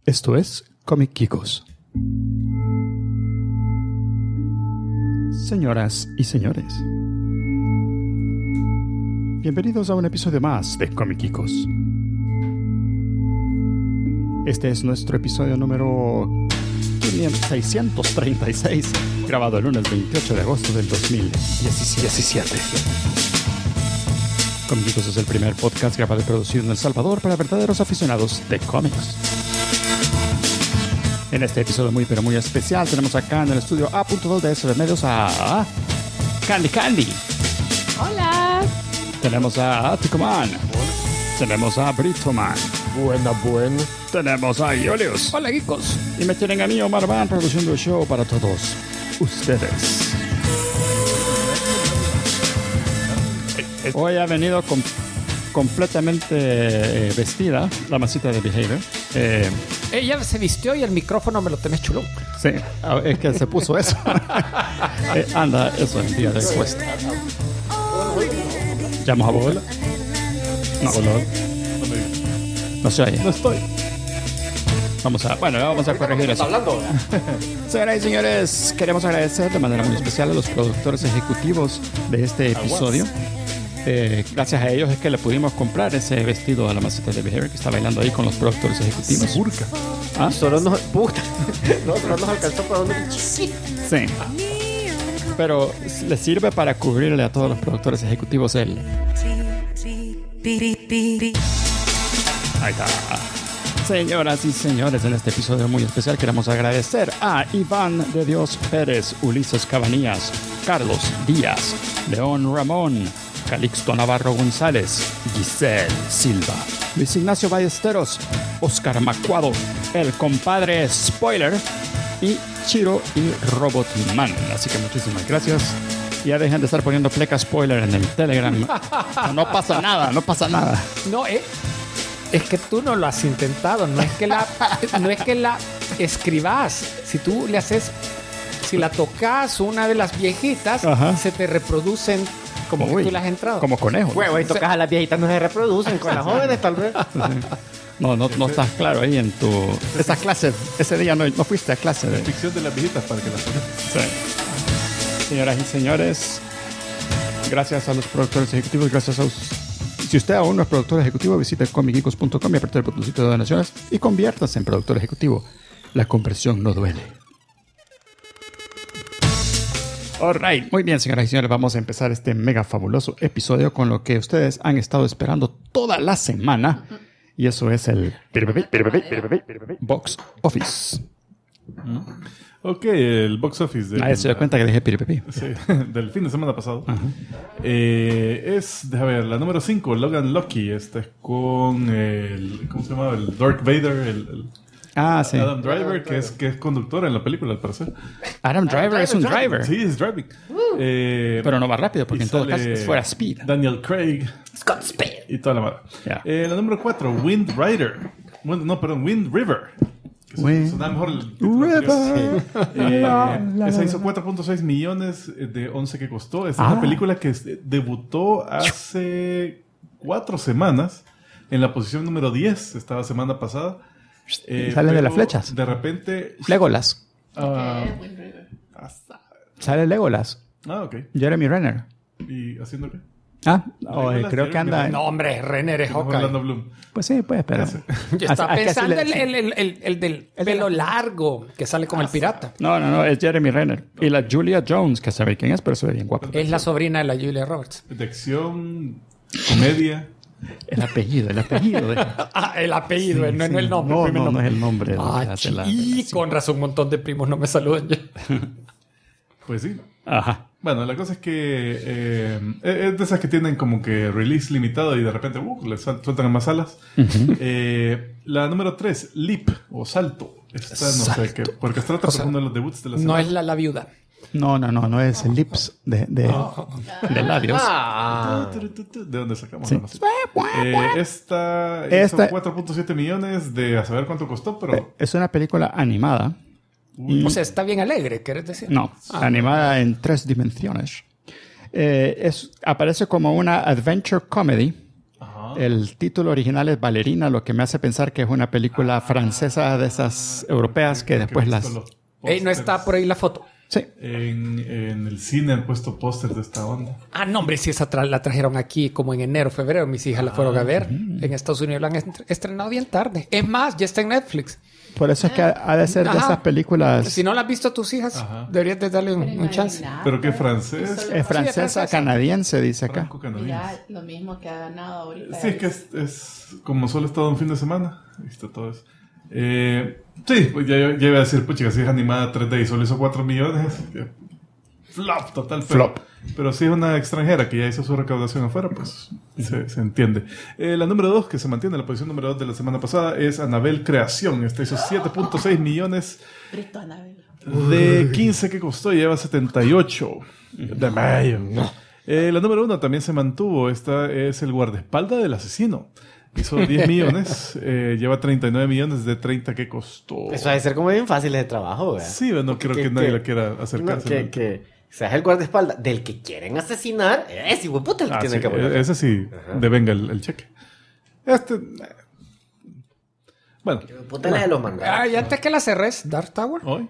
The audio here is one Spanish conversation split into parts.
Esto es Comic Geekos. Señoras y señores, bienvenidos a un episodio más de Comic Geekos. Este es nuestro episodio número 636, grabado el lunes 28 de agosto del 2017. Comic Geekos es el primer podcast grabado y producido en El Salvador para verdaderos aficionados de cómics. En este episodio muy pero muy especial tenemos acá en el estudio A.2 de SB Medios a Candy. Hola. Tenemos a Ticoman. Tenemos a Britoman. Buena. Tenemos a Julius. Hola, geekos. Y me tienen a mí, Omar Van, produciendo el show para todos ustedes. Hoy ha venido completamente vestida la masita de Behavior. Ella se vistió y el micrófono me lo tenés chulo. Sí, es que se puso eso. Anda, eso en día después. ¿Llamo a Bola? No, no se oye. No estoy. Vamos a corregir eso. Hablando. Señoras y señores, queremos agradecer de manera muy especial a los productores ejecutivos de este episodio. Gracias a ellos es que le pudimos comprar ese vestido a la masita de Behavior que está bailando ahí con los productores ejecutivos. Burka. ¿Ah? Solo nos... Puta. No, solo nos alcanzó para un... Sí. Pero le sirve para cubrirle a todos los productores ejecutivos el... Ahí está. Señoras y señores, en este episodio muy especial queremos agradecer a Iván de Dios Pérez, Ulises Cabanillas, Carlos Díaz, León Ramón, Calixto Navarro González, Giselle Silva, Luis Ignacio Ballesteros, Oscar Macuado, el compadre Spoiler y Chiro y Robotman. Así que muchísimas gracias. Ya dejen de estar poniendo pleca Spoiler en el Telegram. No pasa nada. No, es que tú no lo has intentado. No es que la escribas. Si tú le haces, si la tocas una de las viejitas, ajá, se te reproducen como que tú las has entrado. Como conejos. Huevo, y tocas a las viejitas, no se reproducen. Con las jóvenes, tal vez. No estás claro ahí en tu... Esas clases, ese día no fuiste a clase de... Ficción de las viejitas para que las toques. Sí. Señoras y señores, gracias a los productores ejecutivos, gracias a si usted aún no es productor ejecutivo, visite comicgeekos.com y apriete el botoncito de donaciones y conviértase en productor ejecutivo. La conversión no duele. Alright, muy bien, señoras y señores, vamos a empezar este mega fabuloso episodio con lo que ustedes han estado esperando toda la semana, y eso es el Box Office. Ok, el box office Nadie se dio cuenta que dije piripipi. Sí, del fin de semana pasado. Es, déjame ver, la número 5, Logan Lucky. Esta es con el... ¿Cómo se llamaba? El Darth Vader, Sí. Adam Driver, que es conductor en la película, al parecer. Adam Driver es un driver. Sí, es driving. Pero no va rápido, porque y en todo sale caso fuera Speed. Daniel Craig. Scott Speed. Y toda la madre. Yeah. La número 4, Wind Rider. Wind River. Sonaba mejor el título anterior. Esa hizo 4.6 millones de 11 que costó. Esta es una película que debutó hace 4 semanas en la posición número 10. Estaba semana pasada. Sale de las flechas. De repente... Legolas. Sale Legolas. Ok. Jeremy Renner. ¿Y haciendo qué? Creo que anda... No, hombre, Renner es Hawkeye. Orlando Bloom. Pues sí, puede esperar. Yo estaba pensando el del pelo largo que sale con el pirata. No, es Jeremy Renner. Y la Julia Jones, que sabe quién es, pero se ve bien guapa. Es la sobrina de la Julia Roberts. De acción, comedia. El apellido. El apellido, Sí, no sí. el nombre. No es el nombre. Y con razón un montón de primos no me saludan ya. Pues sí. Ajá. Bueno, la cosa es que es de esas que tienen como que release limitado y de repente le sueltan más salas. La número 3, Leap o Salto. Esta no sé qué, porque se trata de los debuts de la semana. No es la viuda. No es el lips de labios. ¿De dónde sacamos? Sí. Esta hizo 4.7 millones de a saber cuánto costó, pero... Es una película animada. O sea, está bien alegre, ¿quieres decir? No, animada en 3 dimensiones. Aparece como una adventure comedy El título original es Ballerina, lo que me hace pensar que es una película francesa de esas europeas que después las... No está por ahí la foto. Sí. En el cine han puesto pósters de esta onda. Ah, no, hombre, si esa la trajeron aquí como en enero, febrero. Mis hijas la fueron a ver. En Estados Unidos la han estrenado bien tarde. Es más, ya está en Netflix. Por eso es que ha de ser de esas películas... Si no la has visto a tus hijas, deberías de darle un chance. ¿Pero qué francés? Es francesa, canadiense, dice acá. Franco-canadiense. Mira, lo mismo que ha ganado ahorita. Sí, es que es como solo he estado un fin de semana. Ahí está todo eso. Sí, pues ya iba a decir, pucha, si es animada 3D y solo hizo 4 millones. Flop, total. Flop. Pero si es una extranjera que ya hizo su recaudación afuera, pues se entiende. La número 2, que se mantiene en la posición número 2 de la semana pasada, es Anabel Creación. Esta hizo 7.6 millones Brito Anabel. de 15 que costó y lleva 78 de mayo. La número 1 también se mantuvo. Esta es El guardaespaldas del asesino. Hizo 10 millones, lleva 39 millones de 30 que costó. Eso ha de ser como bien fácil de trabajo, ¿verdad? Sí, no creo que nadie la quiera acercarse. No, que seas el guardaespaldas del que quieren asesinar, es igual puta el que tiene sí, que poner. ese sí, devenga el cheque. Bueno. Puta la de los mandados. Y antes que la cerres, Dark Tower. Hoy.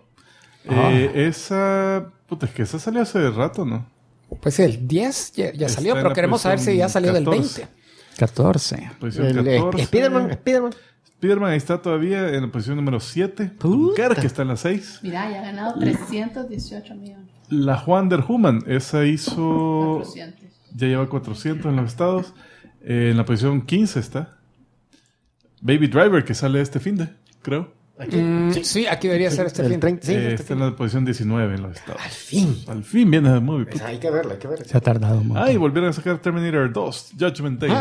Esa... Puta, es que esa salió hace rato, ¿no? Pues el 10 ya salió, en pero la queremos saber si ya salió 14. del 20. 14. Posición El 14. Spider-Man. Spider-Man ahí está todavía en la posición número 7. Dunkerque está en la 6. Mira, ya ha ganado 318 millones. La Wonder Woman, esa hizo... 400. Ya lleva 400 en los estados. En la posición 15 está Baby Driver, que sale este finde, creo. Sí, aquí debería ser este fin. 30, sí, Está en la posición 19 en los estados. Al fin. Al fin viene el movie. Pues hay que verla, hay que verla. Se ha tardado un montón. Y volvieron a sacar Terminator 2, Judgment Day,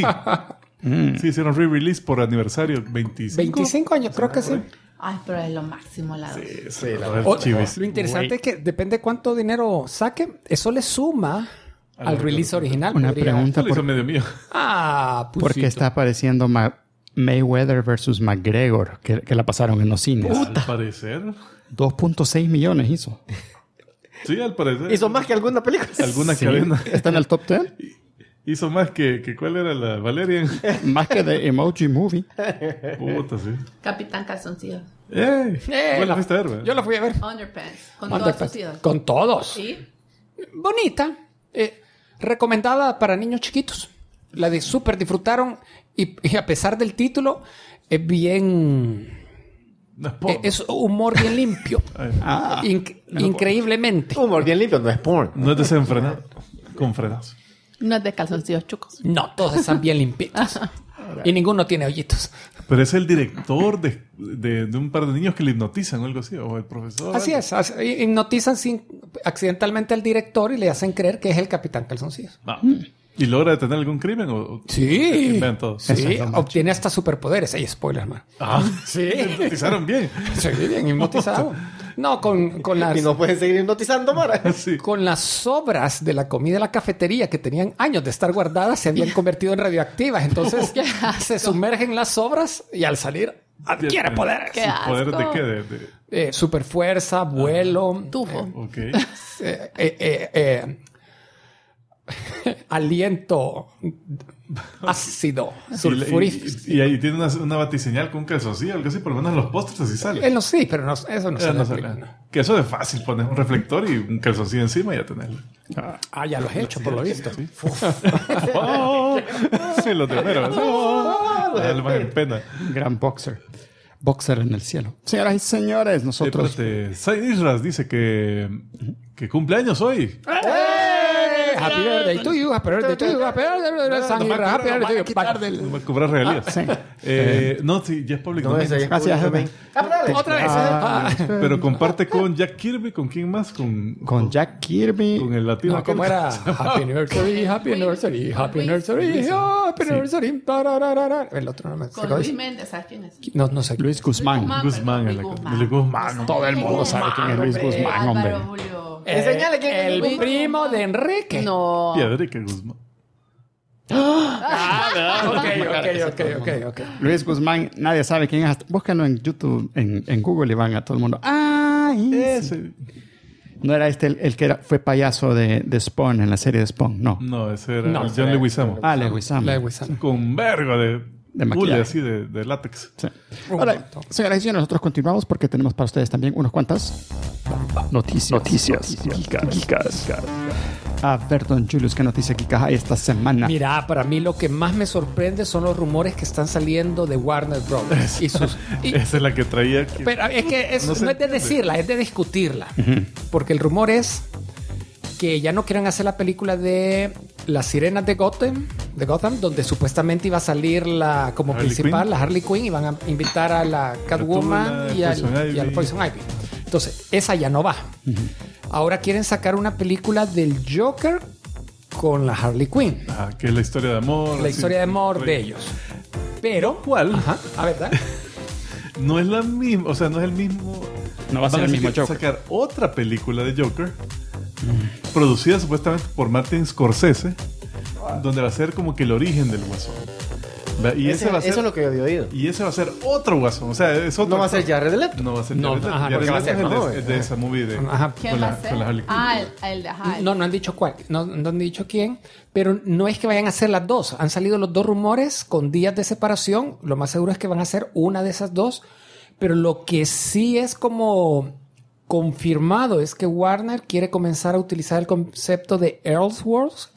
3D. Sí, hicieron re-release por aniversario 25. 25 años, creo que sí. Ay, pero es lo máximo la dos. Sí, Lo interesante es que depende cuánto dinero saque, eso le suma al release original. Una podría- pregunta, Lo hizo medio mío. Pues ¿por qué está apareciendo Mayweather versus McGregor, que la pasaron en los cines? Al parecer. 2.6 millones hizo. Sí, al parecer. ¿Hizo más que alguna película? Alguna cadena. Está en el top 10. Hizo más que ¿cuál era la Valerian? Más que de Emoji Movie. Puta, sí. Capitán Calzoncillo. Bueno, fuiste a ver, ¿verdad? Yo la fui a ver. Underpants. Con Underpants. todos sus hijos. Con todos. ¿Sí? Bonita. Recomendada para niños chiquitos. La de súper disfrutaron. Y a pesar del título, es bien... No es porno. Es humor bien limpio. Increíblemente. Humor bien limpio, no es porn. No es desenfrenado. Con frenazo. No es de calzoncillos chucos. No, todos están bien limpitos. Y ninguno tiene hoyitos. Pero es el director de un par de niños que le hipnotizan o algo así. O el profesor. Así es. Hipnotizan accidentalmente al director y le hacen creer que es el Capitán Calzoncillos. No. ¿Y logra detener algún crimen? Sí. Inventan todo. Sí, obtiene hasta superpoderes. Ey, spoiler, hermano. Sí. Le hipnotizaron bien. Sí, bien hipnotizado. No, con las... Y no pueden seguir hipnotizando, Mara. Sí. Con las sobras de la comida de la cafetería que tenían años de estar guardadas se habían convertido en radioactivas. Entonces se sumergen las sobras y al salir adquiere poderes. Qué asco. ¿Poderes de qué? Super fuerza, vuelo, Tufo. Ok. aliento ácido, sulfurífico. Y ahí tiene una batiseñal con un calzoncillo, algo así, por lo menos en los pósters así sale. No, sí, pero eso no sale. No en sale. la película. Que eso es fácil, pones un reflector y un calzoncillo encima y ya tenerlo. Ya lo has hecho, por lo visto. Sí, sí lo primero. Dale más en pena. Gran boxer. Boxer en el cielo. Señoras y señores, nosotros... Said Isras dice que cumpleaños hoy. Happy birthday to you, happy birthday to you, happy birthday to you, happy birthday to you. No me cobrar regalías. Sí. No, sí, ya es público. No, ¿no? ese ya es Gracias, público jefe. también. Otra vez. Pero comparte con Jack Kirby, ¿con quién más? Con Jack Kirby. Con el latino. No, ¿cómo era? Happy anniversary, happy anniversary, happy anniversary, happy anniversary. El otro no me Con Luis Méndez, ¿sabes quién es? No sé. Luis Guzmán. Guzmán. Luis Luis Guzmán. Todo el mundo sabe quién es Luis Guzmán, hombre. Álvaro Julio. Enseñale quién es El Luis. primo de Enrique. No. Piedrique Guzmán. Ok. Luis Guzmán, nadie sabe quién es. Búsquenlo en YouTube, en Google y van a todo el mundo. ¡Ay! Ese. No era el que fue payaso de Spawn en la serie de Spawn, no. No, ese era No, el ese John era- Leguizamo. Leguizamo. Leguizamo. Con un vergo de maquillaje. hule así de látex. Sí. Un Ahora, montón. señoras y señores, nosotros continuamos porque tenemos para ustedes también unas cuantas noticias. Geekas. A ver, don Julius, ¿qué noticia geekas hay esta semana? Mira, para mí lo que más me sorprende son los rumores que están saliendo de Warner Bros. y Esa es la que traía. pero es que No no se es de entiende. decirla, es de discutirla. Porque el rumor es que ya no quieren hacer la película de las sirenas de Gotham, donde supuestamente iba a salir como Harley principal Quinn. la Harley Quinn y van a invitar a la Catwoman Gatúbela, y Poison a la Ivy. Poison Ivy. Entonces, esa ya no va. Ahora quieren sacar una película del Joker con la Harley Quinn. Que es la historia de amor. La así. historia de amor de ellos. Pero... ¿Cuál? Ajá, a ver, dale. No es la misma, o sea, no es el mismo. No va a ser Van el mismo Joker. sacar otra película de Joker, producida supuestamente por Martin Scorsese, donde va a ser como que el origen del Guasón. Y ese va a ser, Eso es lo que yo había oído. y ese va a ser otro Guasón, o sea, es otro. No va a ser Jared Leto. No va a ser No, Jared Leto. ajá, Jared porque va a Leto ser, es ¿no? de esa movie de Ajá. ¿Quién con va la, a ser? con la Harley Quinn. El de Harley. No han dicho cuál, no han dicho quién, pero no es que vayan a hacer las dos. Han salido los dos rumores con días de separación. Lo más seguro es que van a ser una de esas dos. Pero lo que sí es como confirmado es que Warner quiere comenzar a utilizar el concepto de Elseworlds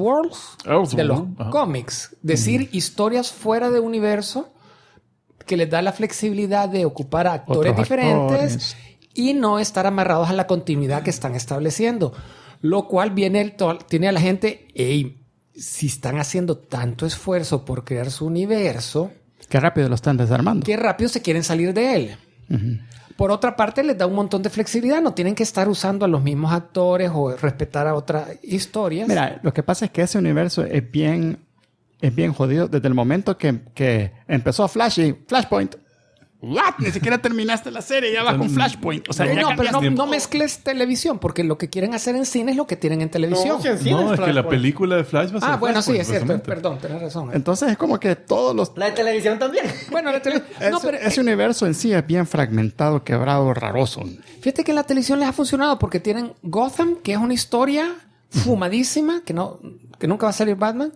de los ajá. cómics. Decir historias fuera de universo que les da la flexibilidad de ocupar a actores Otros diferentes actores. y no estar amarrados a la continuidad que están estableciendo. Lo cual tiene a la gente, hey, si están haciendo tanto esfuerzo por crear su universo, Qué rápido lo están desarmando. qué rápido se quieren salir de él. Por otra parte, les da un montón de flexibilidad. No tienen que estar usando a los mismos actores o respetar a otras historias. Mira, lo que pasa es que ese universo es bien jodido desde el momento que empezó Flashpoint. ¿What? Ni siquiera terminaste la serie y ya vas con Flashpoint. O sea, ya no, pero cambiaste. no mezcles televisión, porque lo que quieren hacer en cine es lo que tienen en televisión. No, si en cine No, es que la Flashpoint. película de Flash va a ser Bueno, sí, Flashpoint, es cierto. precisamente. Perdón, tenés razón. Entonces es como que todos los... La de televisión también. Bueno, la tele... no, pero ese universo en sí es bien fragmentado, quebrado, raroso. fíjate que en la televisión les ha funcionado porque tienen Gotham, que es una historia fumadísima, que nunca va a salir Batman.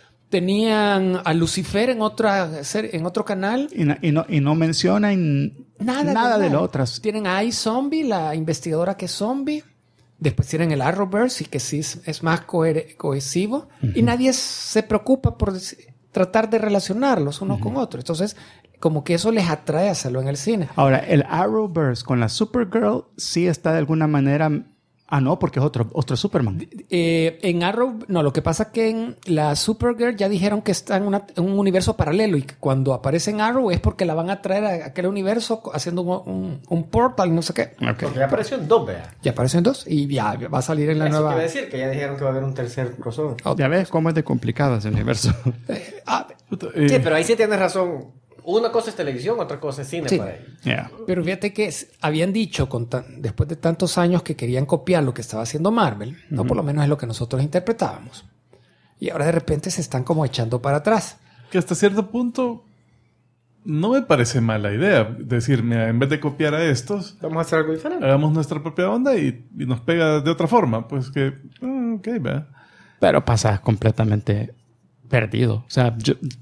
Tenían a Lucifer en otro canal. Y no mencionan nada de lo otro. Tienen a iZombie, la investigadora que es zombie. Después tienen el Arrowverse y que sí es más cohesivo. Y nadie se preocupa por tratar de relacionarlos unos con otros. Entonces, como que eso les atrae a hacerlo en el cine. Ahora, el Arrowverse con la Supergirl sí está de alguna manera... Ah, no, porque es otro Superman. En Arrow, no, lo que pasa es que en la Supergirl ya dijeron que está en un universo paralelo y que cuando aparece en Arrow es porque la van a traer a aquel universo haciendo un portal, no sé qué. Porque ya apareció en dos, vea. Ya aparecen dos y ya va a salir en la Eso te nueva. iba a decir, que ya dijeron que va a haber un tercer crossover. Ya ves cómo es de complicado ese universo. Puta, Sí, pero ahí sí tienes razón. Una cosa es televisión, otra cosa es cine Sí. para ellos. Yeah. Pero fíjate que habían dicho después de tantos años que querían copiar lo que estaba haciendo Marvel, no por lo menos es lo que nosotros interpretábamos. Y ahora de repente se están como echando para atrás. que hasta cierto punto no me parece mala idea. Decir, mira, en vez de copiar a estos, Vamos a hacer algo diferente. hagamos nuestra propia onda y nos pega de otra forma. Pues que, ok, vea. Pero pasas completamente perdido. O sea,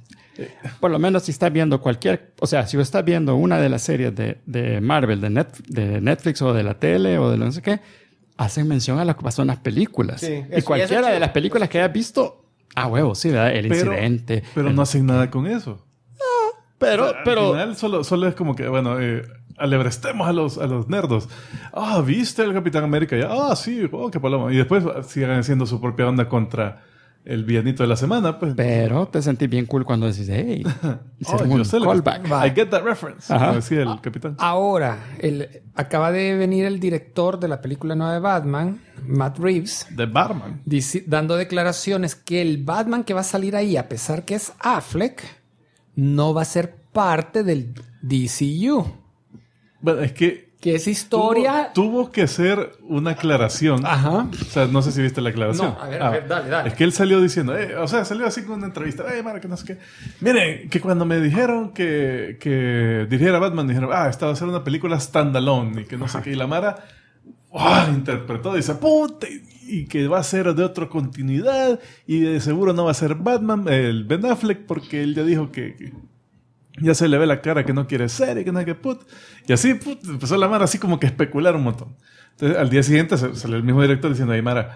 por lo menos si estás viendo o sea, si estás viendo una de las series de Marvel, de Netflix o de la tele o de no sé qué, hacen mención a lo que pasó en las películas. Sí, Y eso cualquiera es de las películas que hayas visto, huevo, sí, ¿verdad? El incidente. Pero no hacen nada con eso. Pero, O sea, al final solo es como que, bueno, alebrestemos a los nerdos. ¿Viste el Capitán América? Ya, sí, qué paloma. Y después sigan haciendo su propia onda contra el villanito de la semana, pues. Pero te sentís bien cool cuando decís, hey, hicieron un yo sé lo que- callback. I get that reference. Ajá. Como decía el capitán. Ahora, acaba de venir el director de la película nueva de Batman, Matt Reeves, The Batman. dando declaraciones que el Batman que va a salir ahí, a pesar que es Affleck, no va a ser parte del DCU. Bueno, es que Que es historia... tuvo que ser una aclaración. Ajá. O sea, no sé si viste la aclaración. No, a ver, dale. Es que él salió diciendo, salió así con una entrevista, mara, que no sé qué. Miren, que cuando me dijeron que dirigiera Batman, dijeron, esta va a ser una película standalone y que no sé qué. Y la Mara interpretó, dice, puta, y que va a ser de otra continuidad, y de seguro no va a ser Batman, el Ben Affleck, porque él ya dijo que ya se le ve la cara que no quiere ser, y que no hay que y así, empezó la Mara así como que a especular un montón. Entonces, al día siguiente salió el mismo director diciendo, ay, Mara,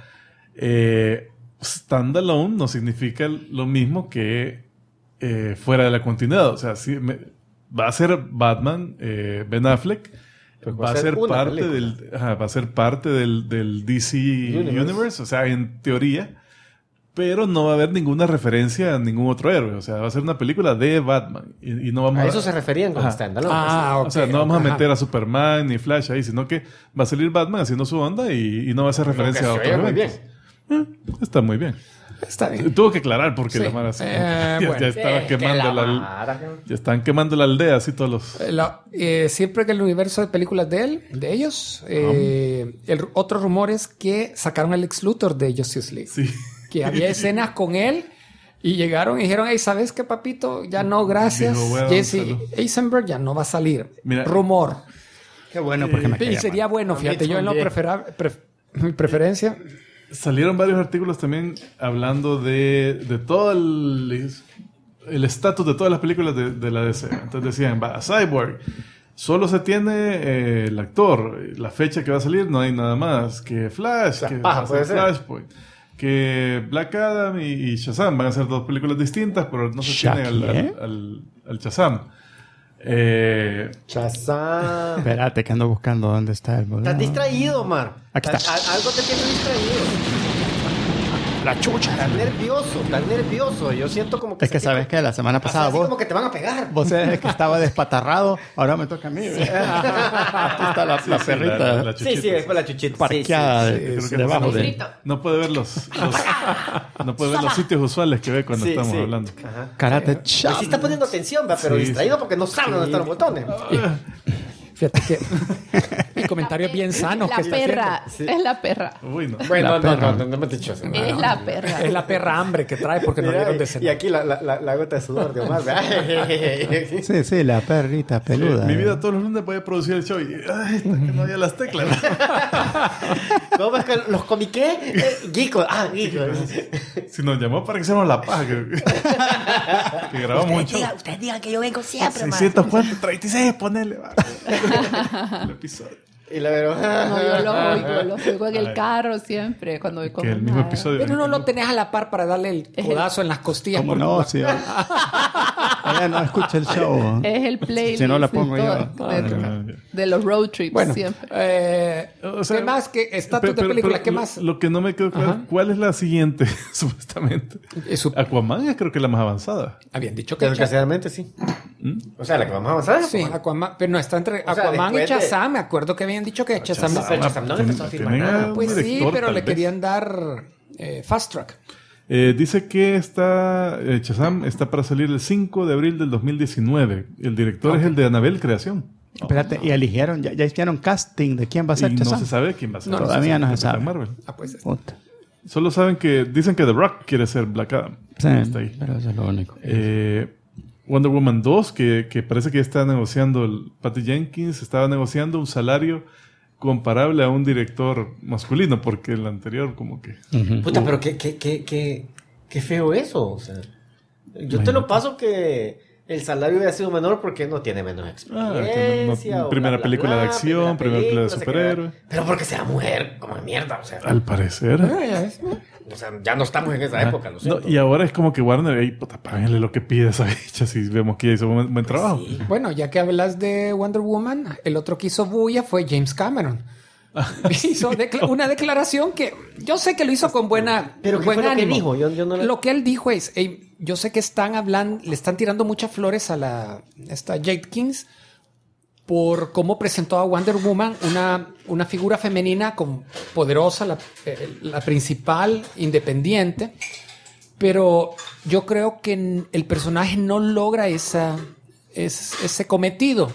standalone no significa lo mismo que fuera de la continuidad. O sea, sí, va a ser Batman, Ben Affleck, va a ser parte del DC Universe, o sea, en teoría, pero no va a haber ninguna referencia a ningún otro héroe. O sea, va a ser una película de Batman. Y no vamos a eso se referían con standalone. O sea, no vamos a meter a Superman ni Flash ahí, sino que va a salir Batman haciendo su onda y no va a hacer referencia a otros eventos. Está muy bien. Está bien. Tuvo que aclarar porque la Mara ya estaba quemando ya están quemando la aldea así todos los... siempre que el universo de películas de ellos, otro rumor es que sacaron al Lex Luthor de Justice League. Sí. Que había escenas con él y llegaron y dijeron, hey, ¿sabes qué, papito? Ya no, gracias. Digo, bueno, Jesse Eisenberg ya no va a salir. Mira, rumor. Qué bueno, porque me y sería bueno, fíjate, yo en mi preferencia... Salieron varios artículos también hablando de todo el estatus de todas las películas de la DC. Entonces decían, va, Cyborg, solo se tiene el actor, la fecha que va a salir, no hay nada más. Que Flash, que va a ser Flashpoint. Que Black Adam y Shazam van a ser dos películas distintas, pero no se tiene al Shazam. Shazam. Espérate, que ando buscando dónde está el boludo. Estás distraído, Omar. Aquí está. Algo te tiene distraído. La chucha. Tan nervioso. Yo siento como que... Es que sabes que la semana pasada así como que te van a pegar. Vos eres el que estaba despatarrado. Ahora me toca a mí. Aquí está la perrita. La chuchita. Sí, es la chuchita. Parqueada debajo de... No puede ver no puede ver los sitios usuales que ve cuando estamos hablando. Ajá. Karate Pues sí está poniendo atención, pero distraído porque no sabe dónde están los botones. Fíjate que mi comentario es bien sano. La perra. Es la perra. Uy, no. Bueno, no me he dicho eso. Es la perra. Es la perra hambre que trae porque no dieron de cenar. Y aquí la gota de sudor de Omar. Sí, la perrita peluda. Mi vida todos los lunes voy a producir el show y que no había las teclas. ¿Cómo es que los comiqué? Geeko. Geeko. Si nos llamó para que hiciéramos la paja que grabamos mucho. Ustedes digan que yo vengo siempre, 636, ponele. El episodio. Y la verdad... No, yo lo oigo en el carro siempre, cuando voy con que el mismo episodio. Pero no lo tenés a la par para darle el codazo en las costillas. ¿Cómo no? Sí. Ella no escucha el show. Es el playlist. Si no la pongo yo. De los road trips, bueno, siempre. ¿Qué más? ¿Qué estatus de película? ¿Qué más? Lo que no me quedó claro, ¿cuál es la siguiente, supuestamente? Aquaman es creo que la más avanzada. Habían dicho que... Desgraciadamente sí. O sea, la que vamos a avanzar. Sí, Aquaman. Pero no está entre Aquaman y Shazam. Me acuerdo que habían dicho que Shazam no empezó a filmar nada. Pues sí, pero le querían dar fast track. Dice que Shazam está para salir el 5 de abril del 2019. El director es el de Annabelle Creación. Espérate, y eligieron, ya hicieron casting de quién va a ser Shazam. No se sabe quién va a ser. Todavía no se sabe. Marvel. Pues puta. Solo saben dicen que The Rock quiere ser Black Adam. Sí, está ahí. pero eso es lo único. Wonder Woman 2, que parece que ya está negociando, Patty Jenkins estaba negociando un salario comparable a un director masculino, porque el anterior como que... Puta, pero qué feo eso. O sea, yo te lo paso que el salario hubiera sido menor porque no tiene menos experiencia. Primera película de acción, primera película de superhéroe. Pero porque sea mujer, como mierda. O sea, al parecer. O sea, ya no estamos en esa época, lo siento. No, y ahora es como que Warner, puta, páguenle lo que pide esa bicha si vemos que hizo un buen trabajo. Sí. Bueno, ya que hablas de Wonder Woman, el otro que hizo bulla fue James Cameron. Hizo una declaración que yo sé que lo hizo con buena pero ¿qué buen fue lo ánimo. que dijo? Yo no Lo que él dijo es, yo sé que le están tirando muchas flores a esta Jade Kings por cómo presentó a Wonder Woman, una figura femenina poderosa, la principal, independiente, pero yo creo que el personaje no logra ese cometido.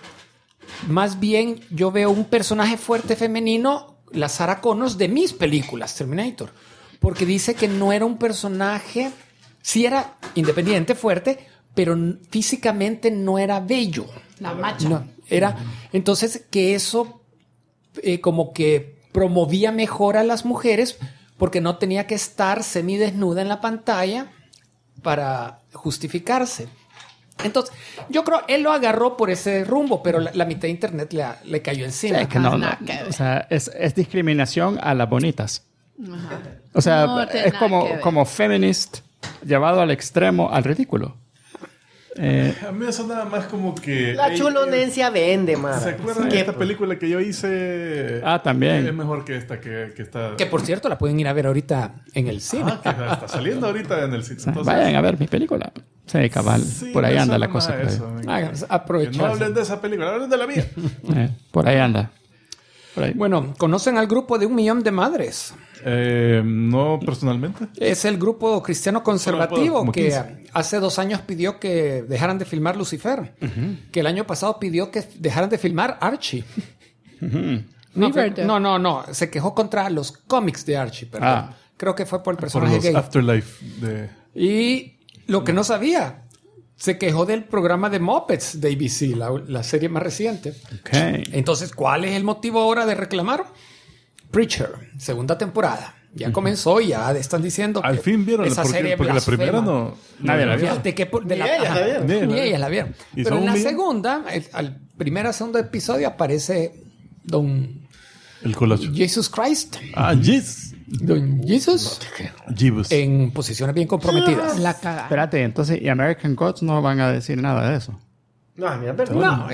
Más bien yo veo un personaje fuerte femenino, la Sarah Connor de mis películas, Terminator, porque dice que no era un personaje, sí era independiente, fuerte, pero físicamente no era bello. La macha. No, entonces que eso como que promovía mejor a las mujeres porque no tenía que estar semidesnuda en la pantalla para justificarse. Entonces, yo creo él lo agarró por ese rumbo, pero la mitad de internet le cayó encima. Sí, es que no, o sea, es discriminación a las bonitas. Ajá. O sea, no es como feminist llevado al extremo, al ridículo. A mí eso nada más como que... La chulonencia vende, man. ¿Se acuerdan de esta película que yo hice? También. Es mejor que esta que está... Que por cierto la pueden ir a ver ahorita en el cine. Que está saliendo ahorita en el cine. Entonces, vayan a ver mi película. Sí, cabal. Sí, por ahí anda la cosa. Aprovechar. No hablen de esa película, hablen de la mía. Por ahí anda. Por ahí. Bueno, ¿conocen al grupo de 1 Millón de Madres? No personalmente. Es el grupo cristiano conservativo que hace 2 años pidió que dejaran de filmar Lucifer. Que el año pasado pidió que dejaran de filmar Archie. No. Se quejó contra los cómics de Archie, perdón. Creo que fue por el personaje gay. Afterlife. Y lo que no sabía, se quejó del programa de Muppets de ABC, la serie más reciente. Okay. Entonces, ¿cuál es el motivo ahora de reclamar? Preacher, 2ª temporada. Ya comenzó y ya están diciendo al fin vieron esa serie porque la primera nadie la vio. Ni ellas la vieron. Pero en la segunda, al primera segunda episodio aparece el colocho. Jesus Christ. Jesus. Don Jesus. En posiciones bien comprometidas. La cagada. Espérate, entonces, ¿y American Gods no van a decir nada de eso? No, mira, perdón.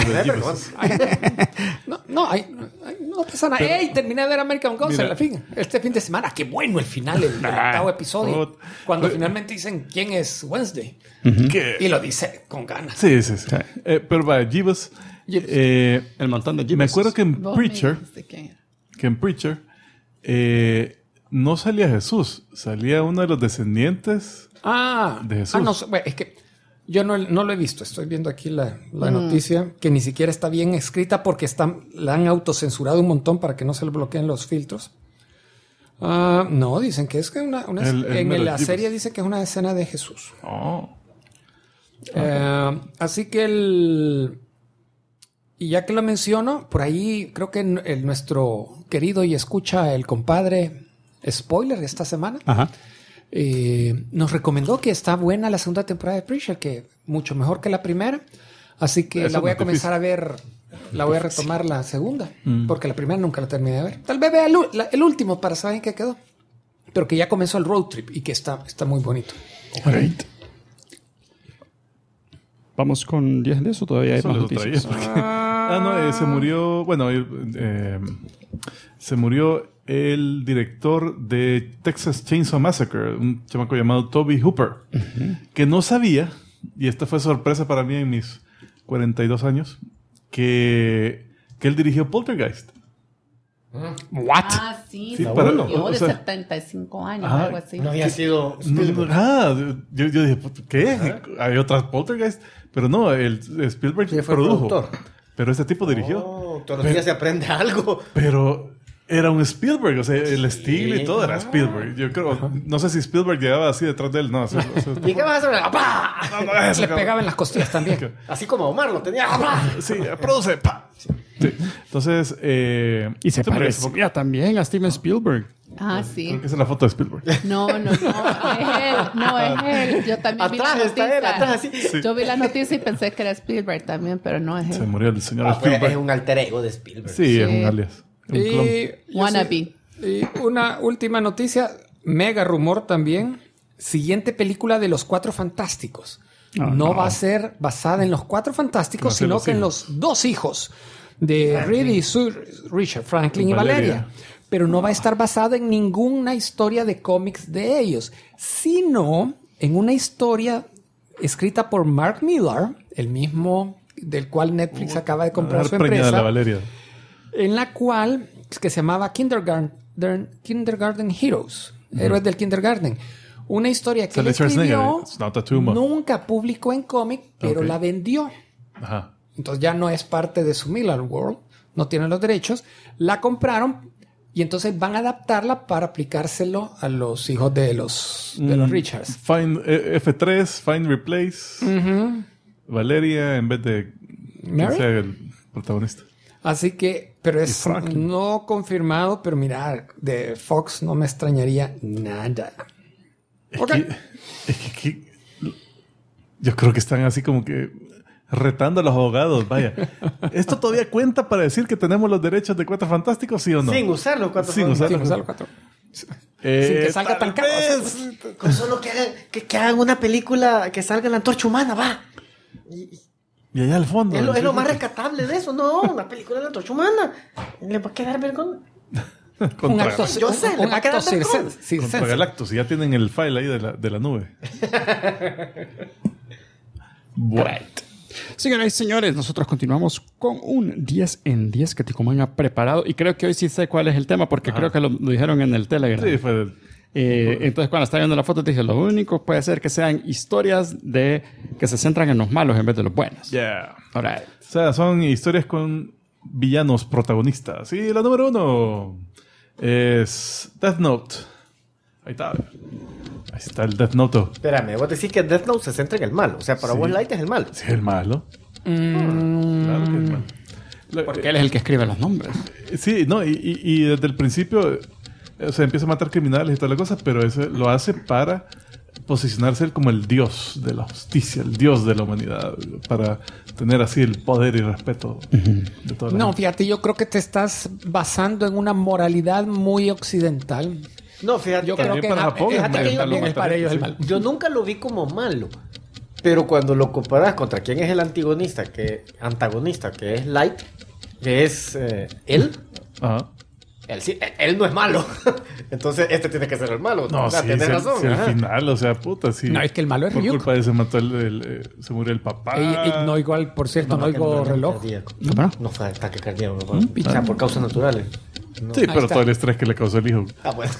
No pasa nada. ¡Ey! Terminé de ver American Gods este fin de semana. ¡Qué bueno el final, el 8º episodio! Cuando finalmente dicen quién es Wednesday. Y lo dice con ganas. Sí. Pero vaya, Jeebus. El montón de Jeebus. Me acuerdo que en Preacher no salía Jesús. Salía uno de los descendientes de Jesús. No, es que yo no lo he visto. Estoy viendo aquí la noticia que ni siquiera está bien escrita porque la han autocensurado un montón para que no se le bloqueen los filtros. No, dicen que es que en la serie dice que es una escena de Jesús. Así que y ya que lo menciono, por ahí creo que nuestro querido y escucha el compadre Spoiler esta semana. Nos recomendó que está buena la 2ª temporada de Preacher, que mucho mejor que la primera. Así que la voy a comenzar a ver. La voy a retomar la segunda, porque la primera nunca la terminé de ver. Tal vez vea el último para saber en qué quedó. Pero que ya comenzó el road trip y que está muy bonito. Great. ¿Vamos con 10 de eso? Todavía hay más noticias. Se murió... Bueno, se murió el director de Texas Chainsaw Massacre, un chamaco llamado Toby Hooper, que no sabía, y esta fue sorpresa para mí en mis 42 años, que él dirigió Poltergeist. ¿What? Sí, de 75 años, algo así. No había sido yo dije, ¿qué? Hay otras Poltergeist, pero no, Spielberg fue produjo. Pero este tipo dirigió. Todos los días se aprende algo. Pero era un Spielberg, o sea, el estilo y todo era Spielberg. Yo creo, no sé si Spielberg llegaba así detrás de él, no. ¿Y qué vas a hacer? Le pegaba en las costillas también. Así como Omar lo tenía. Sí, produce. Sí. Entonces, y se parecía también a Steven Spielberg. Sí. Creo que esa es la foto de Spielberg. No, es él. Yo también vi la noticia. Atrás, sí. Yo vi la noticia y pensé que era Spielberg también, pero no es él. Se murió el señor Spielberg. Es un alter ego de Spielberg. Sí, es un alias. Wannabe. Y una última noticia, mega rumor también. Siguiente película de Los Cuatro Fantásticos. No va a ser basada en Los Cuatro Fantásticos, sino que en los 2 hijos de Reed y Richard, Franklin y Valeria. Pero no va a estar basada en ninguna historia de cómics de ellos, sino en una historia escrita por Mark Millar, el mismo del cual Netflix acaba de comprar su empresa, la Valeria. en la cual que se llamaba Kindergarten Heroes, Héroes del Kindergarten. Una historia que él escribió, nunca publicó en cómic, pero la vendió. Entonces ya no es parte de su Millar World, no tiene los derechos, la compraron. Y entonces van a adaptarla para aplicárselo a los hijos de los Richards. Find F3, Find Replace. Valeria en vez de que sea el protagonista. Así que, pero es Franklin. no confirmado, pero mira, de Fox no me extrañaría nada. Es que yo creo que están así como que retando a los abogados. Vaya, ¿esto todavía cuenta para decir que tenemos los derechos de Cuatro Fantásticos, sí o no? Sin usar los cuatro Sin fantásticos. usar Sí, los cuatro. Sin que salga tan caro. Con solo que hagan una película que salga en la Antorcha Humana, va. Y allá al fondo. Es lo más rescatable de eso. No, una película de la Antorcha Humana. Le va a quedar vergüenza. Un Contra, acto, Yo sé, le un va a quedar acto vergüenza. contra Galactus. Y ya tienen el file ahí de la nube. Bueno. Right. Señoras y señores, nosotros continuamos con un 10 en 10 que Ticoman ha preparado. Y creo que hoy sí sé cuál es el tema porque creo que lo dijeron en el Telegram. Sí, fue... Entonces, cuando estaba viendo la foto, te dije, lo único puede ser que sean historias que se centran en los malos en vez de los buenos. Yeah. All right. O sea, son historias con villanos protagonistas. Y la número 1 es Death Note. Ahí está. Ahí está el Death Note. Espérame, vos decís que Death Note se centra en el malo. O sea, para Sí. vos Light es el malo. Sí, el malo. Claro que es malo. Porque él es el que escribe los nombres. Sí, no, y desde el principio empieza a matar criminales y toda la cosa, pero eso lo hace para posicionarse él como el dios de la justicia, el dios de la humanidad, para tener así el poder y respeto de toda la No, gente. fíjate, yo creo que te estás basando en una moralidad muy occidental. No, fíjate. Yo creo que para Japón es fíjate que malo también es matar para gente, ellos el sí. mal. Yo nunca lo vi como malo. Pero cuando lo comparas contra quién es el antagonista, que es Light, que es él, Ajá. él no es malo. Entonces, este tiene que ser el malo. No, o sea, sí, tienes sí, razón. sí, al ajá. final, o sea, puta, sí. No, es que el malo es por Ryuk. culpa de se mató se murió el papá. Y no igual, por cierto, no oigo que reloj. cardíaco. ¿No? No fue ataque cardíaco. O sea, por causas naturales. Sí, pero está. todo el estrés que le causó el hijo. Ah, bueno.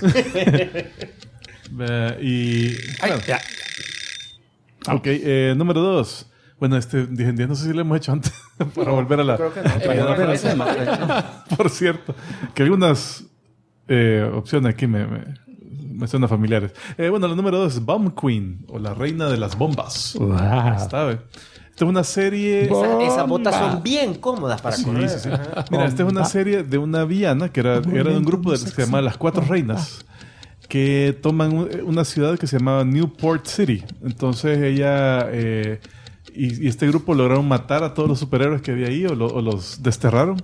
Y... Ay, bueno, ya. ok, número 2. Bueno, dije, no sé si lo hemos hecho antes para volver a la... Creo que no. Por cierto, que algunas opciones aquí me suenan familiares. Bueno, la número 2 es Bomb Queen, o la reina de las bombas. Wow. Esta es una serie... Esas botas son bien cómodas para correr. Sí. Mira, esta es una serie de una villana que era de un grupo que se llamaba Las Cuatro Reinas, que toman una ciudad que se llamaba Newport City. Entonces ella y este grupo lograron matar a todos los superhéroes que había ahí o los desterraron.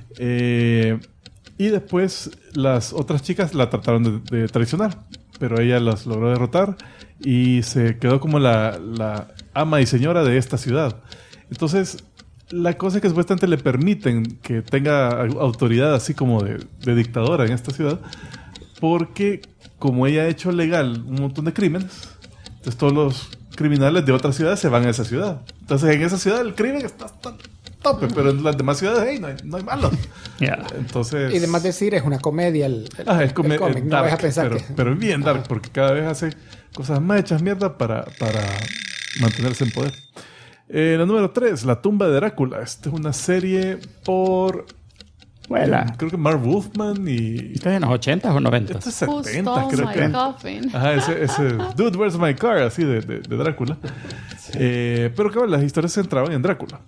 Y después las otras chicas la trataron de traicionar, pero ella las logró derrotar y se quedó como la ama y señora de esta ciudad. Entonces, la cosa es que supuestamente le permiten que tenga autoridad así como de dictadora en esta ciudad, porque como ella ha hecho legal un montón de crímenes, entonces todos los criminales de otras ciudades se van a esa ciudad. Entonces, en esa ciudad el crimen está hasta el tope, pero en las demás ciudades hey, no hay malos. Yeah. Entonces... Y además decir, es una comedia el cómic. cómic. No vas a pensar pero bien dark, porque cada vez hace cosas más hechas mierda para mantenerse en poder. La número 3, La tumba de Drácula. Esta es una serie por... Vuela. creo que Marv Wolfman y... ¿Estás en los 80s o 90s? Este es Who 70, stole creo my que. coffin? Ajá, ese Dude, Where's My Car, así de Drácula. Pero claro, las historias se centraban en Drácula.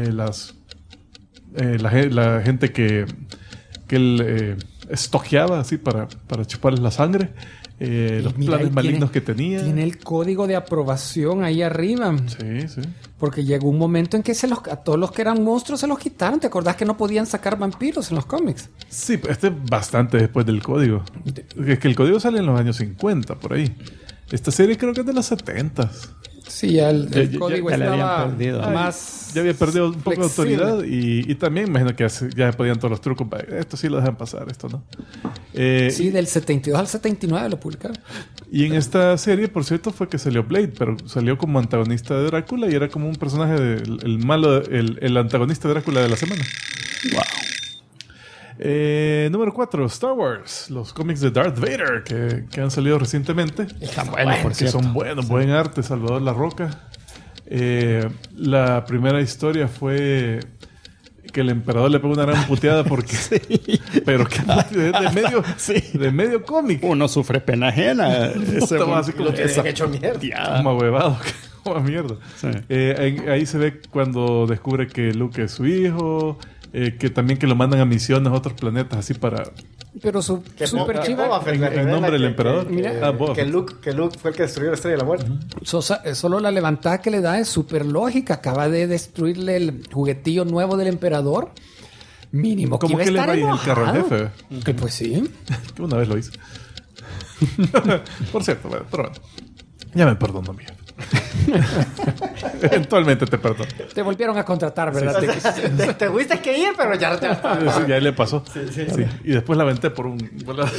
La gente que él estoqueaba así para chuparles la sangre. Los Mira, planes ahí malignos que tenía. Tiene el código de aprobación ahí arriba. Sí. Porque llegó un momento en que a todos los que eran monstruos se los quitaron. ¿Te acordás que no podían sacar vampiros en los cómics? Sí, este es bastante después del código. Es que el código sale en los años 50, por ahí. Esta serie creo que es de los 70s. Sí, ya el Ya código ya le habían estaba perdido. más... Ya había perdido un poco de flexible. autoridad y también imagino que ya podían todos los trucos. Esto sí lo dejan pasar, esto no. Sí, del 72 al 79 lo publicaron. Y en esta serie, por cierto, fue que salió Blade, pero salió como antagonista de Drácula y era como un personaje el malo, el antagonista de Drácula de la semana. Wow. Número 4, Star Wars. Los cómics de Darth Vader que han salido recientemente. Están buenos, por Que cierto. son buenos, buen arte, Salvador La Roca. La primera historia fue que el emperador le pegó una gran puteada porque... Pero que de medio cómic. Uno sufre pena ajena. Ese Estaba así como Tiene que hecho mierda. como huevado, como mierda. Sí. Ahí se ve cuando descubre que Luke es su hijo, que también que lo mandan a misiones a otros planetas así para... Pero super chiva. En nombre del emperador. Mira, que Luke fue el que destruyó la Estrella de la Muerte. Solo la levantada que le da es súper lógica. Acaba de destruirle el juguetillo nuevo del emperador. Mínimo que ¿Cómo iba a que le estar vaya el carro al jefe? Que pues sí. Que una vez lo hice. Por cierto, bueno, pero bueno. Ya me perdono, mi jefe. Eventualmente te perdono. Te volvieron a contratar, ¿verdad? Te tuviste que ir, pero ya no te vas a... Sí, ya le pasó. Sí. Y después la aventé por un... Nunca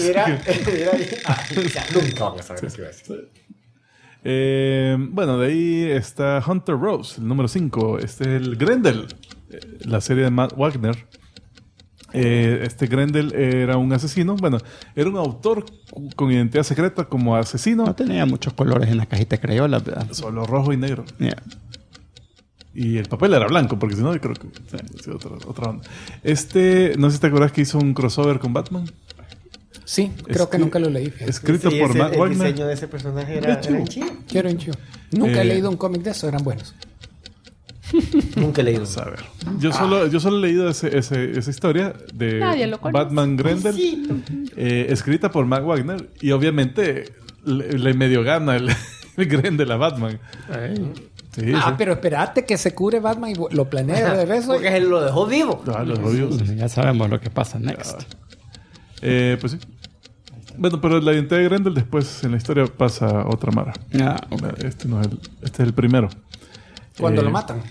vamos a ver si va a decir. Bueno, de ahí está Hunter Rose, el número 5. Este es el Grendel, la serie de Matt Wagner. Este Grendel era un asesino. Bueno, era un autor con identidad secreta como asesino. No tenía muchos colores en la cajita de crayola, ¿verdad? Solo rojo y negro. Yeah. Y el papel era blanco, porque si no, yo creo que sí, otra onda. No sé si te acuerdas que hizo un crossover con Batman. Sí, creo que nunca lo leí. Escrito por Matt Wagner. El diseño de ese personaje era chido. Quiero en chido. Nunca he leído un cómic de eso, eran buenos. Nunca he leído. A ver. Yo solo he leído esa historia de Batman Grendel, escrita por Matt Wagner, y obviamente le medio gana el Grendel a Batman. Sí, sí. Pero espérate que se cure Batman y lo planea de regreso. Porque él lo dejó vivo. Lo dejó vivo. Ya sabemos lo que pasa next. Pues sí. Bueno, pero la identidad de Grendel después en la historia pasa a otra mara. Okay. Este es el primero. Cuando lo matan.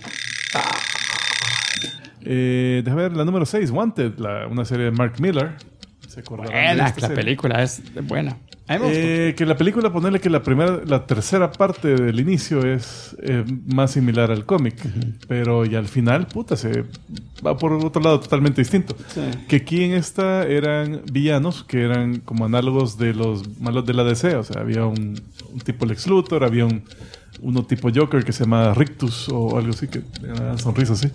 Déjame ver la número 6, Wanted, una serie de Mark Miller. ¿Se acordarán de Buena, esta la serie? película es buena. A mí me gustó. Que la película, ponerle que la tercera parte del inicio es más similar al cómic, pero ya al final, se va por otro lado totalmente distinto. Sí. Que aquí en esta eran villanos que eran como análogos de los malos de la DC. O sea, había un tipo Lex Luthor, había uno tipo Joker que se llama Rictus o algo así, que tenía una sonrisa así.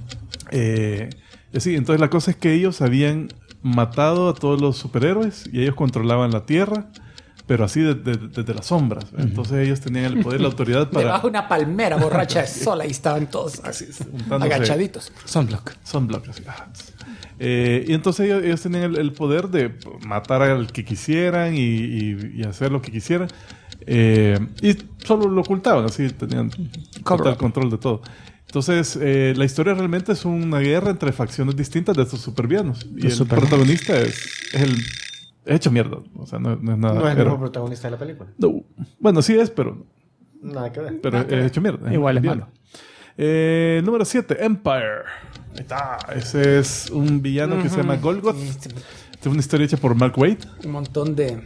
Y así, entonces la cosa es que ellos habían matado a todos los superhéroes y ellos controlaban la Tierra, pero así desde las sombras. Entonces ellos tenían el poder, la autoridad para... Debajo de una palmera borracha de sol, ahí estaban todos así, agachaditos. Sunblock, así. Y entonces ellos tenían el poder de matar al que quisieran y hacer lo que quisieran. Y solo lo ocultaban, así tenían total control de todo. Entonces, la historia realmente es una guerra entre facciones distintas de estos supervillanos. Y el protagonista es hecho mierda. O sea, no es nada. No es el mejor protagonista de la película. No. Bueno, sí es, pero... Nada que ver. Pero es hecho mierda. Igual es malo. Número 7, Empire. Ahí está. Ese es un villano que se llama Golgoth. Es una historia hecha por Mark Waid. Un montón de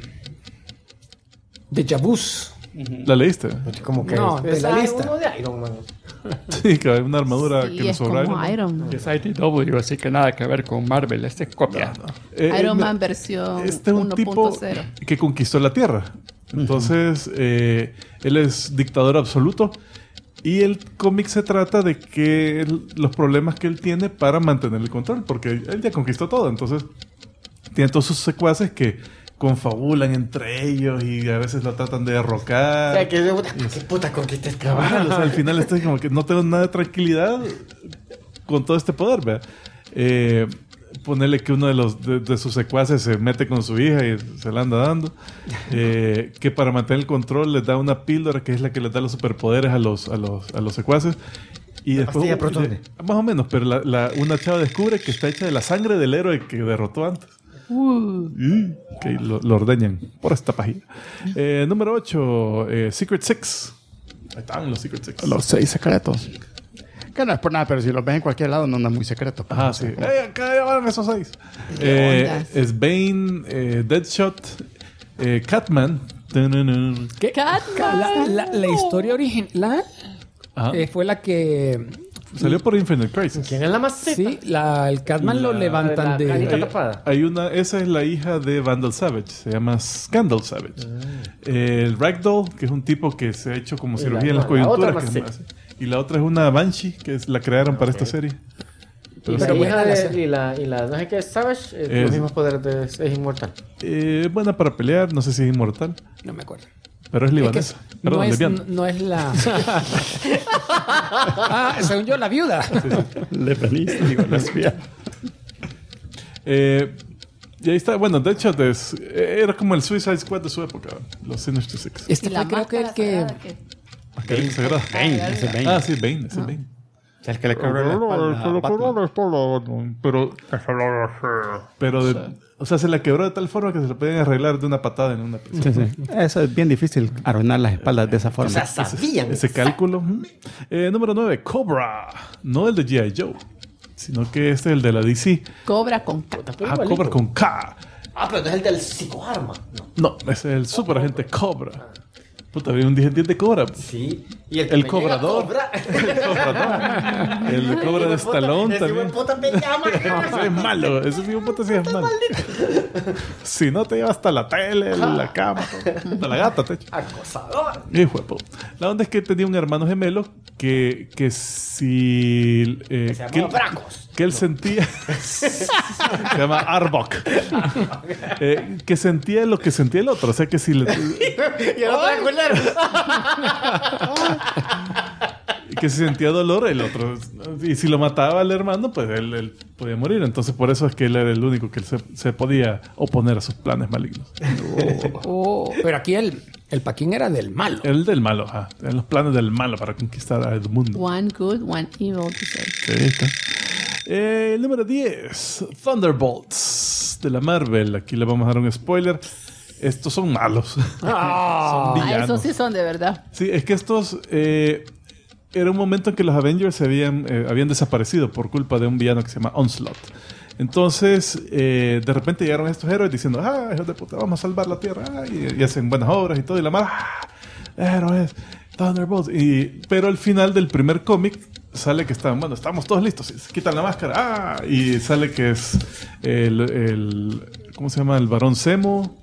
vus. ¿La leíste? Como que no, de la lista. Uno de Iron Man. Sí, que hay una armadura que le es sobra. como Iron Man. Es IDW, así que nada que ver con Marvel. Este es copia. Iron Man versión Este es un tipo 1.0. que conquistó la Tierra. Entonces, él es dictador absoluto. Y el cómic se trata de que los problemas que él tiene para mantener el control. Porque él ya conquistó todo. Entonces, tiene todos sus secuaces que confabulan entre ellos y a veces lo tratan de derrocar. O sea, ¿qué puta conquista este cabrón? O sea, al final estoy como que no tengo nada de tranquilidad con todo este poder, ¿verdad? Ponerle que uno de sus secuaces se mete con su hija y se la anda dando. Que para mantener el control les da una píldora que es la que les da los superpoderes a los secuaces. Y después, más o menos, pero una chava descubre que está hecha de la sangre del héroe que derrotó antes. Que lo ordeñan por esta página. Número 8, Secret Six. Ahí están los Secret Six. Los 6 secretos. Que no es por nada, pero si los ves en cualquier lado no es muy secreto. Sí. Acá van esos 6. Es Bane, Deadshot, Catman. ¿Qué? Catman. La historia original fue la que... Salió por Infinite Crisis. ¿Quién es la más seca? Sí, el Catman lo levantan de... tapada. Esa es la hija de Vandal Savage. Se llama Scandal Savage. El Ragdoll, que es un tipo que se ha hecho como cirugía en las coyunturas. Y la otra es una Banshee, que la crearon para esta serie. Pero la hija y la no sé qué es Savage, los mismos poderes es inmortal. Buena para pelear, no sé si es inmortal. No me acuerdo. Pero es libanesa. No es la... según yo, la viuda. Lebanista, digo, lesbiana. Y ahí está, bueno, de hecho era como el Suicide Squad de su época, los Sinister Six. Este fue creo que el que... Bane. Bane, ese Bane. Ah, sí, Bane, ese Bane. O sea, el que le quebró la espalda. Pero o sea, se la quebró de tal forma que se la podían arreglar de una patada en una prisión. Sí, sí. Eso es bien difícil, arruinar las espaldas de esa forma. O sea, sabían. Ese cálculo. Número 9, Cobra. No el de G.I. Joe, sino que este es el de la DC. Cobra con K. Cobra con K. Pero no es el del psicoarma. No, es el super agente Cobra. Puta, había un diente de Cobra. Sí. Y el, El cobrador. El cobrador. El Cobra de Stallone también. Ese es malo. Ese sí, puta, sí es malo. Si no te lleva hasta la tele, la cama, hasta la gata, te echa. Acosador. Hijo de puta. La onda es que tenía un hermano gemelo que si... Se llamaba Bracos. Que él sentía... se llama Arbok. Que sentía lo que sentía el otro. O sea que si le... Y el otro era culero. que si sentía dolor el otro. Y si lo mataba al hermano, pues él podía morir. Entonces por eso es que él era el único que se podía oponer a sus planes malignos. Pero aquí el Paquín era del malo. El del malo, ajá. En los planes del malo para conquistar al mundo. One good, one evil to say. Sí, está. El número 10, Thunderbolts de la Marvel. Aquí le vamos a dar un spoiler. Estos son malos. Son villanos. Esos sí son de verdad. Sí, es que estos... era un momento en que los Avengers habían desaparecido por culpa de un villano que se llama Onslaught. Entonces, de repente llegaron estos héroes diciendo, hijos de puta, vamos a salvar la Tierra. Y hacen buenas obras y todo. Y la mala, héroes, Thunderbolts. Pero al final del primer cómic sale que estamos todos listos. Se quitan la máscara. Y sale que es ¿cómo se llama? El Barón Zemo.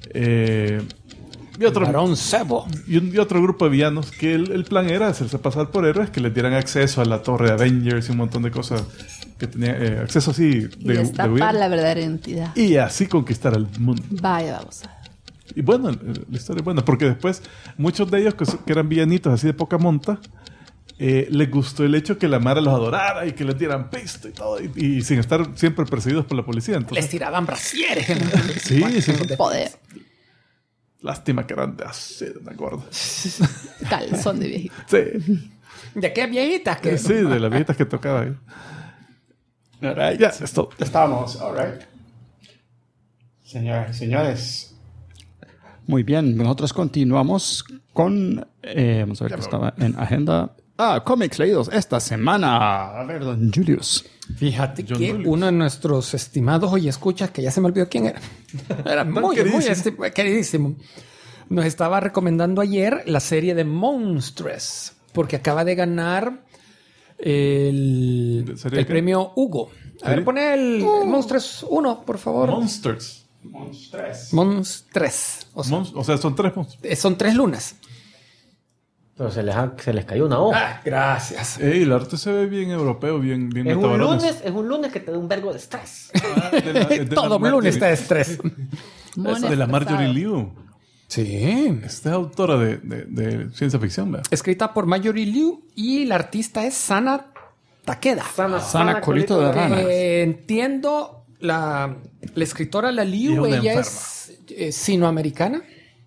Y otro, Barón Zemo. y otro grupo de villanos que el plan era hacerse pasar por héroes que les dieran acceso a la torre de Avengers y un montón de cosas que tenían acceso así Y destapar la verdadera identidad. y así conquistar el mundo. Vaya, vamos a ver. Y bueno, la historia es buena porque después muchos de ellos que eran villanitos así de poca monta, les gustó el hecho que la Mara los adorara y que les dieran pisto y todo y sin estar siempre perseguidos por la policía. Entonces, Les tiraban brasieres. sí. Poder. Lástima que eran de acero, me acuerdo. Calzón de viejito. Sí. ¿De qué viejitas? Que Sí, de las viejitas que tocaba ahí. All right. Ya, es todo. Estamos, all right. Señoras y señores. Muy bien, nosotros continuamos con... vamos a ver qué estaba en agenda. Cómics leídos esta semana. A ver, don Julius. Fíjate John que Julius. uno de nuestros estimados hoy escuchas, que ya se me olvidó quién era. Era muy queridísimo. Nos estaba recomendando ayer la serie de Monstrous, porque acaba de ganar el ¿Sería qué? premio Hugo. A ver, pone el Monstrous 1, por favor. Monsters. Monstrous. O sea, Son 3 monstruos. son 3 lunas. Pero se les cayó una hoja. Gracias. El arte se ve bien europeo, bien Es metabarones. un lunes que te da un vergo de estrés. Todo lunes está de estrés. Es de la Marjorie Liu. Sí. Esta es autora de ciencia ficción, ¿verdad? Escrita por Marjorie Liu y la artista es Sana Takeda. Sana culito de rana. Entiendo la escritora, la Y Liu, es una ella enferma. es sinoamericana.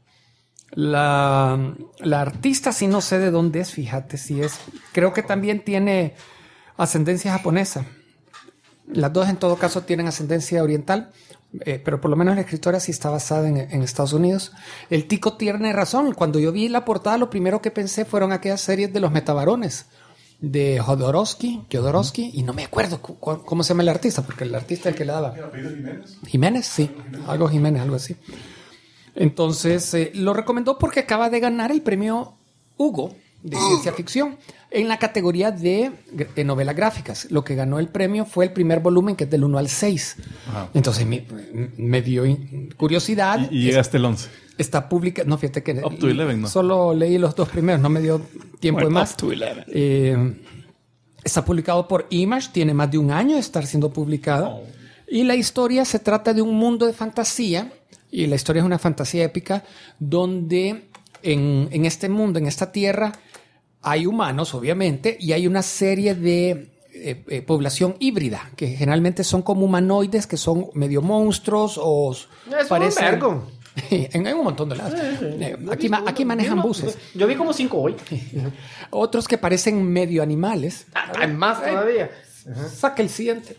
La artista sí no sé de dónde es, fíjate, si es. Creo que también tiene ascendencia japonesa. Las dos en todo caso tienen ascendencia oriental, pero por lo menos la escritora sí está basada en Estados Unidos. El tico tiene razón. Cuando yo vi la portada, lo primero que pensé fueron aquellas series de los metabarones de Jodorowsky, y no me acuerdo cómo se llama el artista, porque el artista es el que le daba. Jiménez, sí, algo Jiménez, algo así. Entonces, lo recomendó porque acaba de ganar el premio Hugo de ciencia ficción en la categoría de novelas gráficas. Lo que ganó el premio fue el primer volumen, que es del 1 al 6. Ajá. Entonces, me dio curiosidad. Y llegaste el 11. Está publicado. No, fíjate que Up to 11, ¿no? Solo leí los 2 primeros, no me dio tiempo de más. Up to 11. Está publicado por Image, tiene más de un año de estar siendo publicado. Y la historia se trata de un mundo de fantasía. Y la historia es una fantasía épica donde en este mundo, en esta tierra, hay humanos, obviamente, y hay una serie de población híbrida, que generalmente son como humanoides, que son medio monstruos o Es parecen... un vergo. en un montón de lados. Aquí manejan buses. Yo vi como 5 hoy. Otros que parecen medio animales. Hay más todavía. Saca el siguiente.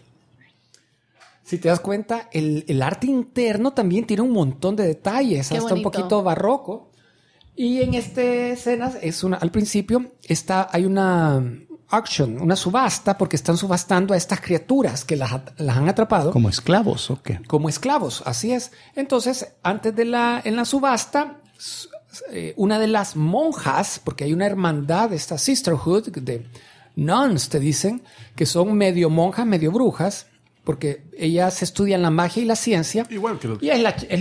Si te das cuenta, el arte interno también tiene un montón de detalles, Qué hasta un bonito. poquito barroco. Y en esta escena, al principio, hay una auction, una subasta, porque están subastando a estas criaturas que las han atrapado. ¿Como esclavos o qué? Como esclavos, así es. Entonces, en la subasta, una de las monjas, porque hay una hermandad, esta sisterhood de nuns, te dicen, que son medio monjas, medio brujas, porque ellas estudian la magia y la ciencia. Igual que los... Y es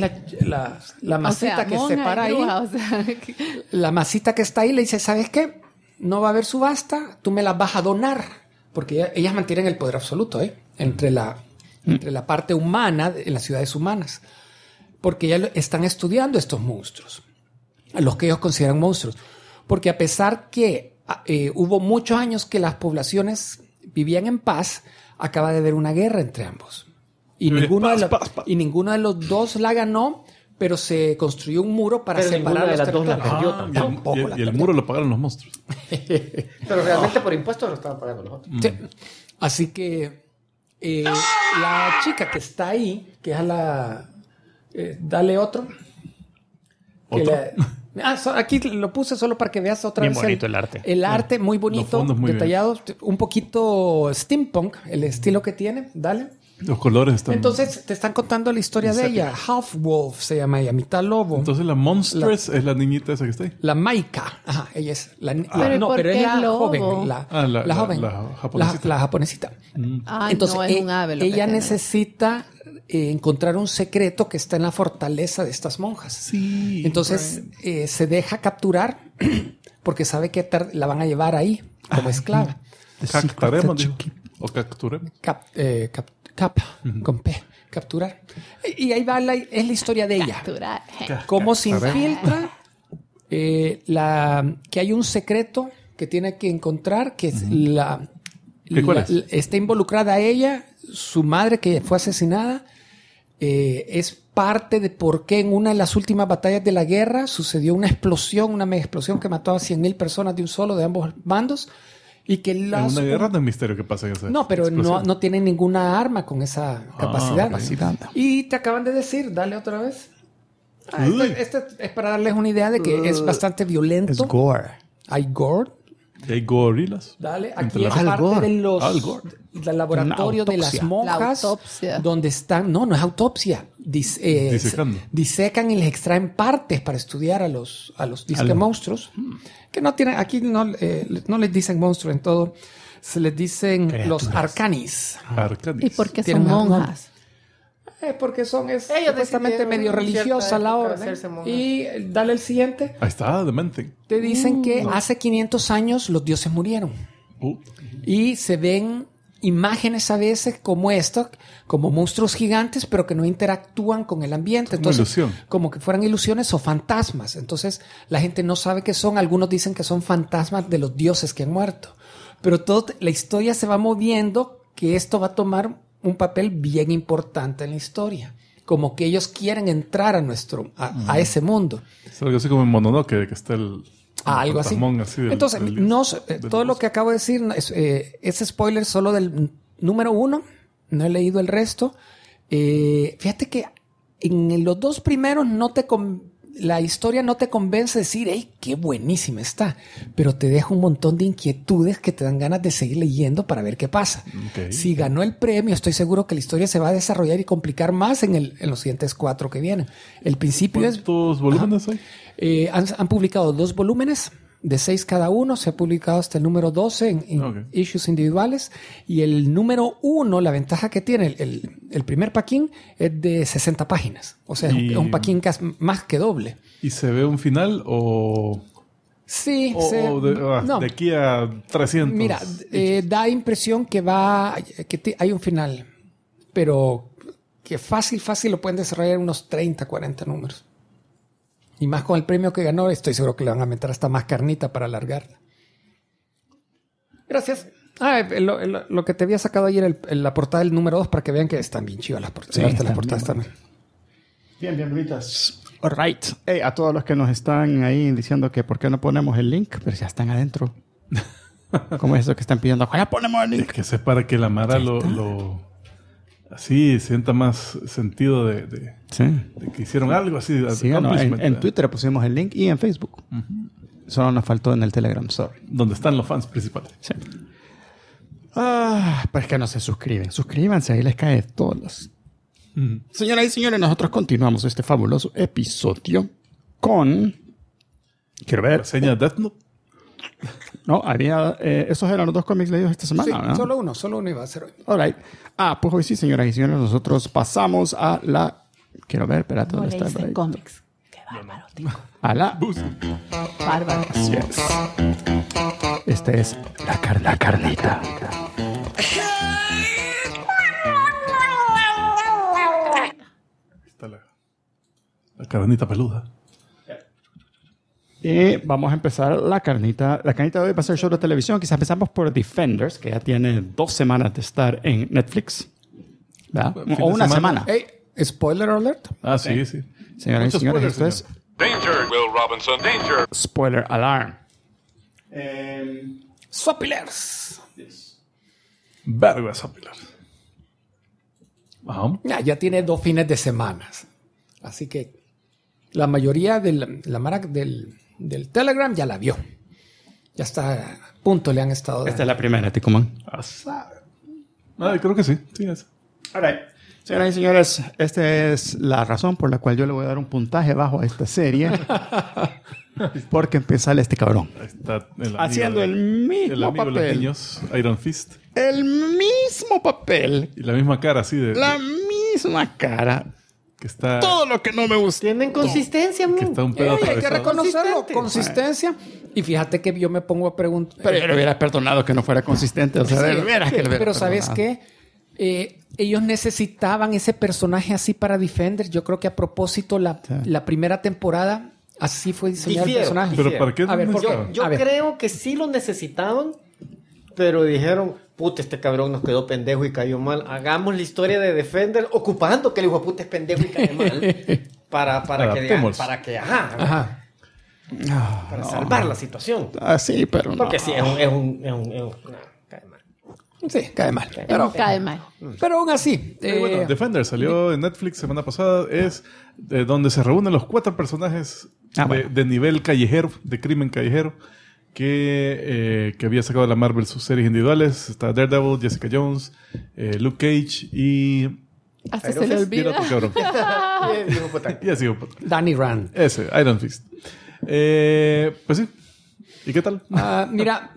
la masita que se para ahí. La masita que está ahí le dice, ¿sabes qué? No va a haber subasta, tú me las vas a donar. Porque ellas mantienen el poder absoluto, entre la parte humana, en las ciudades humanas. Porque ellas están estudiando estos monstruos, a los que ellos consideran monstruos. Porque a pesar que hubo muchos años que las poblaciones vivían en paz, acaba de haber una guerra entre ambos. Y ninguno de los dos la ganó, pero se construyó un muro para Pero separar ninguna de los las dos la territorios. perdió tampoco. y el muro lo pagaron los monstruos. Pero realmente por impuestos lo estaban pagando nosotros. Sí. Así que la chica que está ahí, que es la... dale otro. ¿Otro? Aquí lo puse solo para que veas otra Bien vez. bonito el arte. El arte muy bonito, Los fondos muy detallado, un poquito steampunk, el estilo que tiene. Dale. Los colores están... Entonces te están contando la historia de ella. Half Wolf se llama ella, mitad lobo. Entonces la Monstress es la niñita esa que está ahí. La Maika. Ajá, ella es la Pero ¿y por es qué la lobo? joven. La joven. la japonesita. La japonesita. Ay, Entonces, no, es un ave lo que ella tiene. necesita encontrar un secreto que está en la fortaleza de estas monjas. Sí. Entonces se deja capturar porque sabe que la van a llevar ahí como esclava. Captaremos, dijo. O capturemos. Con P, capturar. Y ahí va es la historia de ella. Capturar. Cómo se infiltra, que hay un secreto que tiene que encontrar, que es ¿Cuál es? está involucrada ella, su madre que fue asesinada, es parte de por qué en una de las últimas batallas de la guerra sucedió una mega explosión que mató a 100,000 personas de un solo, de ambos bandos. Y que En una guerra no es misterio que pasa en esa no, pero no tienen ninguna arma con esa capacidad. Y te acaban de decir, dale otra vez. Este es para darles una idea de que es bastante violento. Es gore. Hay gore. Y hay gorilas. Dale, Entre aquí es las- parte de Al Gore. del laboratorio Una de las autopsia. monjas. La autopsia. Donde están, no es autopsia. Disecando. Disecan y les extraen partes para estudiar a los disque monstruos. Que no tienen, aquí no les dicen monstruos en todo. Se les dicen los arcanis. Arcanis. ¿Y por qué Tienen son una- monjas? Porque son Ellos supuestamente decidieron medio en cierta religiosa la época orden. hacerse monjas. Y dale el siguiente. Ahí está, demente. Te dicen que hace 500 años los dioses murieron. Y se ven imágenes a veces como esto, como monstruos gigantes, pero que no interactúan con el ambiente. Como Entonces, ilusión. como que fueran ilusiones o fantasmas. Entonces, la gente no sabe qué son. Algunos dicen que son fantasmas de los dioses que han muerto. Pero la historia se va moviendo, que esto va a tomar un papel bien importante en la historia. Como que ellos quieren entrar a ese mundo. Es algo así como en Mononoke, que está el... Algo así. fantasmón Entonces, todo lo que acabo de decir es spoiler solo del número 1. No he leído el resto. Fíjate que en los dos primeros la historia no te convence de decir, ¡hey, qué buenísima está! Pero te deja un montón de inquietudes que te dan ganas de seguir leyendo para ver qué pasa. Okay. Si ganó el premio, estoy seguro que la historia se va a desarrollar y complicar más en los siguientes 4 que vienen. El principio es... ¿Cuántos volúmenes hay? Han publicado 2 volúmenes de 6 cada uno. Se ha publicado hasta el número 12 en issues individuales. Y el número 1, la ventaja que tiene el primer paquín es de 60 páginas. O sea, es un paquín más que doble. ¿Y se ve un final o...? Sí. De aquí a 300. Mira, da impresión que hay un final. Pero que fácil lo pueden desarrollar en unos 30, 40 números. Y más con el premio que ganó, estoy seguro que le van a meter hasta más carnita para alargarla. Gracias. Lo que te había sacado ayer, la portada del número 2, para que vean que están bien chivas las portadas. Sí, las portadas también. Bien bonitas. All right. Hey, a todos los que nos están ahí diciendo que por qué no ponemos el link, pero ya están adentro. ¿Cómo es eso que están pidiendo? ¿Cuándo ponemos el link? Que sea para que la Mara lo así sienta más sentido de que hicieron algo así. Sí, en Twitter pusimos el link y en Facebook. Solo nos faltó en el Telegram, sorry. Donde están los fans principales. Sí. Pues que no se suscriben. Suscríbanse, ahí les cae todos los... Señoras y señores, nosotros continuamos este fabuloso episodio con... Quiero ver... ¿Reseña de Death Note? No, había... esos eran los 2 cómics leídos esta semana, Sí, ¿no? solo uno iba a ser hoy. All right. Pues hoy sí, señoras y señores, nosotros pasamos a la... Quiero ver, espérate, No ¿dónde está? leíste cómics. Qué bárbaro, tío. A la... Bárbaro. Así es. Este es la carnita. Está la carnita peluda. Y vamos a empezar la carnita. La carnita de hoy va a ser show de televisión. Quizás empezamos por Defenders, que ya tiene 2 semanas de estar en Netflix. ¿Verdad? Fin O de una semana. semana. Hey, spoiler alert. Sí. Señoras y Muchos señores, spoilers, esto es Danger, Will Robinson, danger. Spoiler Alarm. Swapilers. Verga esa pilar. Ajá. Ya tiene 2 fines de semana. Así que la mayoría de la mara del Telegram ya la vio. Ya está a punto, le han estado... Esta es la primera, Ticumán. Creo que sí. Sí, es. All right. Señoras y señores, esta es la razón por la cual yo le voy a dar un puntaje bajo a esta serie. Porque empieza este cabrón. Ahí está el amigo Haciendo el mismo amigo de los papel. niños, Iron Fist. El mismo papel. Y la misma cara así La misma cara. que está... Todo lo que no me gusta. Tienen consistencia, Que man. está un pedo Hay que atravesado. reconocerlo. Consistencia. Y fíjate que yo me pongo a preguntar... Pero yo le hubiera perdonado que no fuera consistente. O sea, Sí, de veras que le hubiera pero ¿sabes perdonado. qué? Ellos necesitaban ese personaje así para Defender. Yo creo que a propósito la primera temporada así fue diseñado el Difiero. personaje. Pero ¿para qué A ver, necesitaban? Yo A ver. creo que sí lo necesitaban, pero dijeron, puta, este cabrón nos quedó pendejo y cayó mal. Hagamos la historia de Defender ocupando que el hijo de puta es pendejo y cae mal. Adaptémoslo. para que salvar la situación. Sí, pero no. Porque sí, es un cae mal. Sí, cae mal. Pero cae mal. Pero aún así. Bueno, Defender salió en Netflix semana pasada. Es donde se reúnen los 4 personajes Bueno. de nivel callejero, de crimen callejero, que había sacado la Marvel sus series individuales. Está Daredevil, Jessica Jones, Luke Cage y... Hasta se le y el otro olvida. cabrón. Hijo de puta. Y así, puta. Danny Rand. Ese, Iron Fist. Pues sí. ¿Y qué tal? Mira,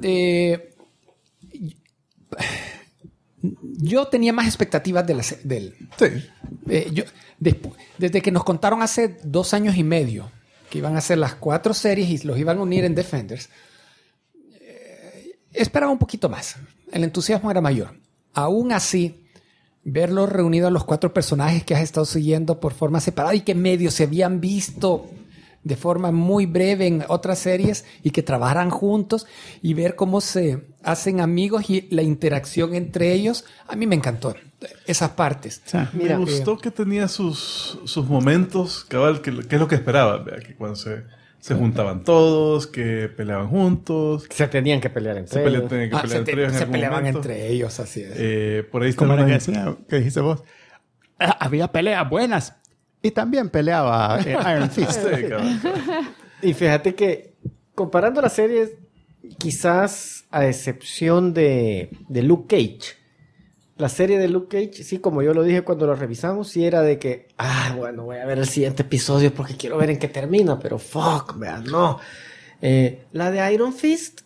yo tenía más expectativas del... Sí. Desde que nos contaron hace 2 años y medio que iban a hacer las 4 series y los iban a unir en Defenders, esperaba un poquito más. El entusiasmo era mayor. Aún así, verlos reunidos a los 4 personajes que has estado siguiendo por forma separada y que medio se habían visto de forma muy breve en otras series y que trabajaran juntos y ver cómo se hacen amigos y la interacción entre ellos, a mí me encantó esas partes. Me gustó que tenía sus momentos, cabal, que es lo que esperaba, ¿verdad? Que cuando se juntaban todos, que peleaban juntos, Se tenían que pelear entre ellos. tenían que pelear entre ellos en se algún peleaban momento. entre ellos, así es. Por ahí ¿Cómo era que está decía? ¿Qué dijiste vos? Había peleas buenas. Y también peleaba Iron Fist. Sí, cabal. Y fíjate que comparando las series, quizás a excepción de Luke Cage, la serie de Luke Cage, sí, como yo lo dije cuando lo revisamos, sí era de que, bueno, voy a ver el siguiente episodio porque quiero ver en qué termina, pero fuck, vean, no. La de Iron Fist,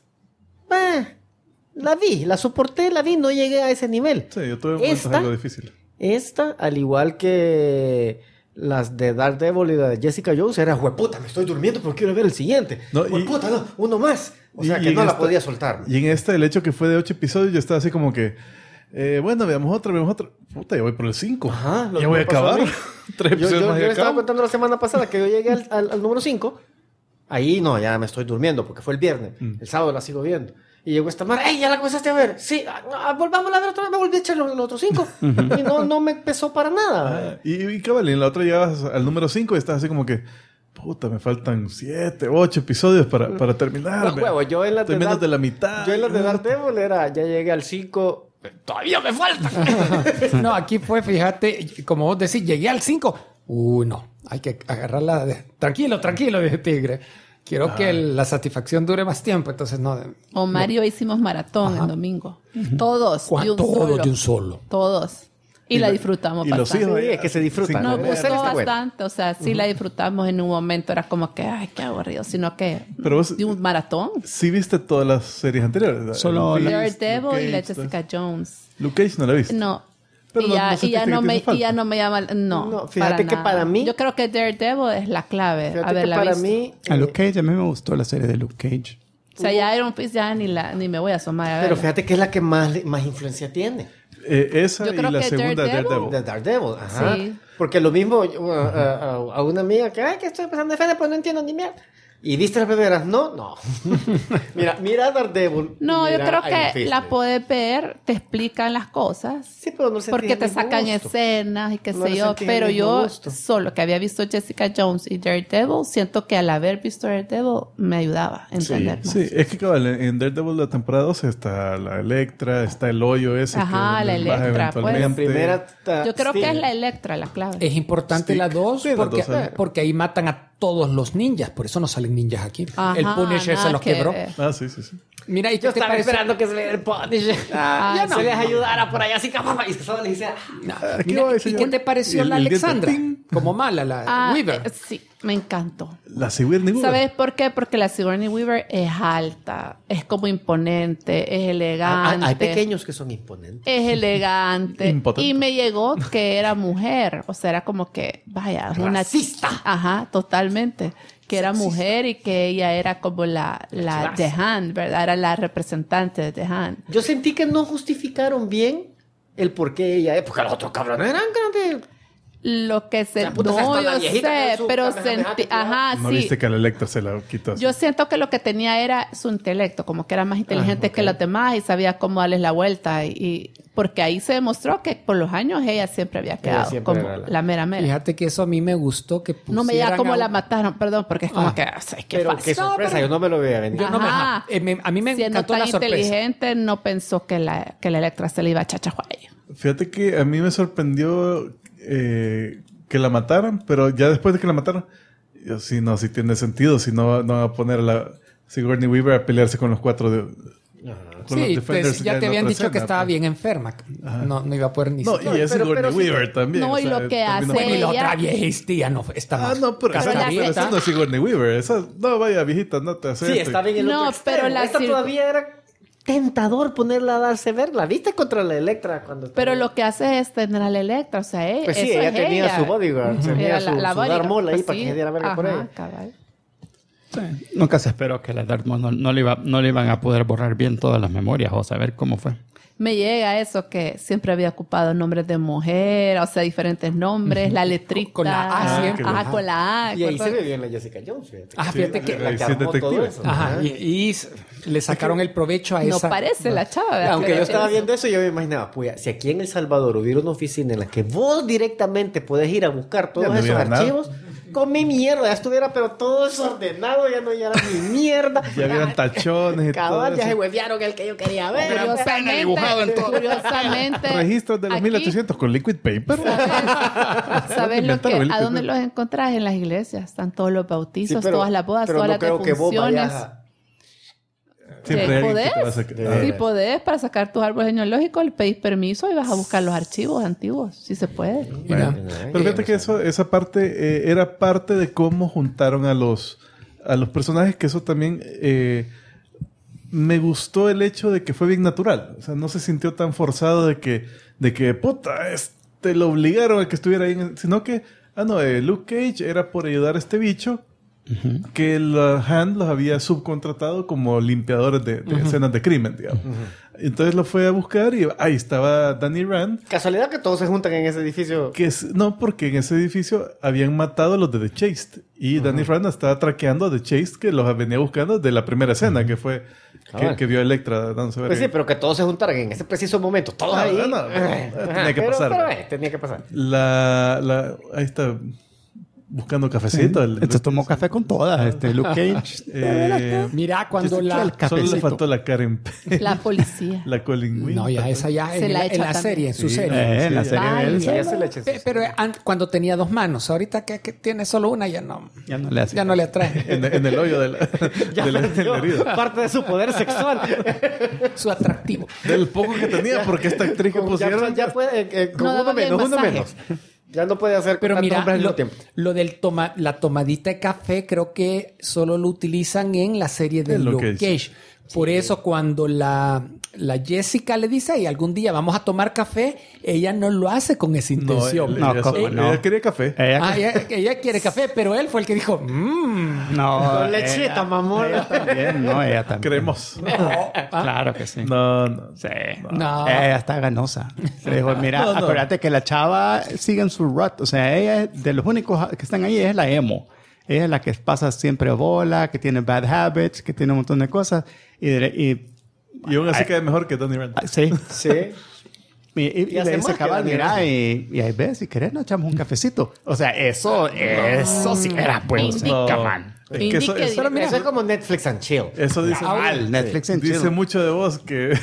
la vi, la soporté, la vi, no llegué a ese nivel. Sí, yo tuve momentos algo difícil. Esta, al igual que las de Daredevil y la de Jessica Jones, era, hueputa, me estoy durmiendo pero quiero ver el siguiente. No, Hueputa, no, uno más. O sea, Y que en no la esta- podía soltar. Y en esta, el hecho que fue de 8 episodios, yo estaba así como que, bueno, veamos otra. Puta, ya voy por el 5. Ajá, lo Ya que voy a me pasó a acabar. mí. 3 Yo episodios más y le estaba acabo. contando la semana pasada que yo llegué al número 5. Ahí no, ya me estoy durmiendo porque fue el viernes. El sábado la sigo viendo. Y llegó esta madre, ¡ey, ya la comenzaste a ver! Sí, volvamos a ver otra vez, me volví a echar los otros 5. Y no me pesó para nada. Y cabal, en la otra llegabas al número 5 y estás así como que, puta, me faltan 7, 8 episodios para terminar. No, huevo, yo en las Estoy menos de la mitad. Yo en las de Daredevil ya llegué al 5, todavía me falta. No, aquí fue, fíjate, como vos decís, llegué al 5. No, hay que agarrarla. Tranquilo, dije Tigre. Quiero que la satisfacción dure más tiempo, entonces no. Omar y yo hicimos maratón el domingo. Todos. Todos de un solo. Todos. Y la disfrutamos y los bastante. hijos Sí, es que se disfruta. Nos ¿no? gustó bastante, o sea, sí la disfrutamos en un momento, era como que, ay, qué aburrido, sino que Pero vos- de un maratón. Sí viste todas las series anteriores. Solo Luke Daredevil Cage, y la Jessica Jones. Luke Cage no la viste. No. Pero y no ya sentiste que te hizo falta. no me llama... No, No, fíjate que nada. para mí- Yo creo que Daredevil es la clave. Fíjate que haberla para visto. mí... A Luke Cage, a mí me gustó la serie de Luke Cage. O sea, ya Iron Fist ya ni me voy a asomar a Pero verla. fíjate que es la que más influencia tiene. Esa Yo y creo la que segunda Daredevil. De Daredevil, ajá. Sí. Porque lo mismo a una amiga que estoy empezando a defender, pues no entiendo ni mierda. ¿Y viste las primeras? No. mira Daredevil. No, yo mira creo Iron que Fist. la puedes ver, te explican las cosas. Sí, pero no sentí Porque el te mismo sacan gusto. escenas y qué No sé le yo. sentí el Pero mismo yo, gusto. solo que había visto Jessica Jones y Daredevil, siento que al haber visto Daredevil me ayudaba a entender más. Sí, es que cabal, en Daredevil la temporada 12 está la Electra, está el hoyo ese. Ajá, que la les baja Electra, pues. La eventualmente. primera está Yo creo que Steel. es la Electra la clave. Es importante Sí. la 2 Sí, la porque, dos sale. porque ahí matan a todos los ninjas. Por eso no salen ninjas aquí. Ajá, El Punisher se nada los que quebró. ver. Ah, sí. Mira, ¿y qué Yo te estaba pareció? esperando que se le diera el Punisher. Ah, Se les ayudara por allá así que y se solo le dice... Aquí Mira, va, ¿y señor. qué te pareció El- la el diente, Alexandra? ¡ting! Como mala, la Weaver. Sí, me encantó. La Sigourney Weaver. ¿Sabes por qué? Porque la Sigourney Weaver es alta, es como imponente, es elegante. Hay pequeños que son imponentes. Es elegante. Impotente. Y me llegó que era mujer. O sea, era como que, vaya, una Racista. Ajá, totalmente. Que era mujer y que ella era como la The Hand, ¿verdad? Era la representante de The Hand. Yo sentí que no justificaron bien el por qué ella es, porque los otros cabrones eran grandes. Lo que se... La puta, hasta No, la yo viejita sé, con su pero Kamehameha sentí... que tiraba. Ajá, ¿No sí. viste que a la Electra se la quitó así? Yo siento que lo que tenía era su intelecto, como que era más inteligente ok. que los demás y sabía cómo darles la vuelta. Y porque ahí se demostró que por los años ella siempre había quedado siempre como era la mera mera. Fíjate que eso a mí me gustó que pusieran No me diga cómo a- la mataron, perdón, porque es como Ah. que... o sea, es que Pero fácil. qué sorpresa, yo no me lo veía venir. Yo no me- Ajá. a mí me Siendo encantó tan la sorpresa. inteligente, no pensó que la Electra se le iba a chachajuay. Fíjate que a mí me sorprendió que la mataran, pero ya después de que la mataron, yo sí tiene sentido, si no van a poner a la Sigourney Weaver a pelearse con los 4 de... con los Sí, Defenders ya en te habían otra dicho que escena, estaba pues. bien enferma. No iba a poder ni No, siquiera. y es pero- Sigourney pero sí. Weaver también. No, y lo que terminó- hace- Bueno, y la ella- otra viejistía no está Ah, más no, pero esa, cascarita. esa no es Sigourney Weaver. Esa, no, vaya, viejita, no te haces Sí, esto. está bien el No, otro pero extremo. la Esta circu- todavía era tentador ponerla a darse verla. ¿Viste contra la Electra cuando... Pero lo que hace es tener a la Electra, o sea, Pues sí, eso ella es tenía ella. su bodyguard, tenía Era su bodyguard, Darth Maul ahí pues para que sí. se diera verla por Ajá, ahí. cabal. Sí. Nunca se esperó que la Darth Maul no le iban a poder borrar bien todas las memorias o saber cómo fue. Me llega eso que siempre había ocupado nombres de mujer, o sea, diferentes nombres, la letrita. Con la A siempre. Ajá, con la A. Y ahí con se todo. ve bien la Jessica Jones. Fíjate. Fíjate que... ahí sí es armó todo detective. eso. Ajá, y le sacaron el provecho a No esa... parece la chava. ¿verdad? Aunque yo Pero estaba es- viendo eso, yo me imaginaba, pues, si aquí en El Salvador hubiera una oficina en la que vos directamente puedes ir a buscar todos Ya no esos hubiera nada. archivos, con mi mierda, ya estuviera, pero todo desordenado, ya no era mi mierda. Ya habían tachones y todo Cabal, ya eso. se huevearon el que yo quería ver. Curiosamente, Registros de los aquí, 1800 con liquid paper. ¿Sabes lo Inventaron que, el a liquid dónde paper. los encontrás? En las iglesias. Están todos los bautizos, Sí, pero- todas las bodas, pero todas no las creo que vos defunciones. vayas a... Siempre Sí, hay alguien que podés. te va a sacar. Sí, podés. Para sacar tus árboles genealógicos, le pedís permiso y vas a buscar los archivos antiguos. Sí se puede. Mira, Pero fíjate que esa parte era parte de cómo juntaron a los personajes, que eso también me gustó el hecho de que fue bien natural. O sea, no se sintió tan forzado de que puta, lo obligaron a que estuviera ahí, sino que, Luke Cage era por ayudar a este bicho, que la Hand los había subcontratado como limpiadores de escenas de crimen, digamos. Entonces lo fue a buscar y ahí estaba Danny Rand. Casualidad que todos se juntan en ese edificio. No, porque en ese edificio habían matado a los de The Chaste. Y Danny Rand estaba traqueando a The Chaste, que los venía buscando de la primera escena, que fue que vio a Electra dándose verga. Pues sí, pero que todos se juntaran en ese preciso momento. Todos ahí. Tenía que pasar. Pero, tenía que pasar. Ahí está buscando cafecito. Entonces tomó café con todas, Luke Cage. Mira, cuando Solo le faltó la Karen Page. La policía. La Colin Wing. No, ya esa ya Se en la la echa también. serie, en su Sí. serie. En la serie Ay, de Elsa. Ya se le echa eso. Pero cuando tenía 2 manos, ahorita que tiene solo una, ya no Ya no le atrae En el hoyo de la perdió herida. parte de su poder sexual. su atractivo. Del poco que tenía, porque esta actriz que pusieron... Ya puede, con No uno daba bien menos, uno masaje. menos. Ya no puede hacer Pero tantos mira, hombres al mismo tiempo. lo del la tomadita de café creo que solo lo utilizan en la serie de En Luke Luke Cage. Por eso cuando la Jessica le dice, y algún día vamos a tomar café, ella no lo hace con esa intención. Ella quería café. Ella quiere café, pero él fue el que dijo, No. Con lechita, mamón. Ella también, no, ella también. Creemos. Claro que sí. No. Sí. No. Ella está ganosa. Le dijo, mira, No. acuérdate que la chava sigue en su rut. O sea, ella es de los únicos que están ahí es la emo. Ella es la que pasa siempre bola, que tiene bad habits, que tiene un montón de cosas. Y aún así queda mejor que Danny Rand. Sí. Sí. Y le hace dice más cabal, que mira, y ahí ves, si querés nos echamos un cafecito. O sea, eso sí era pues. Indica. Man. Es que eso, Indique, eso, Eso es como Netflix and chill. eso dice, Netflix en dice chill. mucho de vos que...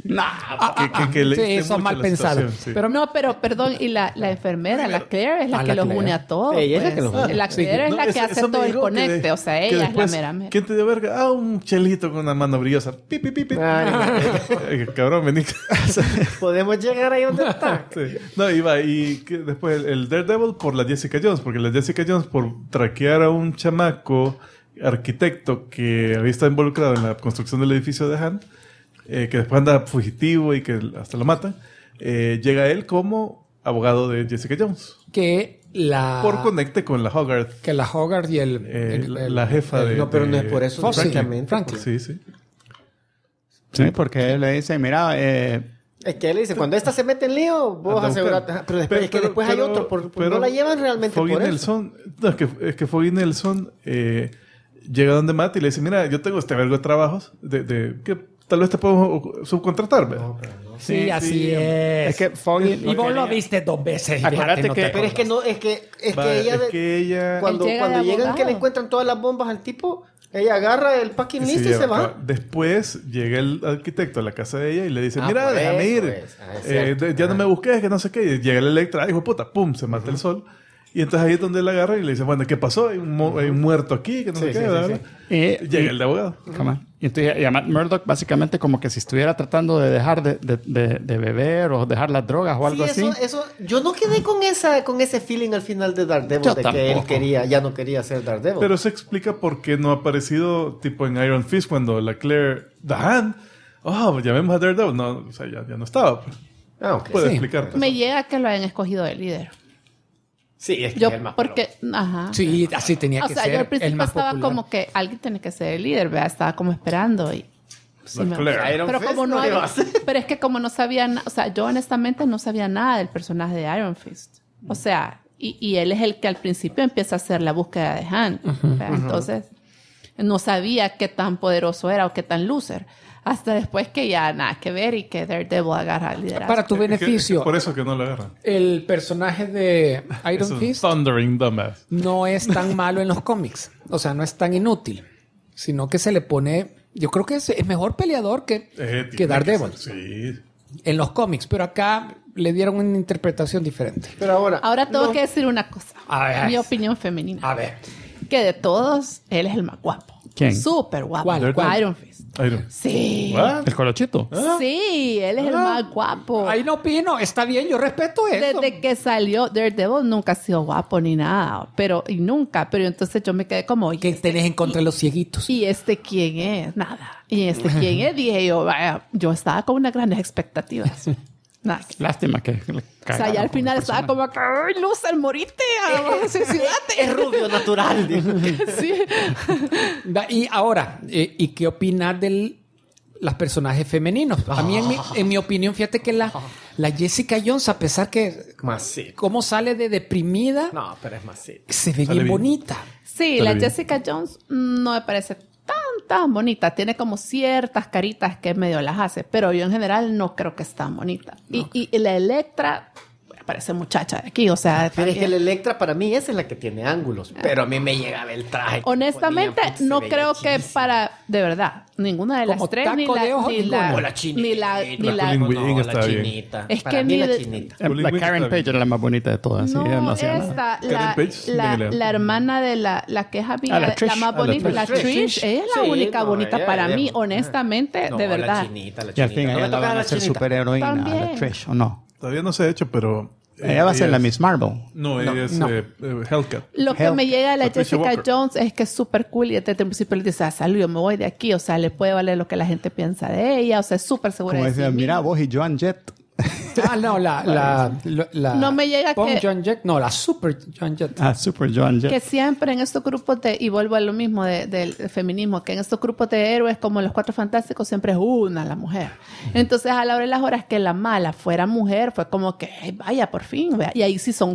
que sí, leíste eso mucho mal la pensado. situación, sí. Pero No, pero perdón, y la enfermera, la Claire, es la que la los Claire. une a todos. Ella es la pues. que los une. La Claire es No, la que eso hace me todo el dijo que conecte. O sea, que ella después, es la mera mera. ¿Quién te dio verga? Un chelito con una mano brillosa. Pi, pi, pi, pi. Cabrón, vení. Podemos llegar ahí donde está. Sí. No, iba. Y que después el Daredevil por la Jessica Jones. Porque la Jessica Jones por traquear a un chamaco arquitecto que había estado involucrado en la construcción del edificio de Han, que después anda fugitivo y que hasta lo matan, llega él como abogado de Jessica Jones. que Por conecte con la Hogarth, que la Hogarth y la jefa de... No, pero no es de- por eso. Franklin. Francamente. Franklin. Sí, sí. Sí, porque él le dice, mira, Es que él le dice, cuando esta se mete en lío, vos Anda a asegurate. buscar. Pero después, es que después hay otro. No la llevan realmente Foggy por eso. Nelson, no, es que Foggy Nelson llega donde Matt y le dice, mira, yo tengo este vergo de trabajos que tal vez te podemos subcontratar, ¿verdad? Sí, así es. es que Foggy... Y vos lo viste 2 veces. y Acuérdate fíjate, no que- te Pero es que no, es que ella, Es que ella... cuando Él llega de llegan abogado. que le encuentran todas las bombas al tipo, ella agarra el packing list y lleva se va. acá. Después llega el arquitecto a la casa de ella y le dice, Ah, mira, por déjame eso ir. es. Ah, es cierto. Ya no me busques, que no sé qué. Y llega el Electra, hijo de puta, pum, se mata el sol. Y entonces ahí es donde él agarra y le dice, bueno, ¿qué pasó? Hay un muerto aquí, que no sé qué, sí, bla, sí, bla. Y- Llega el de abogado. Come on. Y entonces y a Matt Murdock básicamente como que si estuviera tratando de dejar de beber o dejar las drogas o algo Sí, así. eso, yo no quedé con ese feeling al final de Daredevil Yo de que él tampoco. ya no quería ser Daredevil. Pero se explica por qué no ha aparecido tipo en Iron Fist cuando la Claire Dan, llamemos a Daredevil. No, o sea, ya no estaba. Pues. ok. Puede Sí. explicarte. Me llega que lo hayan escogido de líder. Sí, es que Yo, es el más porque, ajá. Sí, así tenía O que sea, ser. yo al el principio más estaba popular. como que alguien tiene que ser el líder, ¿verdad? Estaba como esperando y... sí La me- Claire. Iron pero Fist como no no le había- va a hacer. pero es que como no sabía o sea, yo honestamente no sabía nada del personaje de Iron Fist. O sea, y él es el que al principio empieza a hacer la búsqueda de Han. ¿verdad? Entonces, no sabía qué tan poderoso era o qué tan loser. Hasta después que ya nada que ver y que Daredevil agarra el liderazgo. Para tu beneficio, Por eso que no lo agarran. el personaje de Es Iron un Fist thundering dumbass. no es tan malo en los cómics. O sea, no es tan inútil. Sino que se le pone... Yo creo que es mejor peleador que Tiene Daredevil ser, sí. en los cómics. Pero acá le dieron una interpretación diferente. Pero Ahora tengo no. que decir una cosa. A ver. Mi opinión femenina. A ver. Que de todos, él es el más guapo. ¿Quién? Súper guapo. ¿Cuál? Iron Fist. Iron. Sí. ¿What? El colochito. Sí, él es el más guapo. Ahí no opino. Está bien, yo respeto eso. Desde que salió Daredevil nunca ha sido guapo ni nada. Pero entonces yo me quedé como... ¿Qué tenés en contra de los cieguitos? ¿Y este quién es? Nada. ¿Y este quién es? Dije yo, vaya, yo estaba con unas grandes expectativas. Nada. Lástima que... O sea, ya al final estaba como que, ¡ay, loser, morite! ¡Suicidate! Es rubio natural. Sí. Y ahora, ¿y qué opinas del las personajes femeninos. A mí, en mi opinión, fíjate que la Jessica Jones, a pesar que Masita. cómo sale de deprimida, No, pero es masita. se ve Sale bien bien. bonita. Sí, Sale la bien. Jessica Jones no me parece tan bonita. Tiene como ciertas caritas que medio las hace, pero yo en general no creo que es tan bonita. Y la Electra parece muchacha de aquí, o sea, Pero es que también. la Electra para mí esa es la que tiene ángulos. Pero a mí me llegaba el traje. Honestamente, Ponía, puta, no se veía creo que chidísimo. para, de verdad, ninguna de las Como tres, ni taco la, de ojo, ni ninguna. la, O la chinita. ni la, ni La la, Colin Wing No, está la bien. chinita. Es Para que mí ni la de- chinita. Colin La Wing Karen está Page bien. era la más bonita de todas. sí, ella no hacía nada. esta, Karen Page, dígale. la hermana de la que es amiga, la Trish. la más la bonita, Trish. la Trish, ella es la Sí, única no, bonita ella- para ella- mí, honestamente, No, de verdad. La chinita, la Y al fin chinita. No ella me la tocaba van a la hacer chinita. superheroína, a la También. Trish, ¿o no? Todavía no se ha hecho, pero... Ella va a ser la Miss Marvel. No, ella es no. Hellcat. Lo que me llega de la Patricia Jessica Walker. Jones es que es súper cool y desde el principio le dice, salud, yo me voy de aquí. O sea, le puede valer lo que la gente piensa de ella. O sea, es súper segura Como de sí decía, mira misma. vos y Joan Jett. Ah, no, la No me llega Punk que- Joan Jett. No, la Super Joan Jett. Ah, Super Joan Jett. Que siempre en estos grupos y vuelvo a lo mismo del feminismo, que en estos grupos de héroes como los Cuatro Fantásticos siempre es una la mujer. Entonces, a la hora de las horas que la mala fuera mujer, fue como que, "Ay, vaya, por fin, vea". Y ahí sí son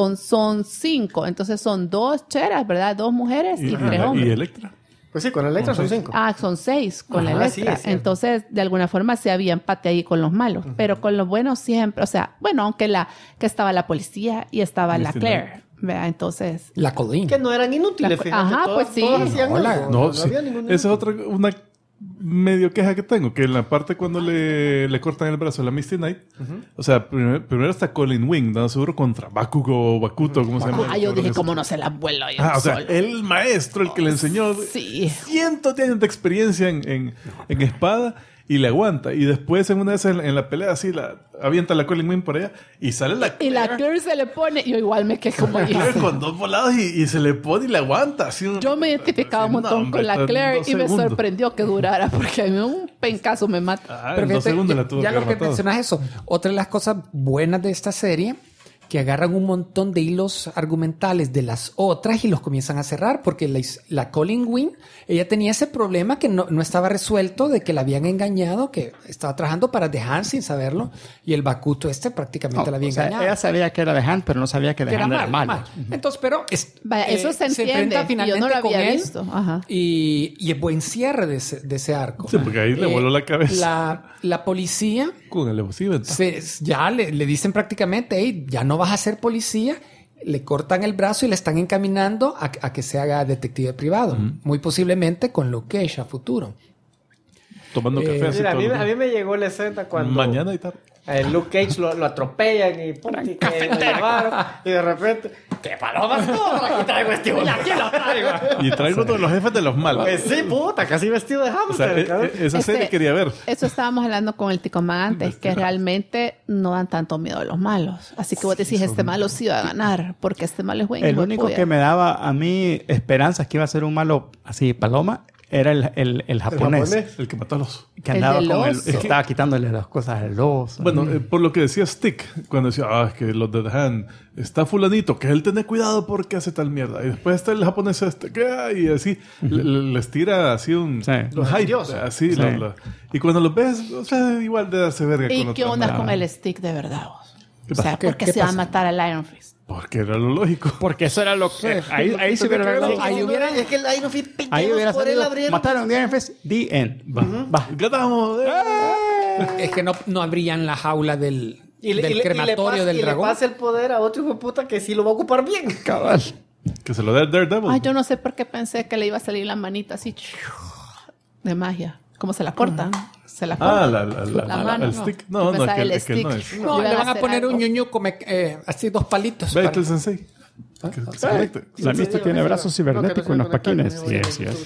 5. Entonces, son 2 cheras, ¿verdad? 2 mujeres y 3 y hombres. Electra. Pues sí, con la Electra son 5. Ah, son 6 con la Ajá, Electra. sí, es cierto. Entonces, de alguna forma sí había empate ahí con los malos. Pero con los buenos siempre, o sea, bueno, aunque que estaba la policía y estaba la Misty Claire, ¿verdad? Entonces, La Colleen. Que no eran inútiles, La- fíjate. Ajá, todas- pues sí. todas hacían Hola. algo. No, sí. había ningún Esa es otra, una medio queja que tengo, que en la parte cuando le cortan el brazo a la Misty Knight, o sea, primero está Colin Wing, dando seguro contra Bakugo o Bakuto, ¿cómo se llama? yo dije, ¿cómo no se la vuelo yo Ah, o sea, solo? el maestro, el que le enseñó Sí. cientos de años de experiencia en espada y le aguanta. Y después en una de esas en la pelea así, avienta la Colin Wing por allá y sale la Y la Claire se le pone, yo igual me quedé como Claire con 2 volados y se le pone y le aguanta. Así yo me identificaba un montón con la Claire y me sorprendió que durara porque a mí un pencazo me mata. Ah, Pero en 2 fíjate, segundos la tuvo ya que lo haber que matado. mencionas eso. Otra de las cosas buenas de esta serie, que agarran un montón de hilos argumentales de las otras y los comienzan a cerrar, porque la Colin Wing, ella tenía ese problema que no estaba resuelto, de que la habían engañado, que estaba trabajando para The Hand sin saberlo, y el Bakuto prácticamente la había O sea, engañado. ella sabía que era de Han, pero no sabía que de Que era Han era mal, malo. mal. Entonces, pero Vaya, eso se entiende, enfrenta y yo finalmente no lo había con él, visto. Ajá. y es buen cierre de ese arco. Sí, porque ahí le voló la cabeza. La policía Con el evosivo. ya le dicen prácticamente, hey, ya no vas a ser policía, le cortan el brazo y le están encaminando a que se haga detective privado, muy posiblemente con Luke Cage a futuro. Tomando café así Mira, a todo mí, el a día. mí me llegó la escena cuando Mañana y tarde. Luke Cage lo atropellan y pum, y que lo llevaron, y de repente, ¡qué palomas todas! Aquí traigo este y aquí lo traigo. Y traigo todos los jefes de los malos. Pues sí, puta, casi vestido de O sea, hámster, cabrón. esa serie quería ver. Eso estábamos hablando con el Ticomán antes, que realmente no dan tanto miedo a los malos. Así que vos decís, este malo sí va a ganar, porque este malo es bueno. El único que me daba a mí esperanzas que iba a ser un malo así, paloma, era el japonés. El que mató a los... Que El andaba del con oso. que estaba quitándole las cosas al oso. Bueno, por lo que decía Stick, cuando decía, es que los de The Hand, está fulanito, que él tiene cuidado porque hace tal mierda. Y después está el japonés y así, les tira así un Sí. hype, Envidioso. así. Sí. Y cuando los ves, o sea, igual de darse verga ¿Y con qué otra onda madre. con el stick de verdad vos? ¿Qué O sea, pasa? ¿por qué ¿Qué se va a pasa? matar al Iron Fist? Porque era lo lógico. Porque eso era lo que... Ahí se hubiera arreglado. Ahí hubieran- Es que el Iron Fist Ahí hubiera por él salido. abrieron. Mataron a Iron Fist. The end. Va. ¡Ganamos! Es que no abrían la jaula del Y crematorio del le dragón. pasa el poder a otro hijo de puta que sí lo va a ocupar bien. Cabal. Que se lo dé el Daredevil. Ay, yo no sé por qué pensé que le iba a salir la manita así de magia. ¿Cómo se la cortan? Se la cortan. La mano, el no. stick. Yo No, pensaba es el que stick. no es. No, Iban le van a hacer poner algo. un ñuñu así 2 palitos. Ve para- el sensei. Que se conecte. La vista tiene brazos cibernéticos en los paquines. Sí, sí es.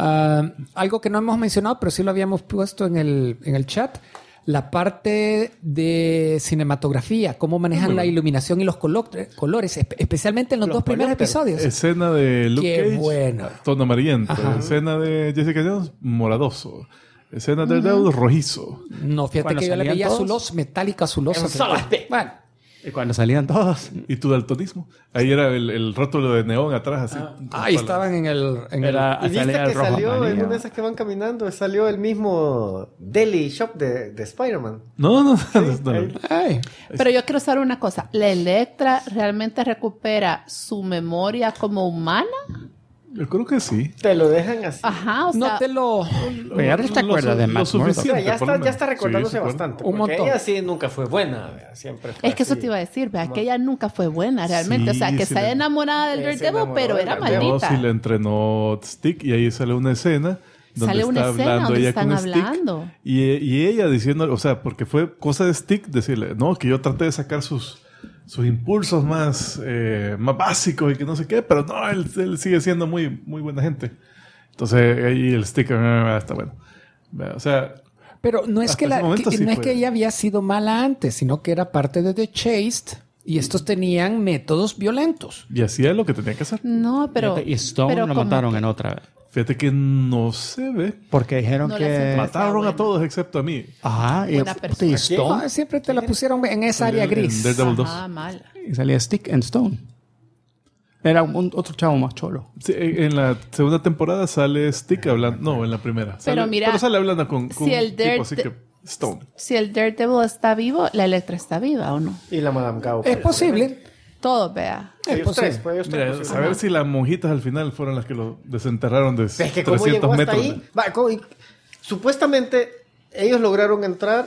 Algo que no hemos mencionado, pero sí lo habíamos puesto en el chat. La parte de cinematografía, cómo manejan la iluminación y los colores, especialmente en los 2 primeros episodios. Escena de Luke Qué Cage, bueno. tono amarillento. Ajá. Escena de Jessica Jones, moradoso. Escena de Daredevil, rojizo. No, fíjate Cuando que yo la salían veía todos. metálica azulosa. En solo Bueno, Y cuando salían todos. Y tu daltonismo. Ahí era el rótulo de neón atrás, así. Ahí estaban en el... Era, Y viste salía el que rojo salió en amarillo. una de esas que van caminando, salió el mismo deli shop de Spider-Man. No. Ay, Pero yo quiero saber una cosa. ¿La Electra realmente recupera su memoria como humana? Yo creo que sí. Te lo dejan así. Ajá, o sea... no te lo... Pero ya te acuerdas de Matt O sea, suficiente, ya por lo está, ya menos. está recordándose Sí, sí, bastante. Un Porque montón. ella sí nunca fue buena. ¿verdad? Siempre fue Es que eso así. te iba a decir, ¿verdad? Que ella nunca fue buena realmente. Sí, o sea, que sí se haya le- enamorado del Se Daredevil, enamoró pero del era Daredevil. maldita. No, si le entrenó Stick y ahí sale una escena donde Sale una está escena hablando donde ella están con hablando. Stick y ella diciendo, o sea, porque fue cosa de Stick decirle, no, que yo traté de sacar sus impulsos más básicos y que no sé qué, pero no, él sigue siendo muy buena gente. Entonces ahí el Stick está bueno. O sea, Pero no es Hasta que, ese momento sí no es fue. que ella había sido mala antes, sino que era parte de The Chased y estos tenían métodos violentos. y hacía lo que tenía que hacer. No, pero... Y Stone pero lo como mataron que- en otra. Fíjate que no se ve. Porque dijeron No le que... hacen Mataron buena. a todos excepto a mí. Ajá, y, Buena persona. y Stone. Ah, siempre te la pusieron en esa área En gris. Daredevil 2. Ajá, mala. Y salía Stick and Stone. Era otro chavo más cholo. Sí, en la segunda temporada sale Stick hablando. No, en la primera. Pero mira, sale hablando con si el un tipo así que Stone. Si el Daredevil está vivo, la Electra está viva, ¿o no? Y la Madame Gao. Es posible. Todo, vea. Es Ellos tres, posible. pues, ellos tres, Mira, pues, saber si las monjitas al final fueron las que lo desenterraron de Es que cómo 300 llegó hasta metros. ahí. Va, supuestamente ellos lograron entrar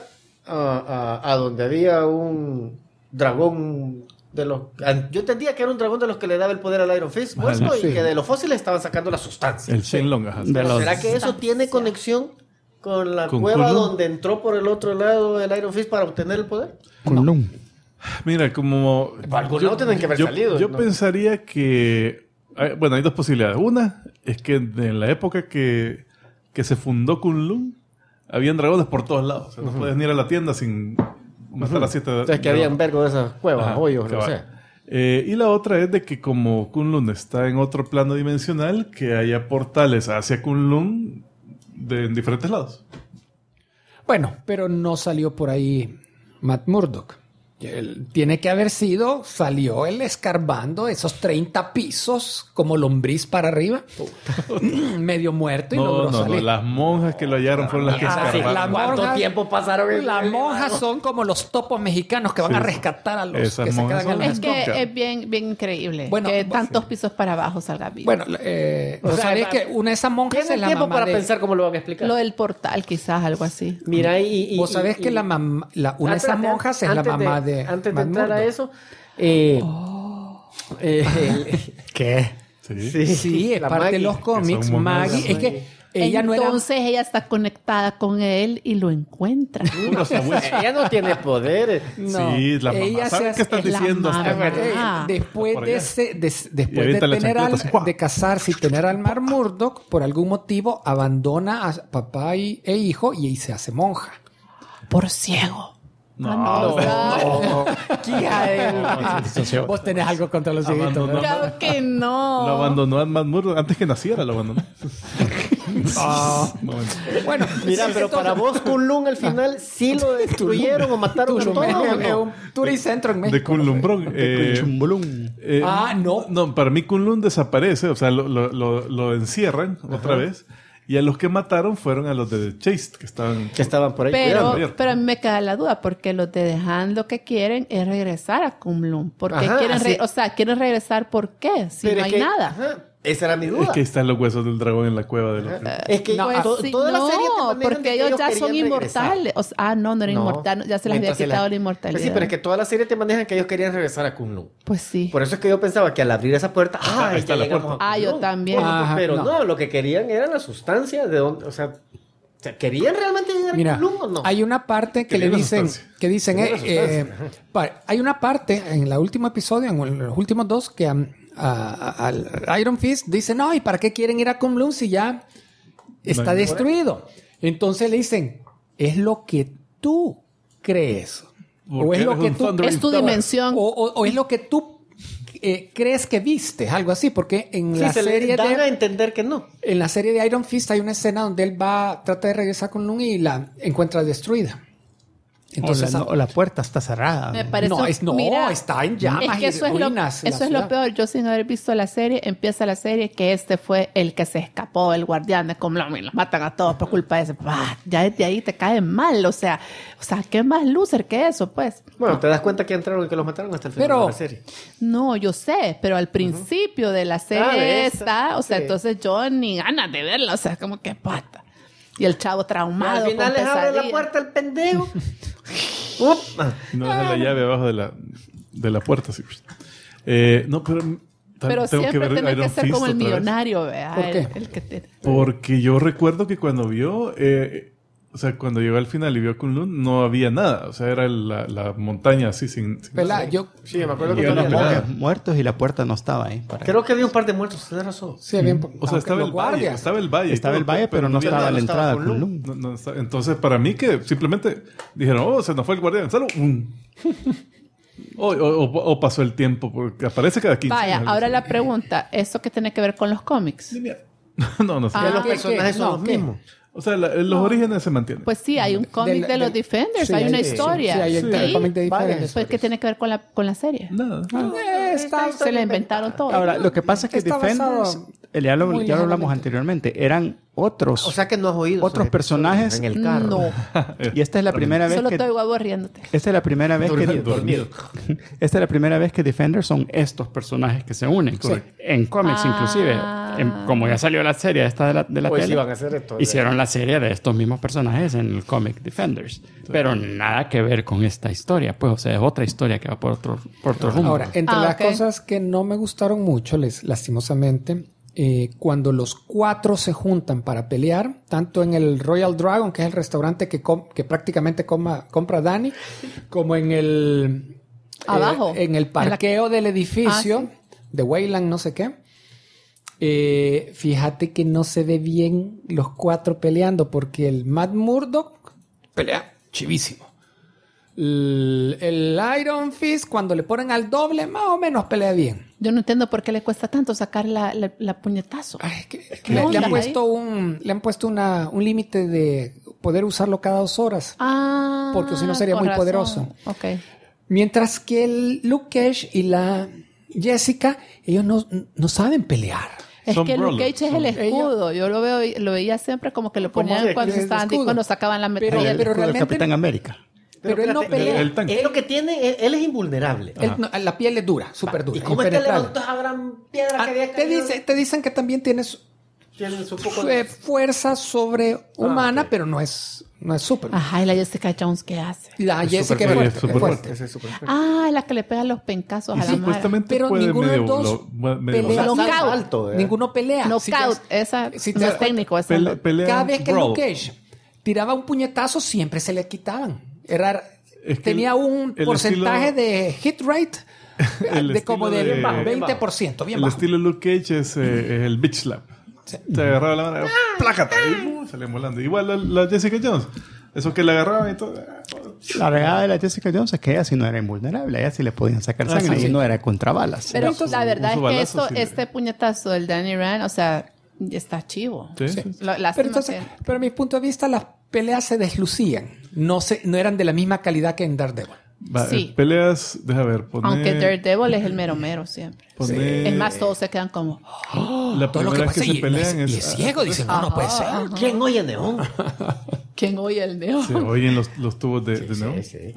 a donde había un dragón de los... Yo entendía que era un dragón de los que le daba el poder al Iron Fist puesto sí. y que de los fósiles estaban sacando la sustancia. El Shenlong, ajá. De los- ¿Será que eso tiene conexión con la Con cueva Kunlun? donde entró por el otro lado el Iron Fist para obtener el poder? Kunlun. Mira, como... Por algún lado tienen que haber salido, Yo ¿no? pensaría que... Bueno, hay dos posibilidades. Una es que en la época que se fundó Kunlun, habían dragones por todos lados. O sea, no puedes ni ir a la tienda sin matar a 7 O sea, que había un vergo de esas cuevas, Ajá, hoyos, no cabal. sé. Y la otra es de que como Kunlun está en otro plano dimensional, que haya portales hacia Kunlun en diferentes lados. Bueno, pero no salió por ahí Matt Murdock. Tiene que haber salió él escarbando esos 30 pisos como lombriz para arriba, medio muerto y logró No, salir. las monjas que lo hallaron fueron las que Ah, sí, escarbaron. la ¿Cuánto monjas- tiempo pasaron en Las el monjas lago? son como los topos mexicanos que van Sí. a rescatar a los Esas que se monjas quedan en son la las Es que Nunca. es bien increíble Bueno, que tantos pisos para abajo salga vivo. Bueno, O sea, ¿sabes que una de esas monjas es ¿Tienen la tiempo mamá para de... pensar cómo lo van a explicar? Lo del portal, quizás, algo así. Mira, y Vos sabés que la mamá, una de esas Espérate, monjas es la antes mamá de Antes de Matt entrar a Murdock. eso... ¿Qué? Sí. Sí, es la parte de Maggie. los cómics. Que son monjas. Maggie, es que ella no era... Entonces ella está conectada con él y lo encuentra. Ella no tiene poderes. No, Sí, la mamá. ella ¿Sabes se qué están es la diciendo? mamá. Hasta Después por de allá. después Y de avienta la tener chancleta así, ¡guau! de casarse y tener al Matt Murdock, por algún motivo abandona a papá e hijo y ahí se hace monja. Por ciego. No, Vos tenés algo contra los cieguitos, Abandonó. ¿verdad? Claro que no. Lo abandonó a Matt Murdock antes que naciera, lo abandonó. Bueno, Bueno, Mira, sí, pero entonces- para vos, Kunlun al final sí lo destruyeron o mataron a Tulum, todos. ¿o es no? un turicentro en México. de Kunlun. Chumbulum. No. No, para mí Kunlun desaparece, o sea, lo encierran otra vez. Y a los que mataron fueron a los de The Chased, que estaban... Que estaban por ahí Pero, cuidando. pero a mí me queda la duda, porque los de Dejan lo que quieren es regresar a Kunlun. ¿Por qué Ajá, quieren así- o sea, quieren regresar por qué? Si Pero no es hay que- nada. ajá, esa era mi duda. Es que ahí están los huesos del dragón en la cueva de los... Es que Pues sí, toda la serie te manejan porque de que ellos ya son querían regresar. inmortales. O sea, no era No. inmortal. Ya se les había Mientras quitado la Pues inmortalidad. sí, pero es que toda la serie te manejan que ellos querían regresar a Kunlun. Pues sí. Por eso es que yo pensaba que al abrir esa puerta, ahí está ya la llegamos puerta. a Kunlun. Yo también. Ajá, Pero no. no, lo que querían era la sustancia de donde, o sea, ¿querían realmente llegar Mira, a Kunlun o no? hay una parte que Quería le la dicen, sustancia. que Quería la sustancia. hay una parte en el último episodio, en los últimos dos, que al Iron Fist dice, no, ¿y para qué quieren ir a Kunlun si ya está No, destruido? Entonces le dicen, es lo que tú crees. O Porque es lo eres que un tú... Thundering Es tu Tower. dimensión. O es lo que tú crees que viste, algo así, porque en Sí, la se le serie dan a de... entender que no. En la serie de Iron Fist hay una escena donde él trata de regresar con Lung y la encuentra destruida. Entonces, o la puerta está cerrada. Me parece, no, está en llamas es que eso y ruinas. eso es lo peor. Yo sin haber visto la serie, empieza la serie que este fue el que se escapó, el guardián de Comlom, y los matan a todos por culpa de ese. Ya desde ahí te cae mal, o sea, ¿qué más loser que eso, pues? Bueno, te das cuenta que entraron y que los mataron hasta el final de la serie. No, yo sé, pero al principio de la serie está, o sea, sí. Entonces yo ni ganas de verla, o sea, como que pata. Y el chavo traumado. Al final con les abre la pesadillas. puerta el pendejo. No deja la llave abajo de la puerta. Sí. No, Pero tengo siempre ver tiene que Iron ser Fist como el otra vez. millonario, ¿verdad? ¿Por qué? El que te... Porque yo recuerdo que cuando vio, o sea, cuando llegó al final y vio a Kunlun, no había nada. O sea, era la montaña así sin ¿Verdad? nada. Yo Sí, me acuerdo Y que unos había- monjes muertos y la puerta no estaba ahí. Creo que había un par de muertos, tienes razón. sí, bien. O sea, estaba el valle. Estaba el valle. y Estaba el todo, valle, pero no había estaba nada. la entrada a Kunlun. Kunlun. No estaba. Entonces, para mí que simplemente dijeron, oh, se nos fue el guardián. ¡Salud! O pasó el tiempo, porque aparece cada 15 Vaya, años. ahora la pregunta, ¿eso qué tiene que ver con los cómics? No sé. Que los ¿qué? personajes son No, los ¿qué? mismos. O sea, los orígenes se mantienen. Pues sí, hay un cómic de los Defenders, sí, hay una sí, historia. Sí, hay el cómic de varias Defenders. Pues, ¿qué tiene que ver con la serie? Nada. Se le inventaron todo. Ahora, lo que pasa es que Está Defenders, basado ya lo muy hablamos ligeramente. anteriormente, eran otros. O sea que no has oído Otros esos personajes. episodios en el carro. No, Y esta es la primera vez solo que... estoy guabo riéndote. Esta es la primera vez que... Dormido. Esta es la primera vez que Defenders son estos personajes que se unen. Correcto. En cómics, inclusive. Como ya salió la serie esta de la Pues tele, iban a hacer esto. hicieron la serie de estos mismos personajes en el cómic Defenders. Pero nada que ver con esta historia. Pues, o sea, es otra historia que va por otro rumbo. Ahora, entre las ok. cosas que no me gustaron mucho, lastimosamente, cuando los cuatro se juntan para pelear, tanto en el Royal Dragon, que es el restaurante que prácticamente compra Dani, como en el... Abajo. En el parqueo del edificio de Wayland, no sé qué. Fíjate que no se ve bien los cuatro peleando, porque el Matt Murdock pelea chivísimo. El Iron Fist, cuando le ponen al doble, más o menos pelea bien. Yo no entiendo por qué le cuesta tanto sacar la puñetazo. Ay, que ¿Qué le onda han ahí? puesto un límite de poder usarlo cada 2 horas. Ah, Porque si no sería con muy razón. poderoso. Ok. Mientras que el Luke Cage y la Jessica, ellos no saben pelear. Es Son que Luke brawlers, Cage es el escudo. Yo lo veía siempre como que lo ponían de- cuando el estaban escudo. cuando sacaban la Pero- metralla. pero el realmente- Capitán América. Pero él no espérate, pelea. el tanque. Él lo que tiene, él es invulnerable. La piel es dura, súper dura. ¿Y cómo es que impenetrable. levantó esa gran piedra Ah, que había te caído? te dicen que también tienes Tiene su poco de... fuerza sobrehumana, pero no es súper. Ajá, y la Jessica Jones, ¿qué hace? Y la Jessica es fuerte, fuerte, es súper es fuerte. Ese es súper fuerte. Ah, es la que le pega los pencazos Y a la madre. supuestamente Pero puede ninguno de medio... los dos medio pelea. Knockout. Alto, Ninguno pelea. Si te- Knockout, esa si no te- es técnico. Esa no. pelean Cada vez que brawl. Luke Cage tiraba un puñetazo, siempre se le quitaban. Es que Tenía un el porcentaje estilo- de hit rate El de como estilo del de- 20%. Bien El bajo. estilo Luke Cage es el bitch slap. Te agarraba la mano, plácate, y salían volando. Igual la Jessica Jones. Eso que la agarraban y todo. La regada de la Jessica Jones es que ella sí no era invulnerable. Ella sí le podían sacar sangre sí. y no era contra balas. Pero Uso- la verdad uso es que balazos, sí. este puñetazo del Danny Rand, o sea, está chivo. Sí. Lástima Pero entonces, que- pero a mi punto de vista, las peleas se deslucían. No eran de la misma calidad que en Daredevil. Va, Sí. Peleas, deja ver, pone... aunque Daredevil es el mero mero siempre. pone- Es más, todos se quedan como... La Todo lo que primera vez pasa que se y pelean es ciego. Dicen, no puede ser. ¿Quién oye Neón? ¿Quién oye el neo? Se oyen los tubos de neón. Sí.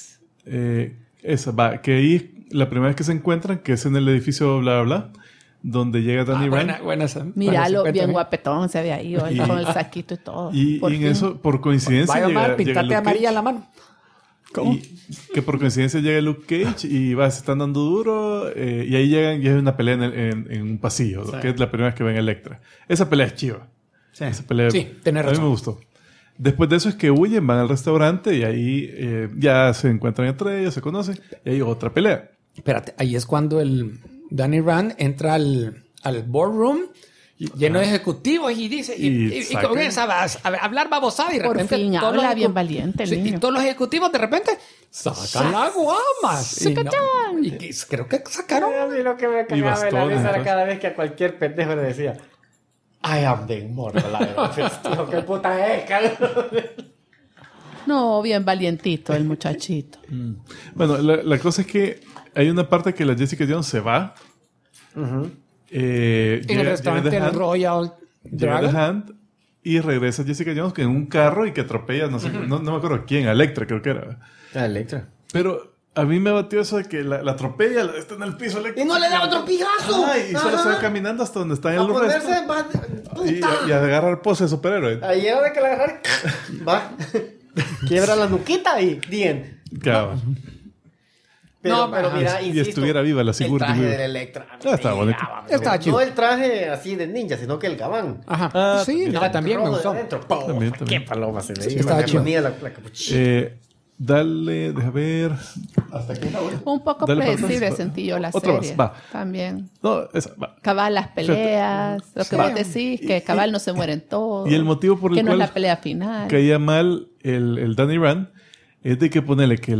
Esa, va, que ahí la primera vez que se encuentran, que es en el edificio bla bla bla, donde llega Danny Rand. Buena esa. Míralo, Bueno, bien se guapetón se ve ahí, hoy, con el saquito y todo. Y Por en fin. eso, por coincidencia, Vaya, Omar, llega pintate Luke amarilla Cage. la mano. Y que por coincidencia llega Luke Cage y va, se están dando duro y ahí llegan y hay una pelea en un pasillo, que es la primera vez que ven a Electra. Esa pelea es chiva. Esa pelea Sí, tenés a mí razón. me gustó. Después de eso es que huyen, van al restaurante y ahí ya se encuentran entre ellos, se conocen y hay otra pelea. Espérate, ahí es cuando el Danny Rand entra al boardroom lleno de ejecutivos y dice y saca- comienza a hablar babosada y de Por repente fin todos los habla bien ejecu- valiente el Sí, niño. y todos los ejecutivos de repente sacan la guama. Y creo que sacaron. A mí lo que me cagaba de la bastones, risa era entonces. cada vez que a cualquier pendejo le decía I am the immortal Iron Fist. Tío, ¿qué puta es, cabrón? No, bien valientito el muchachito. Bueno, la cosa es que hay una parte que la Jessica Jones se va. En el restaurante el Royal Llega Dragon. The Hand y regresa Jessica Jones en un carro y que atropella, no sé, no me acuerdo quién, a Electra creo que era. Electra. Pero a mí me batió eso de que la atropella, está en el piso Electra. ¡Y no le da otro pijazo! Ay, y solo se va caminando hasta donde están A los restos. ponerse... Y agarra el pose de superhéroe. Ahí era de que la agarrar... Va. Quiebra la nuquita y... Bien. Cabal. Pero No, mira, y insisto, estuviera viva la el Sigourney traje Weaver. del Electra. Estaba bonito. Estaba chido. No el traje así de ninja, sino que el gabán. Ajá. Sí, no, también me Rojo de gustó. adentro. También. Qué paloma se veía. estaba Me chido. ponía la capuchina. Dale, deja ver. ¿Hasta aquí? Un poco Dale, predecible Francis. sentí yo la Otra serie. más, va. También. No, esa, va. Cabal las peleas, lo que vos decís, que cabal no se mueren todos. Y el motivo por el que no es cual la pelea final. caía mal el Danny Rand es de que ponerle que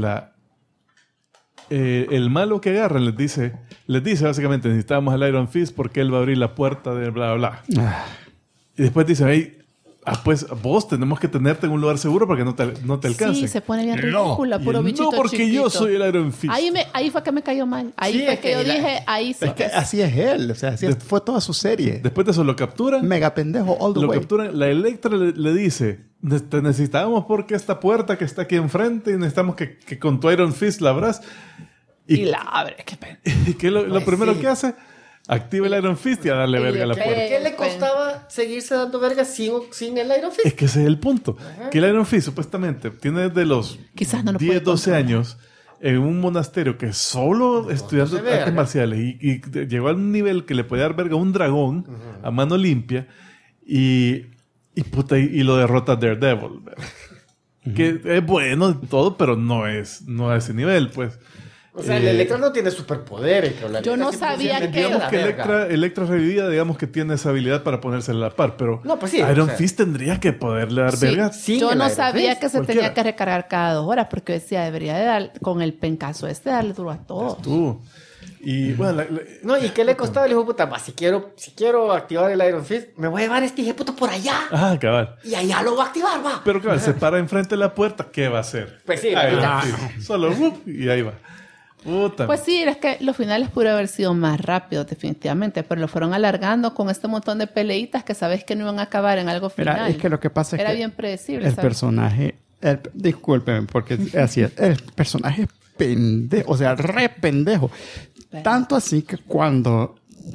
el malo que agarra les dice básicamente necesitamos al Iron Fist porque él va a abrir la puerta de bla bla bla. Y después dice hey, pues vos tenemos que tenerte en un lugar seguro para que no te alcance. Sí, se pone bien ridícula, Y puro él, bichito no porque chiquito. yo soy el Iron Fist. Ahí fue que me cayó mal. Ahí Sí, fue es que yo que dije, ahí sí. Es que así es él. O sea, así fue toda su serie. Después de eso lo capturan. Mega pendejo all the Lo way. capturan. La Electra le dice te necesitamos porque esta puerta que está aquí enfrente y necesitamos que con tu Iron Fist la abras. Y la abre. Qué pena. Y que lo Pues primero sí. que hace, activa el Iron Fist y a darle Y verga a la le puerta. ¿Qué le costaba seguirse dando verga sin el Iron Es Fist? que ese es el punto. Que el Iron Fist supuestamente tiene desde los Quizás no lo 10, puede 12 controlar. años en un monasterio que solo estudiando verga. artes marciales y llegó a un nivel que le podía dar verga a un dragón a mano limpia y lo derrota Daredevil. ¿verdad? Que es bueno y todo, pero no es a ese nivel, pues. O sea, el Electra no tiene superpoderes. pero la Yo neta no sí sabía pusieron que- bien Digamos la que verga. Electra revivida, digamos que tiene esa habilidad para ponerse a la par, pero No, pues sí, Iron o sea. Fist tendría que poderle dar Sí, verga. sin yo el no Iron sabía Fist, que se cualquiera. tenía que recargar cada 2 horas porque yo decía, debería de dar, con el pencazo darle duro a todos. Tú. Y bueno, No, ¿y qué le costaba el hijo de puta? Va, si quiero activar el Iron Fist, me voy a llevar a este hijo de puta por allá. cabal. Y allá lo va a activar, va. Pero claro, se para enfrente de la puerta, ¿qué va a hacer? Pues sí, Ahí ya. va, sí. Solo y ahí va. Puta. Pues sí, es que los finales pudieron haber sido más rápidos, definitivamente, pero lo fueron alargando con este montón de peleitas que sabes que no iban a acabar en algo final. Mira, es que lo que pasa es Era que bien predecible. el ¿sabes? personaje, discúlpeme, porque así es, el personaje es pendejo, o sea, re pendejo. Tanto así que cuando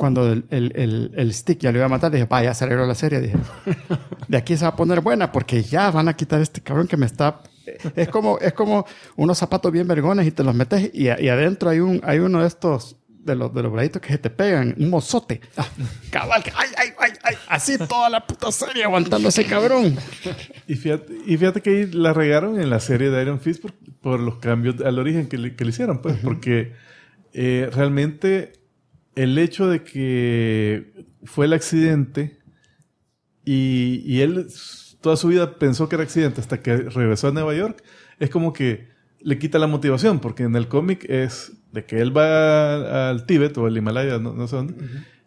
el stick ya lo iba a matar, dije, vaya, se arregló la serie, dije, de aquí se va a poner buena porque ya van a quitar este cabrón que me está... Es como unos zapatos bien vergones y te los metes y adentro hay uno de estos de los braditos que se te pegan, un mozote. Cabal, que ay, así toda la puta serie aguantando ese cabrón. Y fíjate que ahí la regaron en la serie de Iron Fist por los cambios al origen que le hicieron, pues, porque realmente el hecho de que fue el accidente y él toda su vida pensó que era accidente hasta que regresó a Nueva York, es como que le quita la motivación, porque en el cómic es de que él va al Tíbet o al Himalaya, no sé dónde,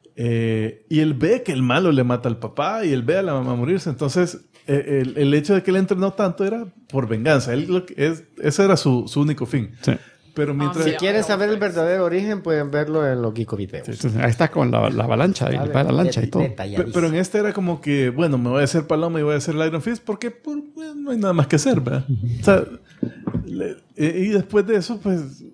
y él ve que el malo le mata al papá y él ve a la mamá morirse. Entonces, el hecho de que él entrenó tanto era por venganza. Ese era su único fin. Sí. Pero mientras... Si quieren saber el verdadero origen, pueden verlo en los Geeko Videos. Entonces, ahí está con la avalancha, y va la lancha y todo. Pero en este era como que, bueno, me voy a hacer Paloma y voy a hacer el Iron Fist porque no hay nada más que hacer, ¿verdad? O sea, y después de eso, pues,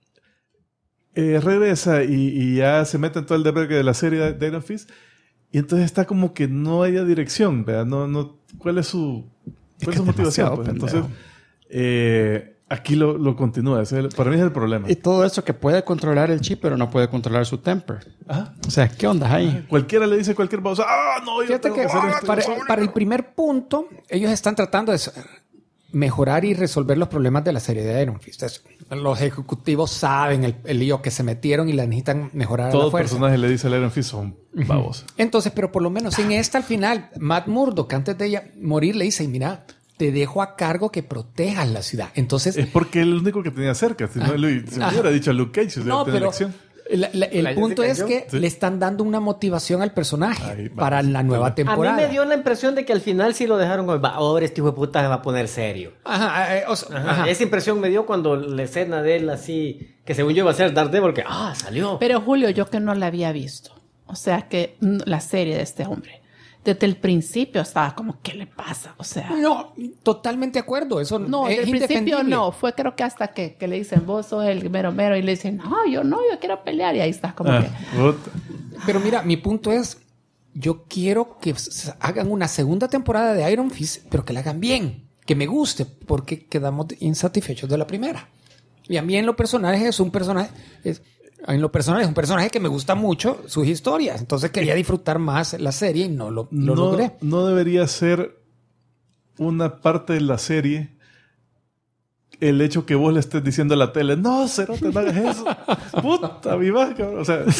regresa y ya se mete en todo el debergue de la serie de Iron Fist y entonces está como que no haya dirección, ¿verdad? ¿Cuál es su motivación? Pues? Entonces, aquí lo continúa. Para mí es el problema. Y todo eso que puede controlar el chip, pero no puede controlar su temper. Ajá. O sea, ¿qué onda ahí? Cualquiera le dice cualquier cosa. No, yo Fíjate tengo que hacer esto. para el primer punto, ellos están tratando de mejorar y resolver los problemas de la serie de Iron Fist. Los ejecutivos saben el lío que se metieron y la necesitan mejorar a Todo la fuerza. personaje le dice al Iron Fist son babos. Entonces, pero por lo menos en esta al final, Matt Murdock, antes de ella morir, le dice, mira, te dejo a cargo que protejas la ciudad. Entonces, Es porque él es el único que tenía cerca. Si no, se le hubiera dicho a Luke Cage. no, pero El punto es que le están dando una motivación al personaje para la nueva temporada. A mí me dio la impresión de que al final sí lo dejaron como, ahora este hijo de puta se va a poner serio. Ajá. Esa impresión me dio cuando la escena de él así, que según yo iba a ser Daredevil, que salió. Pero Julio, yo que no la había visto. O sea, que la serie de este hombre. Desde el principio estaba como, ¿qué le pasa? O sea... No, totalmente de acuerdo. Eso No, es desde el principio indefendible. no. Fue creo que hasta que le dicen, vos sos el mero mero. Y le dicen, yo quiero pelear. Y ahí está como que... puta. Pero mira, mi punto es, yo quiero que hagan una segunda temporada de Iron Fist, pero que la hagan bien, que me guste, porque quedamos insatisfechos de la primera. Y a mí en lo personal es un personaje que me gusta mucho sus historias. Entonces quería disfrutar más la serie y no lo logré. No debería ser una parte de la serie el hecho que vos le estés diciendo a la tele, no, cerote, no hagas eso. Puta, viva, cabrón.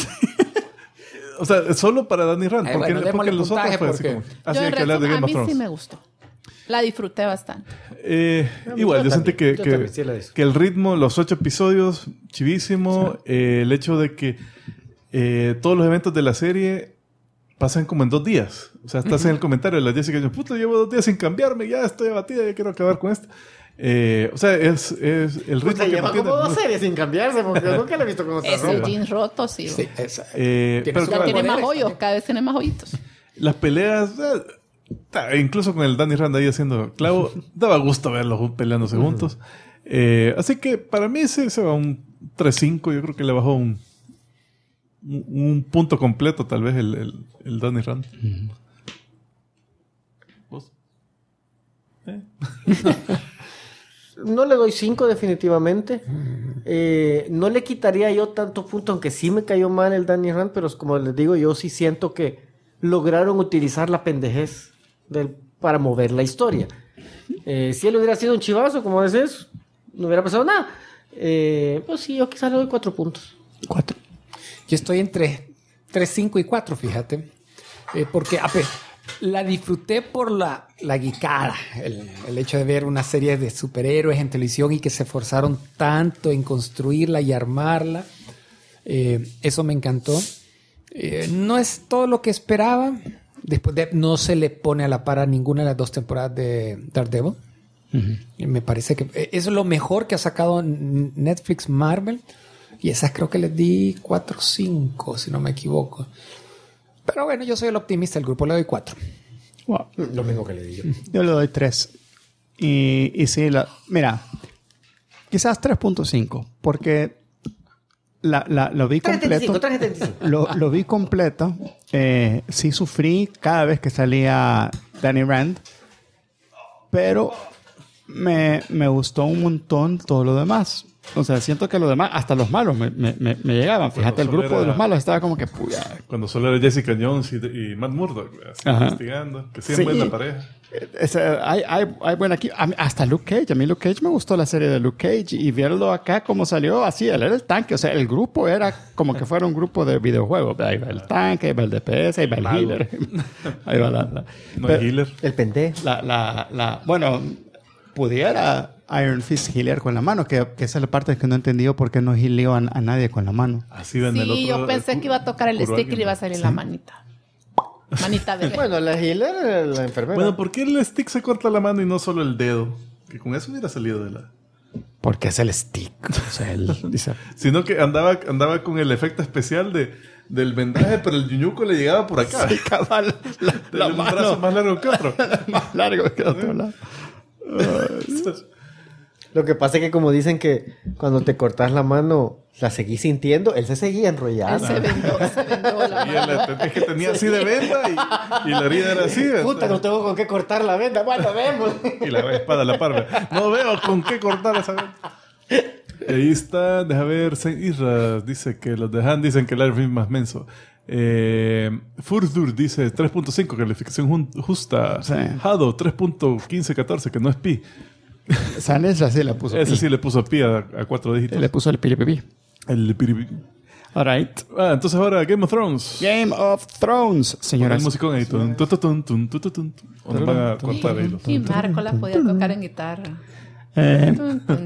O sea, solo para Danny Rand. Porque los otros fue así como... Así hay que hablar de Game of A mí Thrones. sí me gustó. La disfruté bastante. Igual, yo sentí que también sí la disfruté. que el ritmo, los 8 episodios, chivísimo. Sí. El hecho de que todos los eventos de la serie pasan como en 2 días. O sea, estás en el comentario de la Jessica y yo, puta, llevo 2 días sin cambiarme, ya estoy abatida, ya quiero acabar con esto. O sea, es el ritmo que lleva mantiene. como 2 series sin cambiarse, porque yo nunca la he visto con otra Ese ropa. jeans roto, sí. Pero Ya tiene más poderes hoyos, también. cada vez tiene más hoyitos. las peleas, incluso con el Danny Rand ahí haciendo clavo, daba gusto verlos peleándose juntos. Así que para mí se va un 3-5. Yo creo que le bajó un punto completo, tal vez, el Danny Rand. ¿Vos? No le doy 5 definitivamente. No le quitaría yo tantos puntos, aunque sí me cayó mal el Danny Rand, pero como les digo, yo sí siento que lograron utilizar la pendejez para mover la historia. Si él hubiera sido un chivazo, como dices, no hubiera pasado nada. Pues sí, yo quizás le doy 4 puntos. 4. Yo estoy entre 3, 5 y 4, fíjate. Porque la disfruté por la guicada. El hecho de ver una serie de superhéroes en televisión y que se esforzaron tanto en construirla y armarla. Eso me encantó. No es todo lo que esperaba. Después no se le pone a la par a ninguna de las 2 temporadas de Daredevil. Me parece que es lo mejor que ha sacado Netflix Marvel. Y esas creo que les di 4 o 5, si no me equivoco. Pero bueno, yo soy el optimista del grupo, le doy 4. Wow. Lo mismo que le di yo. Yo le doy 3. Y sí, mira, quizás 3.5, porque lo vi completo. 3.75. Lo vi completo. Sí sufrí cada vez que salía Danny Rand, pero me gustó un montón todo lo demás. O sea, siento que lo demás, hasta los malos me llegaban. Fíjate, el grupo de los malos estaba como que puya. Cuando solo era Jessica Jones y Matt Murdock, investigando, que sí es buena pareja. Hay buena aquí. Hasta Luke Cage. A mí Luke Cage me gustó la serie de Luke Cage. Y verlo acá como salió así. Él era el tanque. O sea, el grupo era como que fuera un grupo de videojuegos. Ahí va el tanque, ahí va el DPS, ahí va el healer. Ahí va No hay healer. El pendejo. Bueno, pudiera Iron Fist healer con la mano, que esa es la parte que no he entendido por qué no healeó a nadie con la mano. Así ven el otro. Sí, yo pensé que iba a tocar el stick y le iba a salir la manita. Manita bebé. Bueno, la healer, la enfermera. Bueno, ¿por qué el stick se corta la mano y no solo el dedo? Que con eso hubiera salido de la... Porque es el stick. O sea, él dice... Sino que andaba con el efecto especial del vendaje, pero el yuñuco le llegaba por acá. Sí, cabal. Tenía un brazo más largo que otro. Más largo que otro lado. Lo que pasa es que como dicen que cuando te cortas la mano la seguís sintiendo, él se seguía enrollando. Él se vendó la mano. Es que tenía así de venda y la herida era así. Puta, no tengo con qué cortar la venda. Bueno, vemos. Y la espada la parva. No veo con qué cortar esa venda. Ahí está, deja ver, Saint Isra dice que los de Han dicen que el Iron Fist es más menso. Furdur dice 3.5, calificación justa. Sí. Hado 3.1514, que no es pi. Sanes sí le puso Ese pi. sí le puso pi a 4 dígitos. Le puso el piripipi. El piripi. All right. Entonces ahora Game of Thrones. Game of Thrones, El señoras. musicón ahí. ¿O nos van a cortar ahí los? Y Marco la podía tocar en guitarra. 3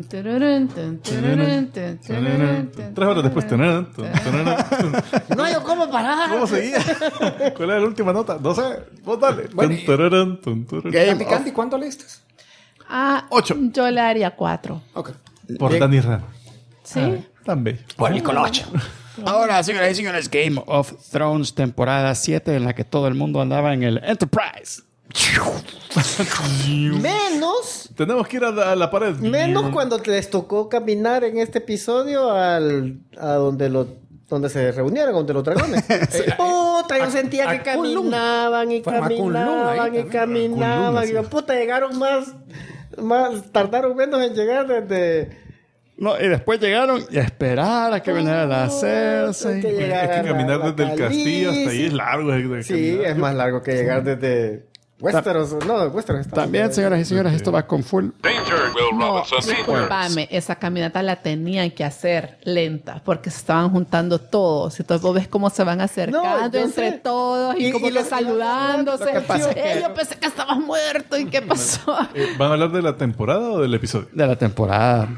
horas después. No hay cómo parar. ¿Cómo seguía? ¿Cuál era la última nota? No sé. Vos dale. Bueno, Game Candy, ¿cuánto leíste? 8. Yo le haría 4. Ok. Por Danny Rand. ¿Sí? Tan bello. Por el colocho. Ahora, señoras y señores, Game of Thrones, temporada 7, en la que todo el mundo andaba en el Enterprise. Menos Tenemos que ir a la pared. cuando les tocó caminar en este episodio a donde se reunieron, donde los dragones. Puta, yo sentía que caminaban y caminaban y caminaban. Y puta, llegaron más, tardaron menos en llegar desde... No, y después llegaron y a esperar a que viniera la Cersei. que llegara Es que caminar la desde el castillo hasta ahí Khaleesi. es largo. Sí, es más largo que llegar desde Westeros. No, Westeros está. También, señoras y señores, esto va con full. Danger, Will No, Robinson, danger. discúlpame, esa caminata la tenían que hacer lenta porque se estaban juntando todos. Entonces vos ves cómo se van acercando yo entre sé. todos y como que lo saludándose. que pasa es que- Yo pensé que estabas muerto y qué pasó. ¿Van a hablar de la temporada o del episodio? De la temporada.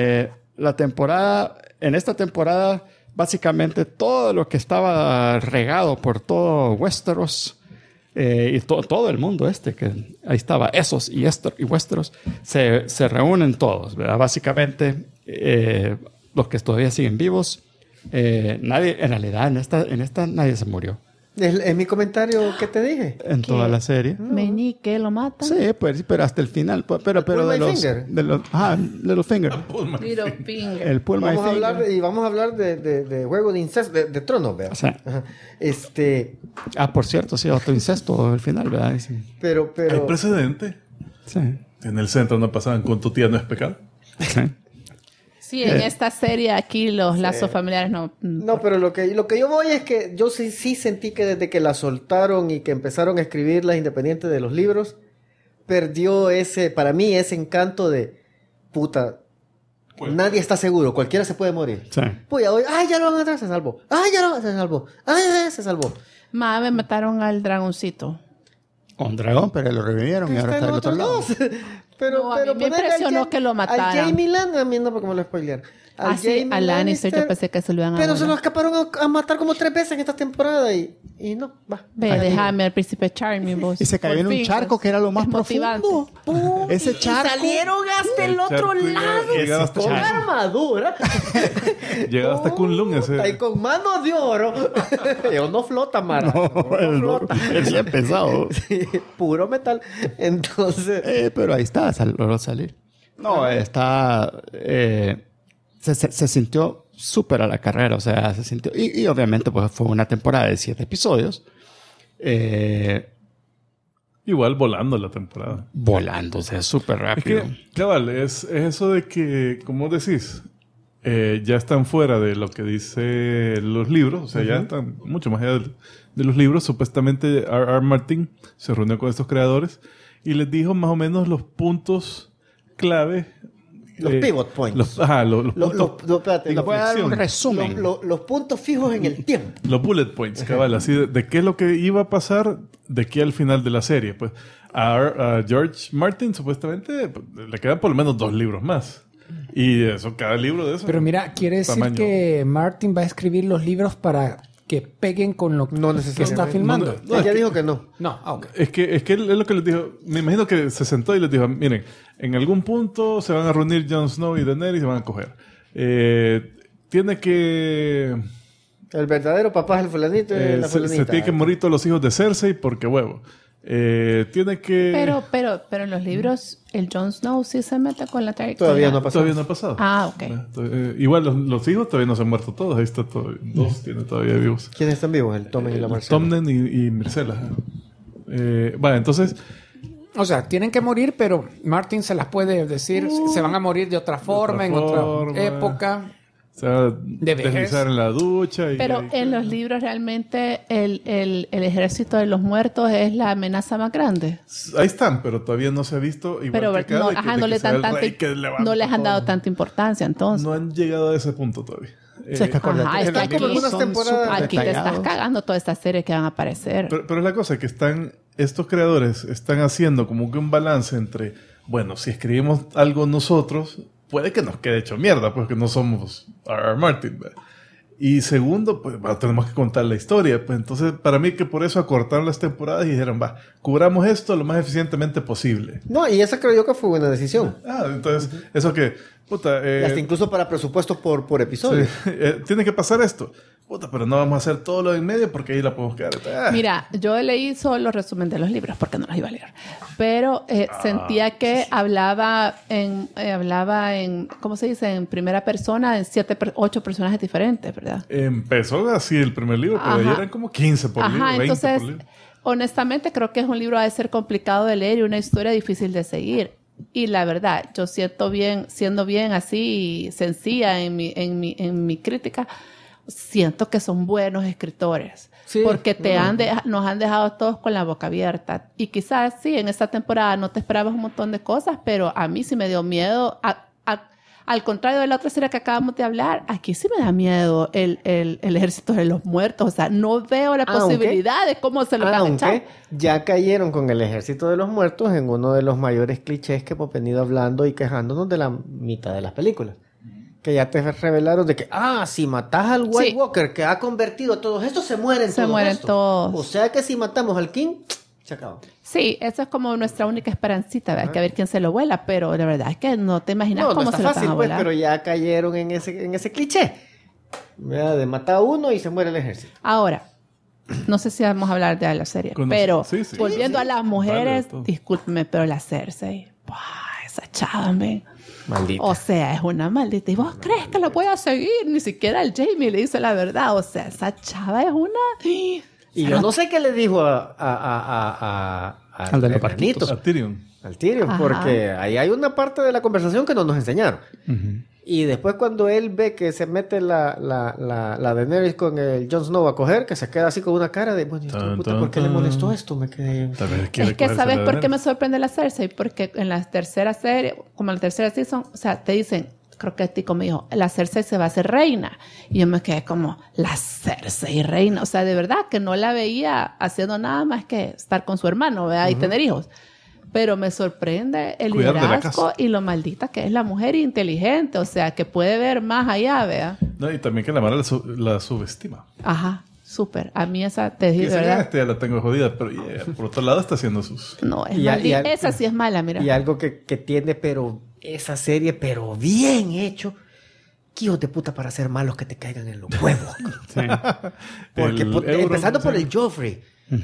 En esta temporada, básicamente todo lo que estaba regado por todo Westeros y todo el mundo que ahí estaba, Essos y Westeros, se reúnen todos, ¿verdad? Básicamente, los que todavía siguen vivos, nadie, en realidad, en esta nadie se murió Es mi comentario que te dije. en toda la serie. Meñique lo matan. Sí, pues, pero hasta el final. Pero Pull de my los... finger. Littlefinger. Littlefinger. El Pull My Vamos a Finger. hablar de juego de incesto, de tronos, ¿verdad? Sí. Ajá. Por cierto, sí, otro incesto al final, ¿verdad? Sí. Pero Hay precedente. Sí. En el centro no pasaban con tu tía no es pecado. Sí. Sí, en esta serie aquí los lazos familiares no. no, pero lo que yo voy es que yo sí sentí que desde que la soltaron y que empezaron a escribirlas independientes de los libros, perdió para mí ese encanto de puta. Nadie está seguro, cualquiera se puede morir. Sí. Pues hoy, ya lo van a matar, se salvó. Ya lo van a se salvó. Se salvó. Me mataron al dragoncito. Un dragón, pero lo revivieron y ahora está del otro lado. Pero, No, a mí me ponerle impresionó al que lo mataran. Al Jaime Lannister, a mí no, porque me lo spoilearon. Así, a Lannister yo pensé que se lo iban a Pero se matar. lo escaparon a matar como 3 veces en esta temporada y no, va. Ve, déjame al príncipe Charming, vos. Y se cayó Por en un fin, charco que era lo más es motivante. profundo. Ese charco. Salieron hasta el otro charco lado. llegaba hasta Con Charco. armadura. Llegaba hasta Kunlun ese. Y con manos de oro. Yo no flota, mano. No flota. Es bien pesado. Sí, puro metal. Entonces... Pero ahí está, logró salir. No, está... se sintió súper a la carrera, o sea, se sintió... Y obviamente pues fue una temporada de 7 episodios. Igual volando la temporada. Volándose súper Es rápido. que, cabal, es eso de que, como decís, ya están fuera de lo que dice los libros, o sea, ya están mucho más allá de los libros. Supuestamente R.R. Martin se reunió con estos creadores y les dijo más o menos los puntos clave. Los pivot points. Los puntos. Espérate, de Le voy a dar un inflexión. resumen. los puntos fijos en el tiempo. Los bullet points, cabal, así de qué es lo que iba a pasar de aquí al final de la serie. Pues a George Martin supuestamente pues, le quedan por lo menos 2 libros más. Y eso, cada libro de eso. Pero mira, quiere decir tamaño. que Martin va a escribir los libros para que peguen con lo No que necesariamente. está filmando. No, Ella es que- dijo que no. No, ok. Es que él es lo que les dijo. Me imagino que se sentó y les dijo: miren, en algún punto se van a reunir Jon Snow y Daenerys y se van a coger. Tiene que. El verdadero papá es el fulanito y la se fulanita. tiene que morir todos los hijos de Cersei porque huevo. Tiene que. Pero en los libros, el Jon Snow sí se mete con la Targaryen. Todavía no ha pasado. Todavía no ha pasado. Ah, ok. Igual los hijos todavía no se han muerto todos. Ahí está todo. 2 tiene todavía vivos. ¿Quiénes están vivos? El Tommen y la Marcela. Tommen y Myrcella. Vale, entonces. O sea, tienen que morir, pero Martin se las puede decir. Se van a morir de otra forma, en forma. otra época. Se va a De vejez. deslizar en la ducha. Pero en los libros realmente el ejército de los muertos es la amenaza más grande. Ahí están, pero todavía no se ha visto. Igual Pero que acá, no, de que- ajá, de no que le sea dan el tanta, rey que levanta no les han dado todo. tanta importancia entonces. No han llegado a ese punto todavía. Sí, es que acuérdate Ajá, que es que los aquí- libros algunas son temporadas- súper Aquí te estás detallados. cagando todas estas series que van a aparecer. Pero es la cosa que estos creadores están haciendo como que un balance entre bueno, si escribimos algo nosotros, puede que nos quede hecho mierda, porque no somos R.R. Martin, ¿verdad? Y segundo, pues tenemos que contar la historia. Pues entonces, para mí que por eso acortaron las temporadas y dijeron, cubramos esto lo más eficientemente posible. No, y esa creo yo que fue buena decisión. Entonces, eso que, y hasta incluso para presupuesto por episodio. Sí, tiene que pasar esto. Pero no vamos a hacer todo lo de en medio porque ahí la podemos quedar. Mira, yo leí solo resumen de los libros porque no los iba a leer. Pero sentía que hablaba en, ¿cómo se dice? En primera persona, en 8 personajes diferentes, ¿verdad? Empezó así el primer libro, pero ahí eran como 15 por libro, 20 entonces, por libro. Honestamente, creo que es un libro ha de ser complicado de leer y una historia difícil de seguir. Y la verdad, yo siendo bien así sencilla en mi crítica, siento que son buenos escritores. Sí, porque nos han dejado todos con la boca abierta. Y quizás sí, en esta temporada no te esperabas un montón de cosas, pero a mí sí me dio miedo. Al contrario de la otra serie que acabamos de hablar, aquí sí me da miedo el ejército de los muertos. O sea, no veo la posibilidad de cómo se lo van a echar. Ya cayeron con el ejército de los muertos en uno de los mayores clichés que hemos venido hablando y quejándonos de la mitad de las películas. Que ya te revelaron de que, si matas al White Walker que ha convertido a todos estos, se mueren todos. O sea que si matamos al King, se acabó. Sí, eso es como nuestra única esperancita, ¿verdad? Que a ver quién se lo vuela, pero la verdad es que no te imaginas cómo se lo van a volar. Pero ya cayeron en ese cliché, ¿verdad? De matar a uno y se muere el ejército. Ahora, no sé si vamos a hablar de la serie, pero volviendo a las mujeres, discúlpeme, pero la Cersei, esa chava, maldita. O sea, es una maldita. ¿Y vos crees que la voy a seguir? Ni siquiera el Jaime le dice la verdad. O sea, esa chava es una... Y yo no sé qué le dijo al de los barquitos. A Tyrion. Al Tyrion, porque ahí hay una parte de la conversación que no nos enseñaron. Y después cuando él ve que se mete la Daenerys con el Jon Snow a coger, que se queda así con una cara de, bueno, ¿por qué le molestó esto? Me quedé... Es que ¿sabes por qué me sorprende la Cersei? Porque en la tercera serie, como en la tercera season, o sea, te dicen, creo que Tico me dijo, la Cersei se va a hacer reina. Y yo me quedé como, la Cersei reina. O sea, de verdad que no la veía haciendo nada más que estar con su hermano, ¿verdad? Y tener hijos. Pero me sorprende el liderazgo y lo maldita que es la mujer inteligente. O sea, que puede ver más allá, ¿verdad? No, y también que la mara la subestima. Ajá, súper. A mí esa te dije, ¿verdad? Ya la tengo jodida, pero por otro lado está haciendo sus... No, es maldita. Esa sí es mala, mira. Y algo que tiene, pero esa serie, pero bien hecho... ¿Qué hijos de puta para ser malos que te caigan en los huevos? Sí. Porque empezando por el Joffrey.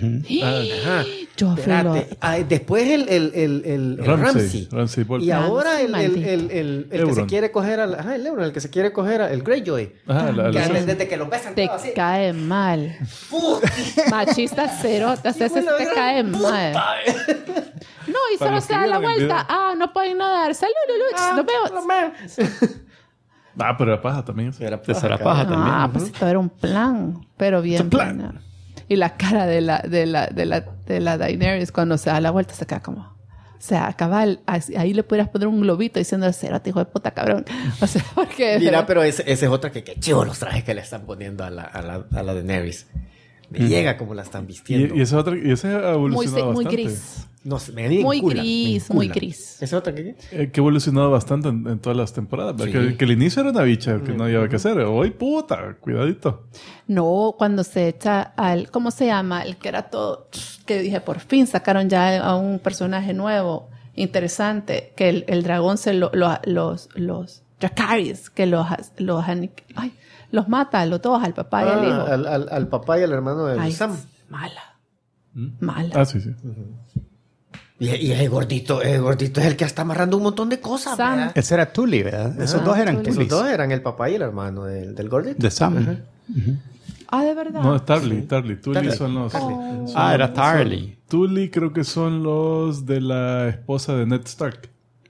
Joffrey. Después el Ramsay. Y ahora el que se quiere coger el Euron, el que se quiere coger el Greyjoy. Desde que lo besan te todo así. Cae mal. Machista cero, te cae mal. No, y solo se da la vuelta. No pueden nadar. Salud, nos vemos. Pero era paja también. Era paja también. Pues esto era un plan, pero bien planeado. Y la cara de la Daenerys cuando se da la vuelta se queda como... O sea, cabal, ahí le pudieras poner un globito diciendo, cérate, hijo de puta, cabrón. O sea, porque... Mira, pero esa es otra que chivo los trajes que le están poniendo a la Daenerys. Me llega como la están vistiendo. Y esa otra... Y esa ha evolucionado muy bastante. gris. No, muy gris. ¿Esa otra qué? Que ha evolucionado bastante en todas las temporadas. Sí. Que el inicio era una bicha que no había que hacer. Hoy, puta, cuidadito. No, cuando se echa al... ¿Cómo se llama? El que era todo... Que dije, por fin sacaron ya a un personaje nuevo, interesante. Que el dragón se los Dracarys, que los mata a los dos, al papá y al hijo. Al papá y al hermano de Sam. Mala. Sí. Y el gordito es el que está amarrando un montón de cosas. Sam. Ese era Tully, ¿verdad? Esos dos eran Tully. Esos dos eran el papá y el hermano del gordito. De Sam. ¿De verdad? No, es Tarly. Tully son los... Era Tarly. Tully creo que son los de la esposa de Ned Stark.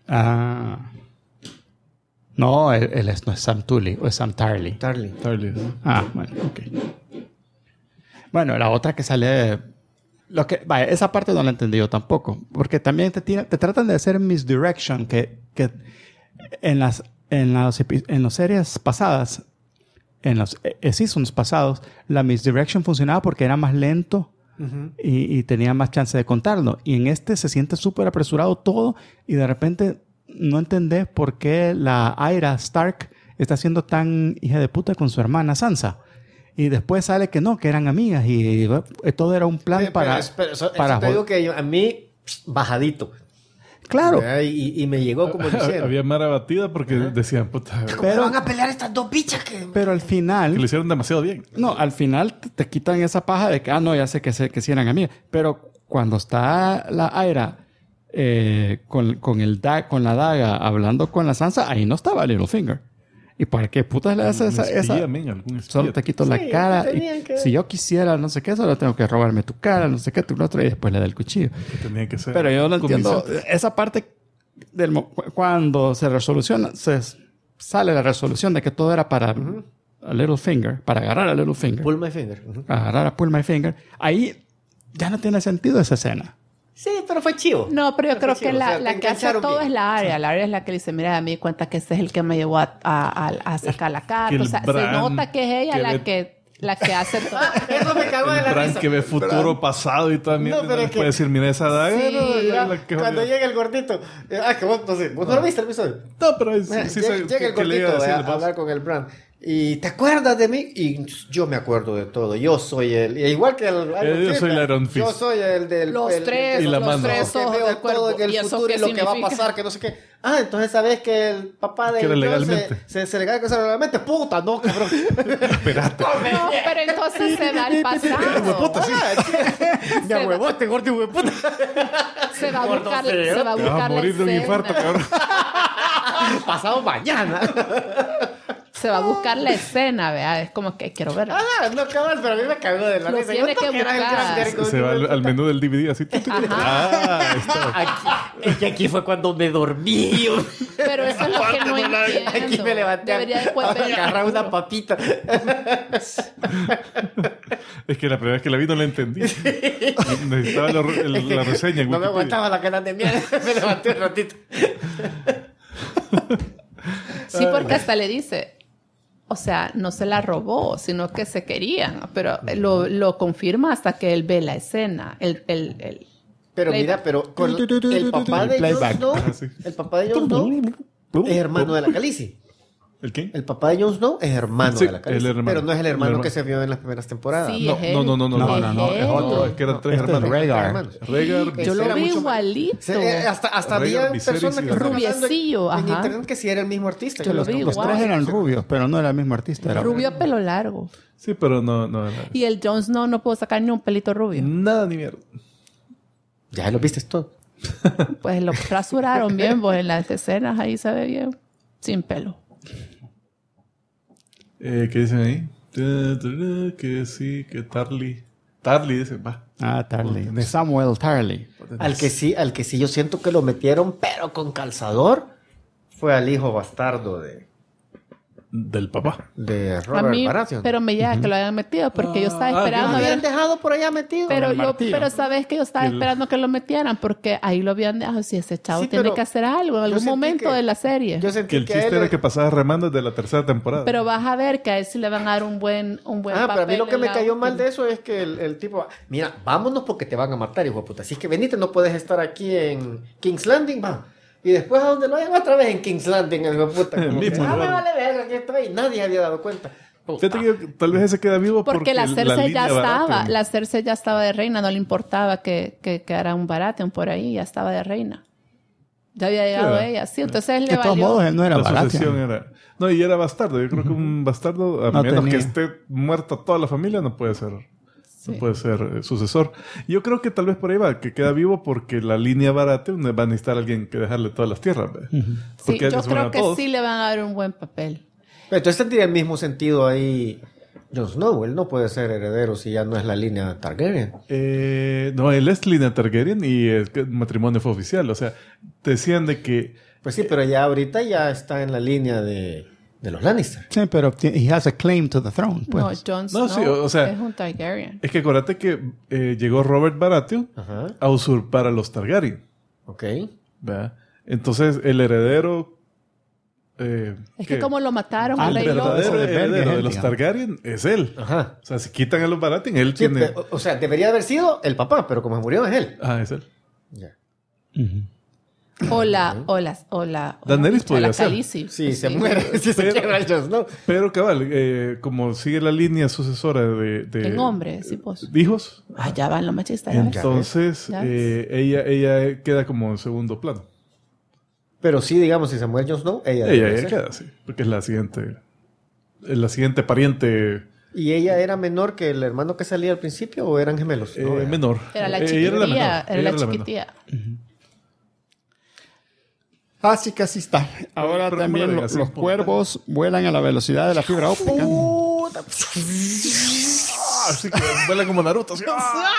No, él no es Sam Tully, o es Sam Tarly. Tarly. ¿no? Bueno, ok. Bueno, la otra que sale... esa parte no la he entendido tampoco. Porque también te tratan de hacer misdirection que en las series pasadas, en los seasons pasados, la misdirection funcionaba porque era más lento y tenía más chance de contarlo. Y en este se siente súper apresurado todo y de repente no entendés por qué la Arya Stark está siendo tan hija de puta con su hermana Sansa. Y después sale que no, que eran amigas y todo era un plan para... Eso para te digo que a mí, bajadito. Claro. Y me llegó como diciendo. Había mara batida porque decían, puta, ¿Cómo van a pelear estas dos bichas que...? Pero al final... que lo hicieron demasiado bien. No, al final te quitan esa paja de que, no, ya sé que sí eran amigas. Pero cuando está la Arya con la daga hablando con la Sansa, ahí no estaba Littlefinger. ¿Y para qué putas le haces esa? Algún espía. Solo te quito la cara. Si yo quisiera, no sé qué, solo tengo que robarme tu cara, no sé qué, tu otro, y después le da el cuchillo. Que tenía que ser. Pero yo no entiendo convincente. esa parte cuando se sale la resolución de que todo era para a Littlefinger, para agarrar a Littlefinger, Pull my finger. agarrar a Pull My Finger. Ahí ya no tiene sentido esa escena. Sí, pero fue chivo. No, pero yo creo chivo, que o sea, la te que hace engancharon todo bien. es la Arya. La Arya es la que le dice, mira, a mí cuenta que ese es el que me llevó a sacar la que carta. el O sea, se Bran nota que es ella que la que hace todo. Eso me cagó de El la Bran risa. que ve futuro, pasado y también No, pero no es que- puede decir, mira esa daga. Sí, no, mira, la que cuando jodió. llega el gordito. Que vos no sé, vos no lo viste el episodio. No, pero es, Mira, sí, llega el que le iba a gordito decir a el boss. hablar con el Bran. ¿Y te acuerdas de mí? Y yo me acuerdo de todo. Yo soy el... Igual que el... Yo soy el Iron Fist. Yo soy el del... Los tres, y la los mano. tres que ojos veo del cuerpo. todo en el ¿Y eso futuro qué y lo que va a significa? pasar, que no sé qué. Entonces sabes que el papá de Que era Jon legalmente. se legal que se legalmente. Puta, no, cabrón. Espérate. No, pero entonces se va al pasado. Me ahuevó este gordo hueputa. Se va a buscar, se va a Te vas a buscar la morir de un escena. infarto, cabrón. Pasado mañana. Se va a buscar la escena, vea. Es como que quiero verla. No, cabal, pero a mí me cagó de la Lo risa. tiene Yo no que era el buscar. gran Jericho. Se va al menú del DVD así. Ahí está. Es que aquí fue cuando me dormí. Pero eso es lo que no entiendo. Aquí me levanté Debería después a ver. agarrar una papita. Es que la primera vez que la vi no la entendí. Necesitaba la reseña en No me Wikipedia. aguantaba la ganas de mierda. Me levanté un ratito. Sí, porque hasta le dice, o sea, no se la robó, sino que se querían. Pero lo confirma hasta que él ve la escena. Pero Playback. mira, pero con el papá de Jon Playback. Snow, Sí. el papá de Jon Snow es hermano de la Khaleesi. ¿El qué? El papá de Jon Snow es hermano Sí, de la Khaleesi, el hermano. pero no es el hermano El hermano. que se vio en las primeras temporadas. Sí, No, es él. no, No, es él. No, es que eran tres Este es hermanos. Rhaegar. Hermanos. Rhaegar, Yo lo Era vi mucho más- igualito. Hasta Rhaegar, había Viserys personas y que estaban hablando Rubiecillo, en ajá. internet que sí era el mismo artista. Yo lo vi Los igual. tres eran rubios, pero no era el mismo artista. Era Rubio pelo largo. Sí, pero no era. Y el Jon Snow no pudo sacar ni un pelito rubio. Nada ni mierda. Ya lo viste todo. Pues lo rasuraron bien, pues en las escenas ahí se ve bien. Sin pelo. ¿Qué dicen ahí? Que sí, que Tarly. Tarly dice, va. Tarly. Samuel Tarly. Al que sí yo siento que lo metieron, pero con calzador, fue al hijo bastardo Del papá. de A Robert mí, Baratheon. pero me llega que lo hayan metido porque yo estaba Lo esperando a habían ver. dejado por allá metido. Pero sabes que yo estaba esperando que lo metieran porque ahí lo habían dejado. Si ese chavo Sí, tiene pero que hacer algo en yo algún sentí momento que- de la serie. Yo sentí Que el que a chiste él- era que pasaba remando desde la tercera temporada. Pero vas a ver que a él sí le van a dar un buen papel. pero a mí lo que en me la cayó mal última. de eso es que el tipo, mira, vámonos porque te van a matar, hijo de puta. Así es que venite, no puedes estar aquí en King's Landing, va. Y después a donde lo hayan otra vez en King's Landing, hijo de puta. Como mismo que, me lugar. vale verga, aquí estoy. Nadie había dado cuenta. Fíjate que tal vez ese queda vivo Porque la Cersei línea ya estaba, Baratheon. la Cersei ya estaba de reina, no le importaba que quedara un Baratheon por ahí, ya estaba de reina. Ya había llegado Sí. ella, sí, entonces le De todos valió. modos, él no era La sucesión Baratheon. era... No, y era bastardo. Yo creo que un bastardo, a No menos tenía. que esté muerta toda la familia, no puede ser... Sí. No puede ser sucesor. Yo creo que tal vez por ahí va, que queda vivo porque la línea Baratheon va a necesitar a alguien que dejarle todas las tierras. ¿ve? Sí, Porque yo se fueron creo a que todos. sí le van a dar un buen papel. Pero entonces tendría el mismo sentido ahí. Jon Snow, él no puede ser heredero si ya no es la línea Targaryen. No, él es línea Targaryen y el matrimonio fue oficial. O sea, decían de que... Pues sí, pero ya ahorita ya está en la línea de los Lannister. Sí, pero he has a claim to the throne, pues. No, Jon Snow No, sí, o sea- es un Targaryen. Es que acuérdate que llegó Robert Baratheon Ajá. a usurpar a los Targaryen. Ok. ¿Verdad? Entonces, el heredero Es que como lo mataron Ah, al El Rey Lobo. verdadero Lobo. heredero de los Digamos. Targaryen es él. Ajá. O sea, si quitan a los Baratheon, él Sí, tiene... o sea, debería haber sido el papá, pero como murió es él. Ah, es él. Ya. O la Daenerys podría la ser. Khaleesi. Sí, se muere. Sí, se Pero- quiebra el Jon Snow. Pero cabal, como sigue la línea sucesora de En hombre, sí, pues. de hijos, Ya van los machistas. ¿ya ves? entonces Ya ves. ella queda como en segundo plano. Pero sí, digamos, si se muere Jon Snow, ella Ella debe ser. queda, sí. Porque es la siguiente pariente ¿Y ella era menor que el hermano que salía al principio o eran gemelos? No, era- menor. Era la Ella chiquitía. menor. Era Ella la menor. chiquitía. Así que así está. Ahora Pero también mueren los así, cuervos vuelan a la velocidad de la fibra óptica. Así que vuela como Naruto. Así,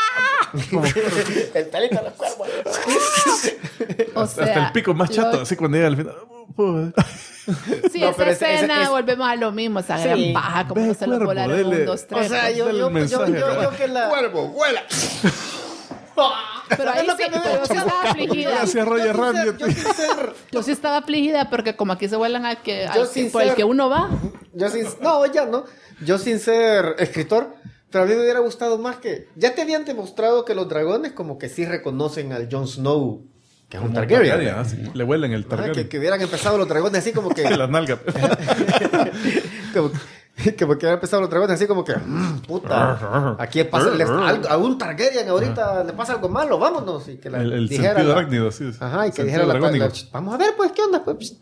El talento de los cuervos. O sea, hasta el pico más chato. lo- Así cuando llega al final. Sí, No, esa pero ese- escena ese- volvemos a lo mismo. Esa Sí. gran paja, como Ve, no se lo cuervo, volaron dele. 1, 2, 3. O sea, yo Dale el mensaje, ¿verdad? que la... ¡Cuervo, vuela! Pero ahí sí, pero yo sí estaba afligida. Gracias, Roger Rabbit. Yo sin ser... Yo sí estaba afligida porque como aquí se vuelan al que, Yo al sin por el ser- que uno va. No, ya no. Yo sin ser escritor, pero a mí me hubiera gustado más que... Ya te habían demostrado que los dragones como que sí reconocen al Jon Snow, que es un Targaryen. Ah, sí. Le vuelan el Ajá, Targaryen. que hubieran empezado los dragones así como que... De las nalgas. como que hubieran empezado los dragones así como que... puta, aquí pasa a un Targaryen ahorita le pasa algo malo, vámonos. Y que la El dijera sentido la- arácnido, sí. Ajá, y que Sentido dijera dragónico. vamos a ver pues, ¿qué onda? Pues,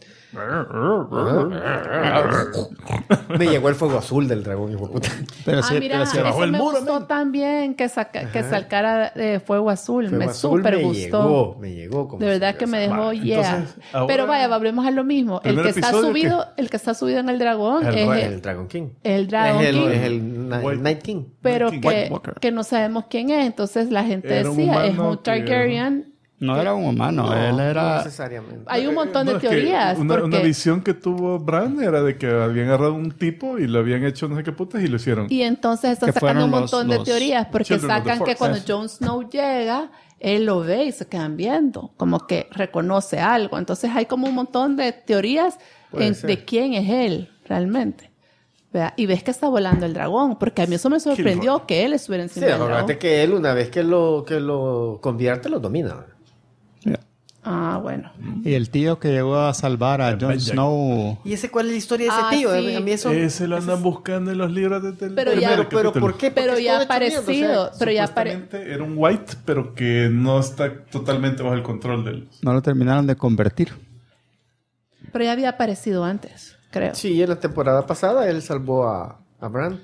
me llegó el fuego azul del dragón, hijo de puta. Pero sí, Mira, pero sí, bajó eso el me muro, gustó también que salcara fuego azul. Fuego me azul súper gustó. Me llegó como De verdad si- que me dejó yeah. entonces, ahora- Pero vaya, volvemos a lo mismo. El Primer que está episodio, subido, el que está subido en el dragón es el Dragon King. el Dragon King. Es el Night King. Pero White que, Walker. que no sabemos quién es. Entonces la gente Era un decía, es humano un que- Targaryen. no era un humano, No, él no era... necesariamente. Hay un montón No, de es que teorías. Una porque- visión que tuvo Bran era de que habían agarrado un tipo y lo habían hecho no sé qué putas y lo hicieron. Y entonces están Que sacando un fueron montón de los teorías porque Children of the sacan que Forest. cuando Eso. Jon Snow llega, él lo ve y se quedan viendo, como que reconoce algo. Entonces hay como un montón de teorías Puede ser. de quién es él realmente. ¿Verdad? Y ves que está volando el dragón, porque a mí eso me sorprendió que él estuviera Sí, encima del acuérdate dragón. que él una vez que lo convierte, lo domina. Ah, bueno. Y el tío que llegó a salvar a Jon Benjamin. Snow... ¿Y ese cuál es la historia de ese Ah, tío? sí. A mí eso... Ese lo andan buscando en los libros del Pero ya- primer pero capítulo. ¿por qué? Pero Porque ya ha es todo hecho mierda, aparecido, o sea, pero ya Supuestamente era un white, pero que no está totalmente bajo el control de él. No lo terminaron de convertir. pero ya había aparecido antes, creo. Sí, en la temporada pasada él salvó a Bran.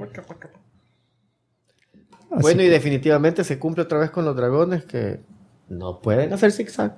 Bueno, y definitivamente se cumple otra vez con los dragones que no pueden hacer zigzag.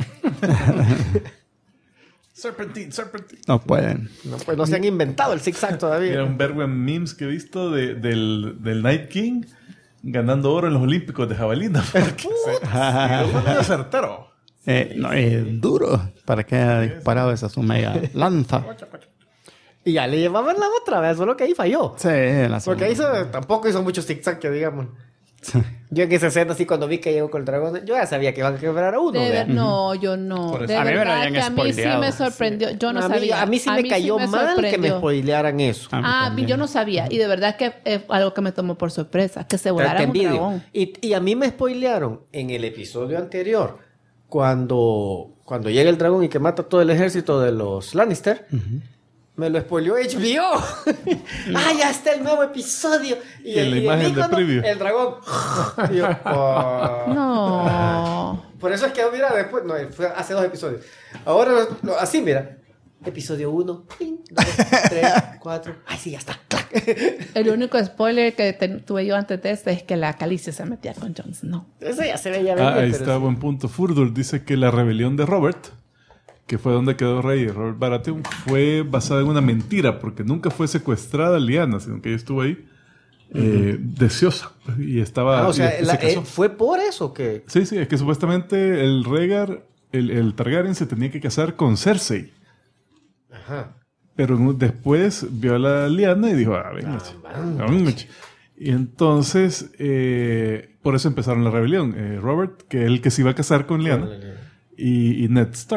Serpentine. No pueden. No, pues no se han inventado el zigzag Era todavía. un verbo en memes que he visto del Night King ganando oro en los Olímpicos de jabalina. Porque fue medio certero. No, es duro. ¿Para qué ha disparado esa su mega lanza? Y ya le llevaban la otra vez, solo que ahí falló. Sí, la Porque ahí tampoco hizo mucho zigzag, que digamos. Yo en esa escena, así cuando vi que llegó con el dragón, yo ya sabía que iban a quebrar a uno. ¿verdad? No, yo no. Por eso. De A mí me lo verdad habían que a mí sí spoileado. me sorprendió. Yo no a mí, sabía. a mí sí me cayó mal que me sorprendió. spoilearan eso. A mí yo no sabía. Y de verdad que es algo que me tomó por sorpresa. Que se Te volara un envidio. dragón. Y a mí me spoilearon en el episodio anterior, cuando llega el dragón y que mata todo el ejército de los Lannister. Me lo spoileó HBO. ¡Ah, ya está el nuevo episodio! Y en la imagen de icono, preview. el dragón. Y yo, oh. No. Por eso es que, mira, después, no, fue hace 2 episodios. Ahora, así, mira. Episodio 1, 2, 3, 4. ¡Ay, sí, ya está! ¡Clac! El único spoiler que tuve yo antes de este es que la Khaleesi se metía con Jon Snow. Eso ya se veía venir. Ahí pero está, sí. buen punto. Furdur dice que la rebelión de Robert, que fue donde quedó rey Robert Baratheon, fue basada en una mentira, porque nunca fue secuestrada Lyanna, sino que ella estuvo ahí deseosa. Y estaba... O sea, y se casó. fue por eso que... Sí, es que supuestamente el Rhaegar, el Targaryen, se tenía que casar con Cersei. Ajá. Pero después vio a la Lyanna y dijo, venga. Y entonces, por eso empezaron la rebelión. Robert, que es el que se iba a casar con Lyanna, y Ned Stark.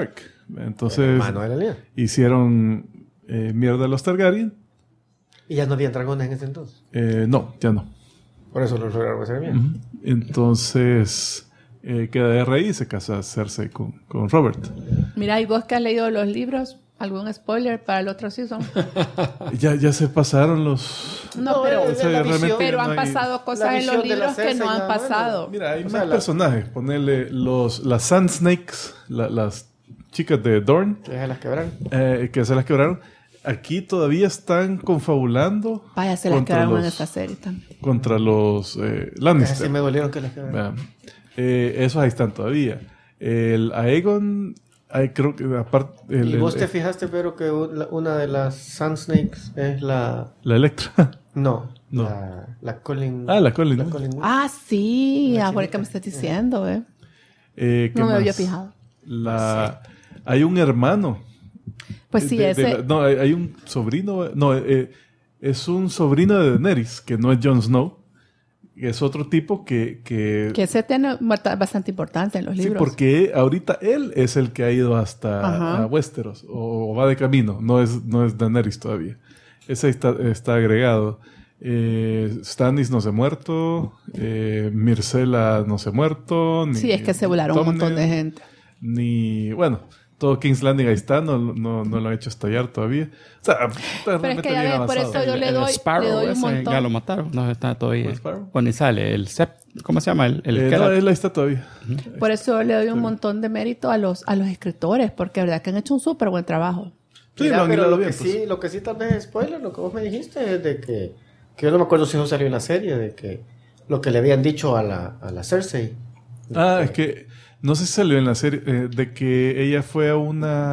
Entonces hermano de la línea. hicieron mierda a los Targaryen. Y ya no había dragones en ese entonces. No, ya no. Por eso lo lograron hacer bien. Entonces queda de rey y se casa Cersei con Robert. Mira, ¿y vos que has leído los libros? ¿Algún spoiler para el otro season? Ya se pasaron los... No, pero, o sea, realmente pero no han hay- pasado cosas la en los visión de la libros que Cersei no han nada más, pasado. Mira, hay O más sea, personajes. Ponerle las Sand Snakes, las chicas de Dorne, Que se las quebraron. que se las quebraron. Aquí todavía están confabulando Vaya, se las contra quedaron en los- esta serie también. contra los Así Lannister. me dolieron que las quebraron. Vean. Esos ahí están todavía. El Aegon, creo que aparte... ¿Y vos te fijaste, pero que una de las Sand Snakes es la... La Electra. No. No. La Colin... La Colin. La Colin. Ah, sí, La ahora chinita. que me estás diciendo, ¿eh? ¿Qué No me más? había fijado. Hay un hermano. Pues sí, ese... No, hay un sobrino. No, es un sobrino de Daenerys, que no es Jon Snow. Es otro tipo que Que ese tiene bastante importancia en los sí, libros. porque ahorita él es el que ha ido hasta Ajá. a Westeros, o va de camino, no es Daenerys todavía. Ese está agregado. Stannis no se ha muerto, Myrcella no se ha muerto. Sí, es que se volaron un montón de gente. Bueno, todo King's Landing ahí está, no lo han hecho estallar todavía. O sea, Pero es que ya ves, por eso yo le doy un ese montón. ya lo mataron. No está todavía. ¿El Sparrow? O ni sale. ¿Cómo se llama? El que no, era- él ahí está todavía. Por eso yo le doy un montón de mérito a los escritores, porque de verdad que han hecho un súper buen trabajo. Sí, Mira, lo han pero hilado lo bien, que pues. sí, lo que sí tal vez es spoiler, lo que vos me dijiste es de que yo no me acuerdo si eso salió en la serie, de que lo que le habían dicho a la Cersei. Es que no sé si salió en la serie de que ella fue a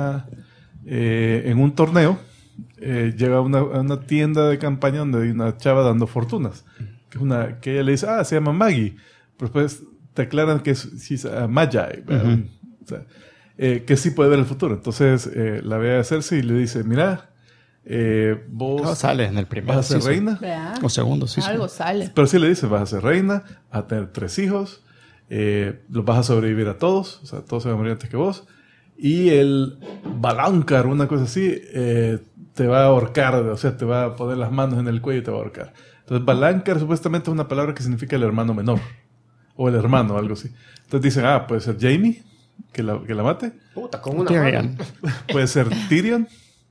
en un torneo, llega a una tienda de campaña donde hay una chava dando fortunas, que ella le dice, se llama Maggie, pero después te aclaran que es Magi, o sea, que sí puede ver el futuro. Entonces la ve a Cersei y le dice, mira, vos No, sale en el primer vas a ser season. reina. ¿Verdad? O segundo, sí. Algo sale. Pero sí le dice, vas a ser reina, vas a tener 3 hijos, los vas a sobrevivir a todos, o sea, todos se van a morir antes que vos. Y el Valonqar, una cosa así, te va a ahorcar, o sea, te va a poner las manos en el cuello y te va a ahorcar. Entonces, Valonqar supuestamente es una palabra que significa el hermano menor, o el hermano, algo así. Entonces dicen, puede ser Jaime, que la mate, Puta, con una Tyrion. mano. puede ser Tyrion.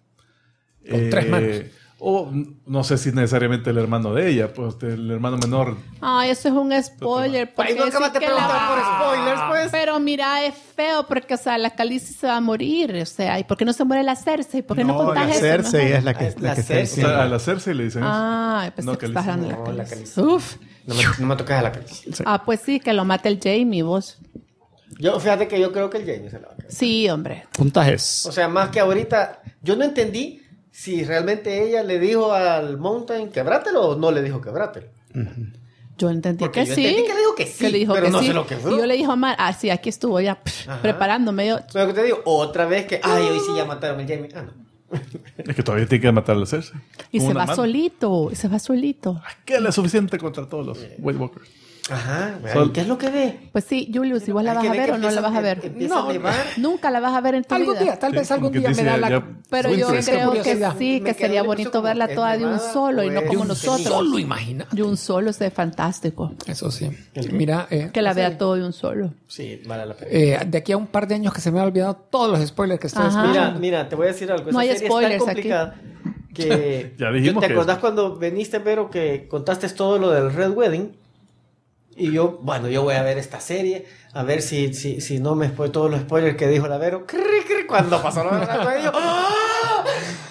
Con 3 manos. O no sé si necesariamente el hermano de ella, pues el hermano menor. Ay, eso es un spoiler. Porque Ay, no acabas de sí que preguntar por spoilers, pues. Pero mira, es feo porque, o sea, la Khaleesi se va a morir. O sea, ¿y por qué no se muere la Cersei? ¿Por qué no, la contás eso? Cersei mejor? es la que, Es la la que está Cersei. O diciendo. sea, a la Cersei le dicen eso. Pensé No, que estás hablando de No, la la Khaleesi. Khaleesi. Uf. No me tocas a la Khaleesi. Pues sí, que lo mate el Jaime, vos. Fíjate que yo creo que el Jaime se la va a quedar. Sí, hombre. Puntajes. O sea, más que ahorita, yo no entendí si realmente ella le dijo al Mountain quebrátelo o no le dijo quebrátelo. Yo entendí Porque que yo sí. entendí que le dijo que sí, le dijo pero que no sí. se lo quebró. Y yo le dije a Omar, sí, aquí estuvo ya Ajá. preparándome. Yo, Pero que te digo, otra vez que, hoy sí ya mataron al Jaime. No. Es que todavía tiene que matar a la Cersei. y Con se una va mano. solito. Y se va solito. Que es suficiente contra todos los White Walkers. Ajá, Sol- ¿qué es lo que ve? Pues sí, Julius, ¿y vos la vas a ver o no la vas a ver? Empieza a nevar. Nunca la vas a ver en tu Algún vida. día, tal vez Sí, algún como que día me da dice, la... ya- Pero yo Winter. creo que Curiosidad. sí, Me que sería quedó bonito como verla que toda de un nevada, solo y no pues, como de un nosotros. Solo, imagina. De un solo es fantástico. Eso sí. Mira, Que la vea todo de un solo. Sí, vale la pena. de aquí a un par de años que se me ha olvidado todos los spoilers que estoy Ajá. escuchando. Mira, te voy a decir algo. No Esa hay serie spoilers es tan complicada que... Ya dijimos ¿Te que acordás es. cuando viniste, Vero, que contaste todo lo del Red Wedding? Y yo voy a ver esta serie, a ver si no me spoil todos los spoilers que dijo la Vero. Cuando pasó lo del Red Wedding, yo... ¡ah!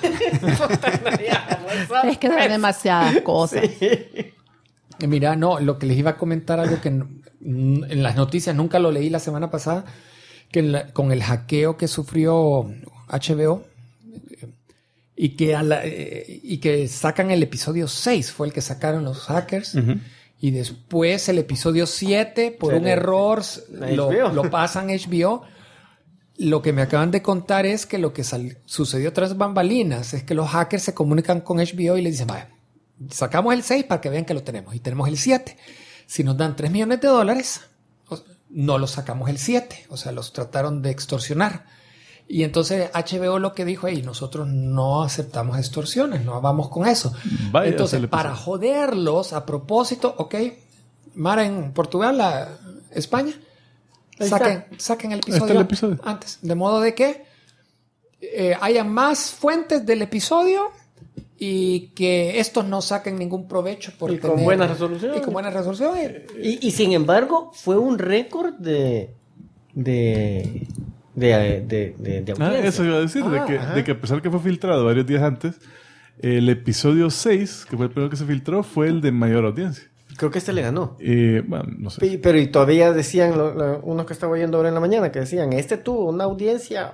Es que son demasiadas cosas. Mira, no, lo que les iba a comentar, algo que en las noticias nunca lo leí la semana pasada, que con el hackeo que sufrió HBO y que sacan el episodio 6, fue el que sacaron los hackers. Y después el episodio 7, por un error, lo pasan a HBO. Lo que me acaban de contar es que lo que sucedió tras bambalinas es que los hackers se comunican con HBO y le dicen, vaya, sacamos el 6 para que vean que lo tenemos. Y tenemos el 7. Si nos dan $3 millones, no los sacamos el 7. O sea, los trataron de extorsionar. Y entonces HBO lo que dijo, hey, nosotros no aceptamos extorsiones, no vamos con eso. Vaya, entonces, se le para pasó. joderlos a propósito, ok, Mara en Portugal, España, Ahí saquen el está el episodio. antes. De modo de que haya más fuentes del episodio y que estos no saquen ningún provecho por Y con buena resolución. Y con buena resolución. Y sin embargo, fue un récord de audiencia. Eso iba a decir, de que a pesar que fue filtrado varios días antes, el episodio 6, que fue el primero que se filtró, fue el de mayor audiencia. Creo que este le ganó. Bueno, no sé. Pero y todavía decían, unos que estaba oyendo ahora en la mañana, que decían, este tuvo una audiencia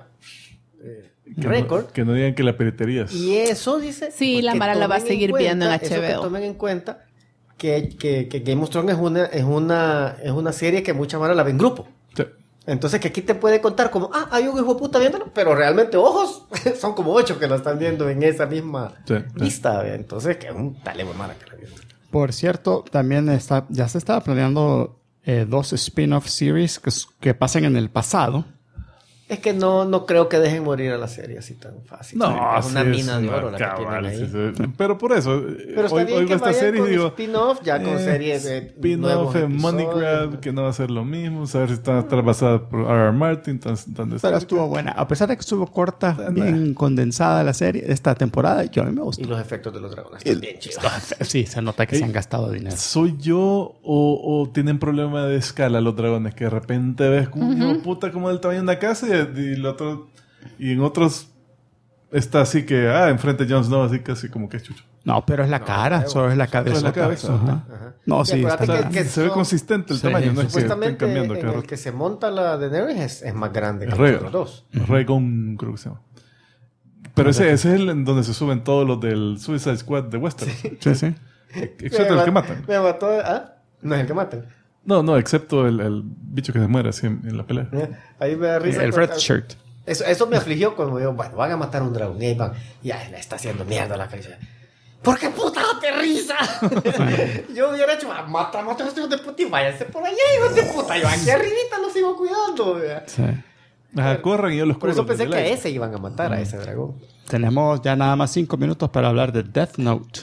récord. Que no digan que la piratería es... Y eso dice... Sí, pues, la que Mara la va a tomen seguir viendo en eso que HBO. tomen en cuenta que Game of Thrones es una serie que mucha Mara la ve en grupo. Sí. Entonces que aquí te puede contar como, hay un hijo de puta viéndolo, pero realmente ojos son como 8 que lo están viendo en esa misma lista. Entonces que es un talebo Mara que la viendo. Por cierto, también ya se estaba planeando 2 spin-off series que pasen en el pasado. Es que no creo que dejen morir a la serie así tan fácil. No, es una sí, mina de una oro la que cabal, tienen ahí. sí. Pero por eso, Pero está bien oigo que esta vayan serie y con digo... spin-off, ya con series de spin-off nuevos en Money episodios. Grab, que no va a ser lo mismo. Saber si está a estar basada por R.R. Martin, tan de Pero estuvo buena. A pesar de que estuvo corta, bien condensada la serie, esta temporada, a mí me Y gustó. los efectos de los dragones están bien chidos. Sí, se nota que se han gastado dinero. ¿Soy yo o tienen problema de escala los dragones? Que de repente ves como un hijo de puta como del tamaño de una casa y el otro... Y en otros está así que... enfrente de Jon Snow, así casi como que es chucho. No, pero es la cara, solo es la cabeza. es la cabeza, Ajá. No, Y sí, acuérdate está O sea, que se ve son- consistente el Sí, tamaño, no es que estén Supuestamente cambiando en cada el rato. que se monta la de Daenerys es más grande que Rhaegar. los otros dos. Rhaegon, creo que se llama. Pero ese es el en donde se suben todos los del Suicide Squad de Westeros. Sí, sí. Excepto el que matan. Me mató. No es el que matan. No, excepto el bicho que se muere así en la pelea. Ahí me da risa. El cuando- red shirt. Eso me afligió cuando digo, bueno, van a matar a un dragón. Y ahí van, ya le está haciendo mierda la cabeza. ¿Por qué puta date risa? Yo hubiera hecho, mata a estos hijos de puta y váyanse por allá, hijos de puta. Yo aquí arribita los sigo cuidando. ¿Verdad? Sí. Ajá, corran y yo los Por eso cubro pensé desde que a el aire. ese iban a matar, a ese dragón. Tenemos ya nada más 5 minutos para hablar de Death Note.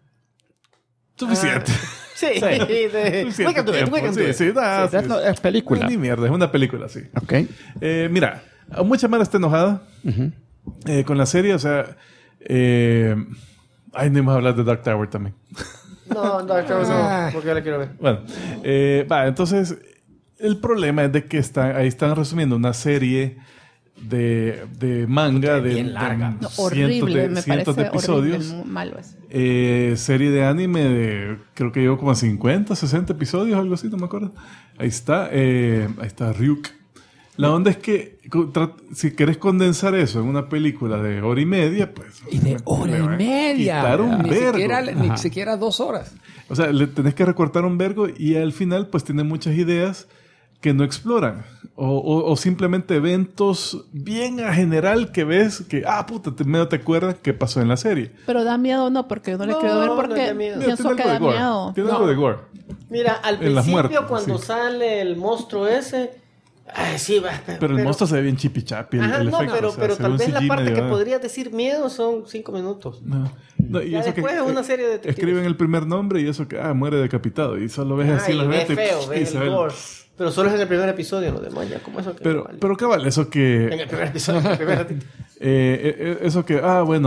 Suficiente. Sí, de... Suficiente We can do it, tiempo. we can do it. Sí, Death Note es película. Ni mierda, es una película, sí. Ok. Mira, mucha mala está enojada con la serie, o sea... no vamos a hablar de Dark Tower también. No, Dark no, porque yo la quiero ver. Bueno, entonces el problema es de que ahí están resumiendo una serie de manga de, bien larga. de No, horrible, me cientos de parece episodios. horrible, malo eso. Serie de anime de creo que llegó como a 50, 60 episodios, algo así, no me acuerdo. Ahí está Ryuk. La onda es que si querés condensar eso en una película de hora y media, pues... Y de hora le y va a media. quitar un Ni vergo. siquiera 2 horas. O sea, le tenés que recortar un vergo y al final pues tiene muchas ideas que no exploran. O simplemente eventos bien a general que ves que, puta, medio te acuerdas qué pasó en la serie. Pero da miedo, no, porque yo no le quiero ver no porque da miedo. Mira, pienso que da gore. miedo. Tiene algo de gore. Mira, al En las principio muertes, cuando sí. sale el monstruo ese... sí, Pero el monstruo se ve bien chipichapi. Ajá, el no, efecto, pero, o sea, pero se tal ve un vez la CG parte que medio- podrías decir miedo son 5 minutos. No, y Ya eso después es una serie de detectives. escriben el primer nombre y eso que muere decapitado y solo ves así y los ve eventos y- feo, y ve se el ve el- gore. Pero solo es en el primer episodio, los demás ya, como eso que pero, vale. pero cabal, eso En que el primer episodio, en el primer ratito. eso que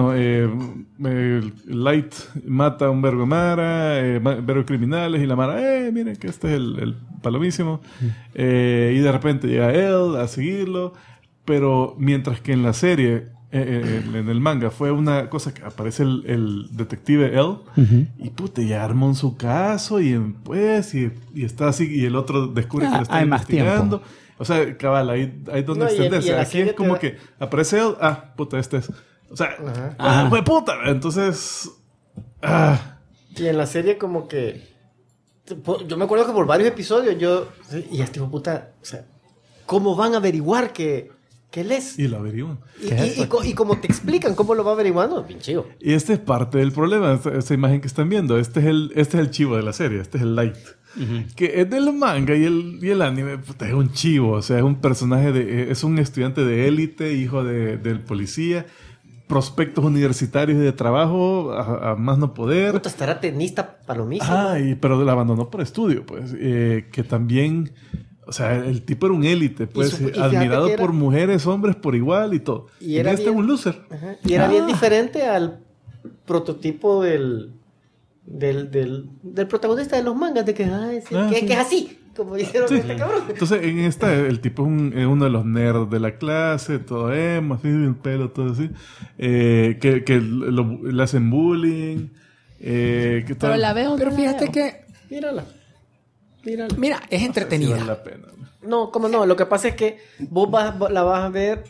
Light mata a un vergo de Mara, vergo de criminales y la Mara, miren que este es el palomísimo. Y de repente llega él a seguirlo, pero mientras que en la serie en el manga fue una cosa que aparece el detective L y puta, ya armó en su caso y pues y está así y el otro descubre que lo está hay más investigando. tiempo. O sea, cabal, ahí donde No, y en extenderse. la Aquí serie es como te da- que aparece él, puta, este es. O sea, Ajá. fue puta. Entonces, Y en la serie como que... Yo me acuerdo que por varios episodios y este hijo de puta... O sea, ¿cómo van a averiguar que ¿Qué lees? Y lo averiguan. Y como te explican cómo lo va averiguando, pinchivo. Y este es parte del problema, esta imagen que están viendo. Este es el chivo de la serie, este es el light. Que es del manga y el anime, puta, es un chivo. O sea, es un personaje es un estudiante de élite, hijo del policía, prospectos universitarios y de trabajo a más no poder. Puta, estará tenista palomísimo. Pero la abandonó por estudio, pues. Que también... O sea, el tipo era un élite, pues, y admirado era, por mujeres, hombres por igual y todo. Y era este es un loser. Ajá. Y era bien diferente al prototipo del protagonista de los mangas, de que, sí. que es así, como dijeron este cabrón. Entonces, en esta, el tipo es uno de los nerds de la clase, todo emo, así, el pelo, todo así. Que le hacen bullying. Pero la veo. Pero fíjate que... Mírala. Mira, es entretenida. Vale la pena. No, como no. Lo que pasa es que vos la vas a ver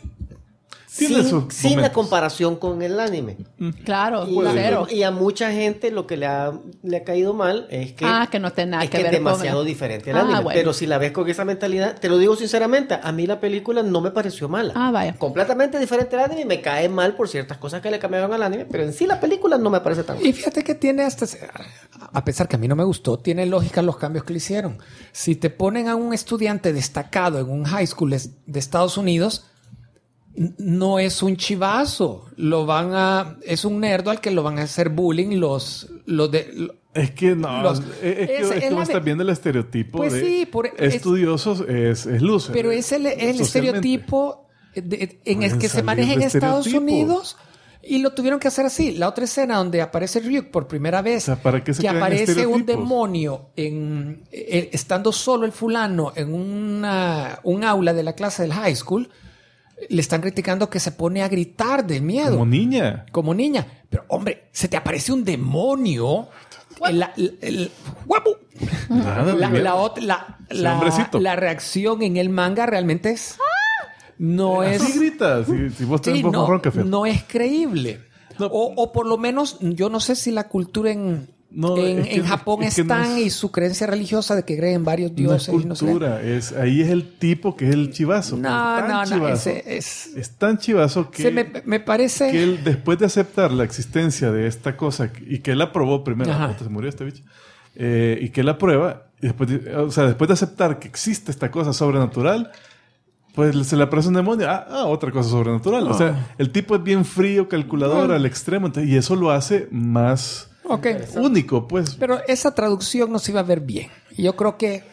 sin la comparación con el anime. Claro, cero. Y a mucha gente lo que le ha caído mal es que... que no tiene nada es que que ver es demasiado diferente al anime. Bueno. Pero si la ves con esa mentalidad, te lo digo sinceramente, a mí la película no me pareció mala. Vaya. Completamente diferente al anime. Me cae mal por ciertas cosas que le cambiaron al anime, pero en sí la película no me parece tan mala. Y fíjate que tiene a pesar que a mí no me gustó, tiene lógica los cambios que le hicieron. Si te ponen a un estudiante destacado en un high school de Estados Unidos, no es un chivazo. Es un nerdo al que lo van a hacer bullying Es que no, es que vos estás viendo el estereotipo pues de sí, estudiosos es loser. Pero es el estereotipo en el que se maneja en Estados Unidos. Y lo tuvieron que hacer así. La otra escena donde aparece Ryuk por primera vez, o sea, ¿para qué se que crean aparece un estereotipos? demonio estando solo el fulano en un aula de la clase del high school, le están criticando que se pone a gritar de miedo. Como niña. Pero, hombre, se te aparece un demonio. La reacción en el manga realmente es... No es... Así gritas. Si vos tenés no es creíble. No, o por lo menos, yo no sé si la cultura en Japón es tan y su creencia religiosa de que creen varios dioses. No es cultura, ahí es el tipo que es el chivazo. Es tan chivazo que... me parece... Que él, después de aceptar la existencia de esta cosa, y que él aprobó primero, se murió este bicho, y que él aprueba, y después de aceptar que existe esta cosa sobrenatural... Pues se le aparece un demonio. Otra cosa sobrenatural. O sea, el tipo es bien frío, calculador al extremo. Y eso lo hace más único, pues. Pero esa traducción no se iba a ver bien. Yo creo que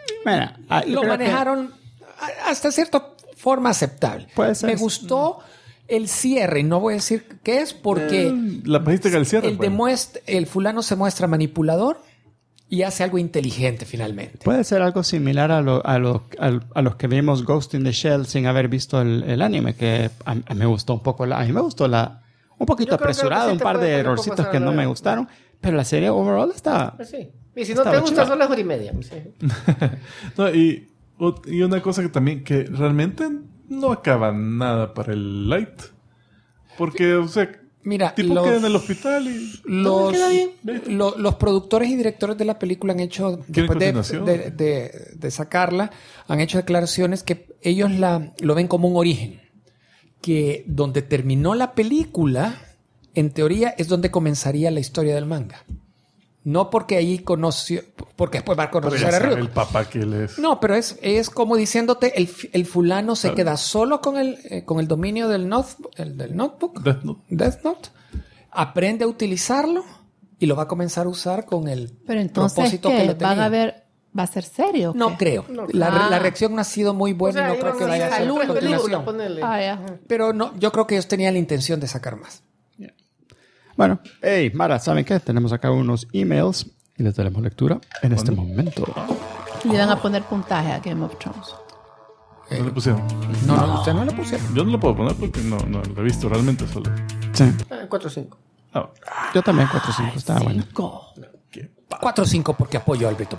lo manejaron hasta cierta forma aceptable. Puede ser. Me gustó el cierre. No voy a decir qué es porque... la pajita que el cierre. El fulano se muestra manipulador. Y hace algo inteligente finalmente. Puede ser algo similar a los que vimos Ghost in the Shell sin haber visto el anime, que a mí me gustó un poco. A mí me gustó un poquito apresurado, un par de errorcitos que no me gustaron, pero la serie overall está... Pues sí. Y si no te gusta, son las 1:30. Sí. No, y una cosa que también, que realmente no acaba nada para el Light. Porque, o sea... Mira, tipo queda en el hospital y... Los productores y directores de la película han hecho, después de sacarla, han hecho declaraciones que ellos lo ven como un origen. Que donde terminó la película, en teoría, es donde comenzaría la historia del manga. No porque ahí conoció... Porque después va a conocer a Ryuk. El papá que él es. No, pero es como diciéndote, el fulano se queda solo con el dominio del notebook. Death Note. Aprende a utilizarlo y lo va a comenzar a usar con el pero entonces propósito que lo tenía. ¿Va a ser serio? No creo. La reacción no ha sido muy buena. O sea, no creo que vaya a ser continuación. Pero no, yo creo que ellos tenían la intención de sacar más. Bueno, hey, Mara, ¿saben qué? Tenemos acá unos emails y les daremos lectura en este momento. Le van a poner puntaje a Game of Thrones. ¿No le pusieron? No, usted no le pusieron. Yo no lo puedo poner porque no lo he visto realmente solo. Sí. 4-5. Yo también 4-5. Estaba bueno. 4-5 porque apoyo a Alberto.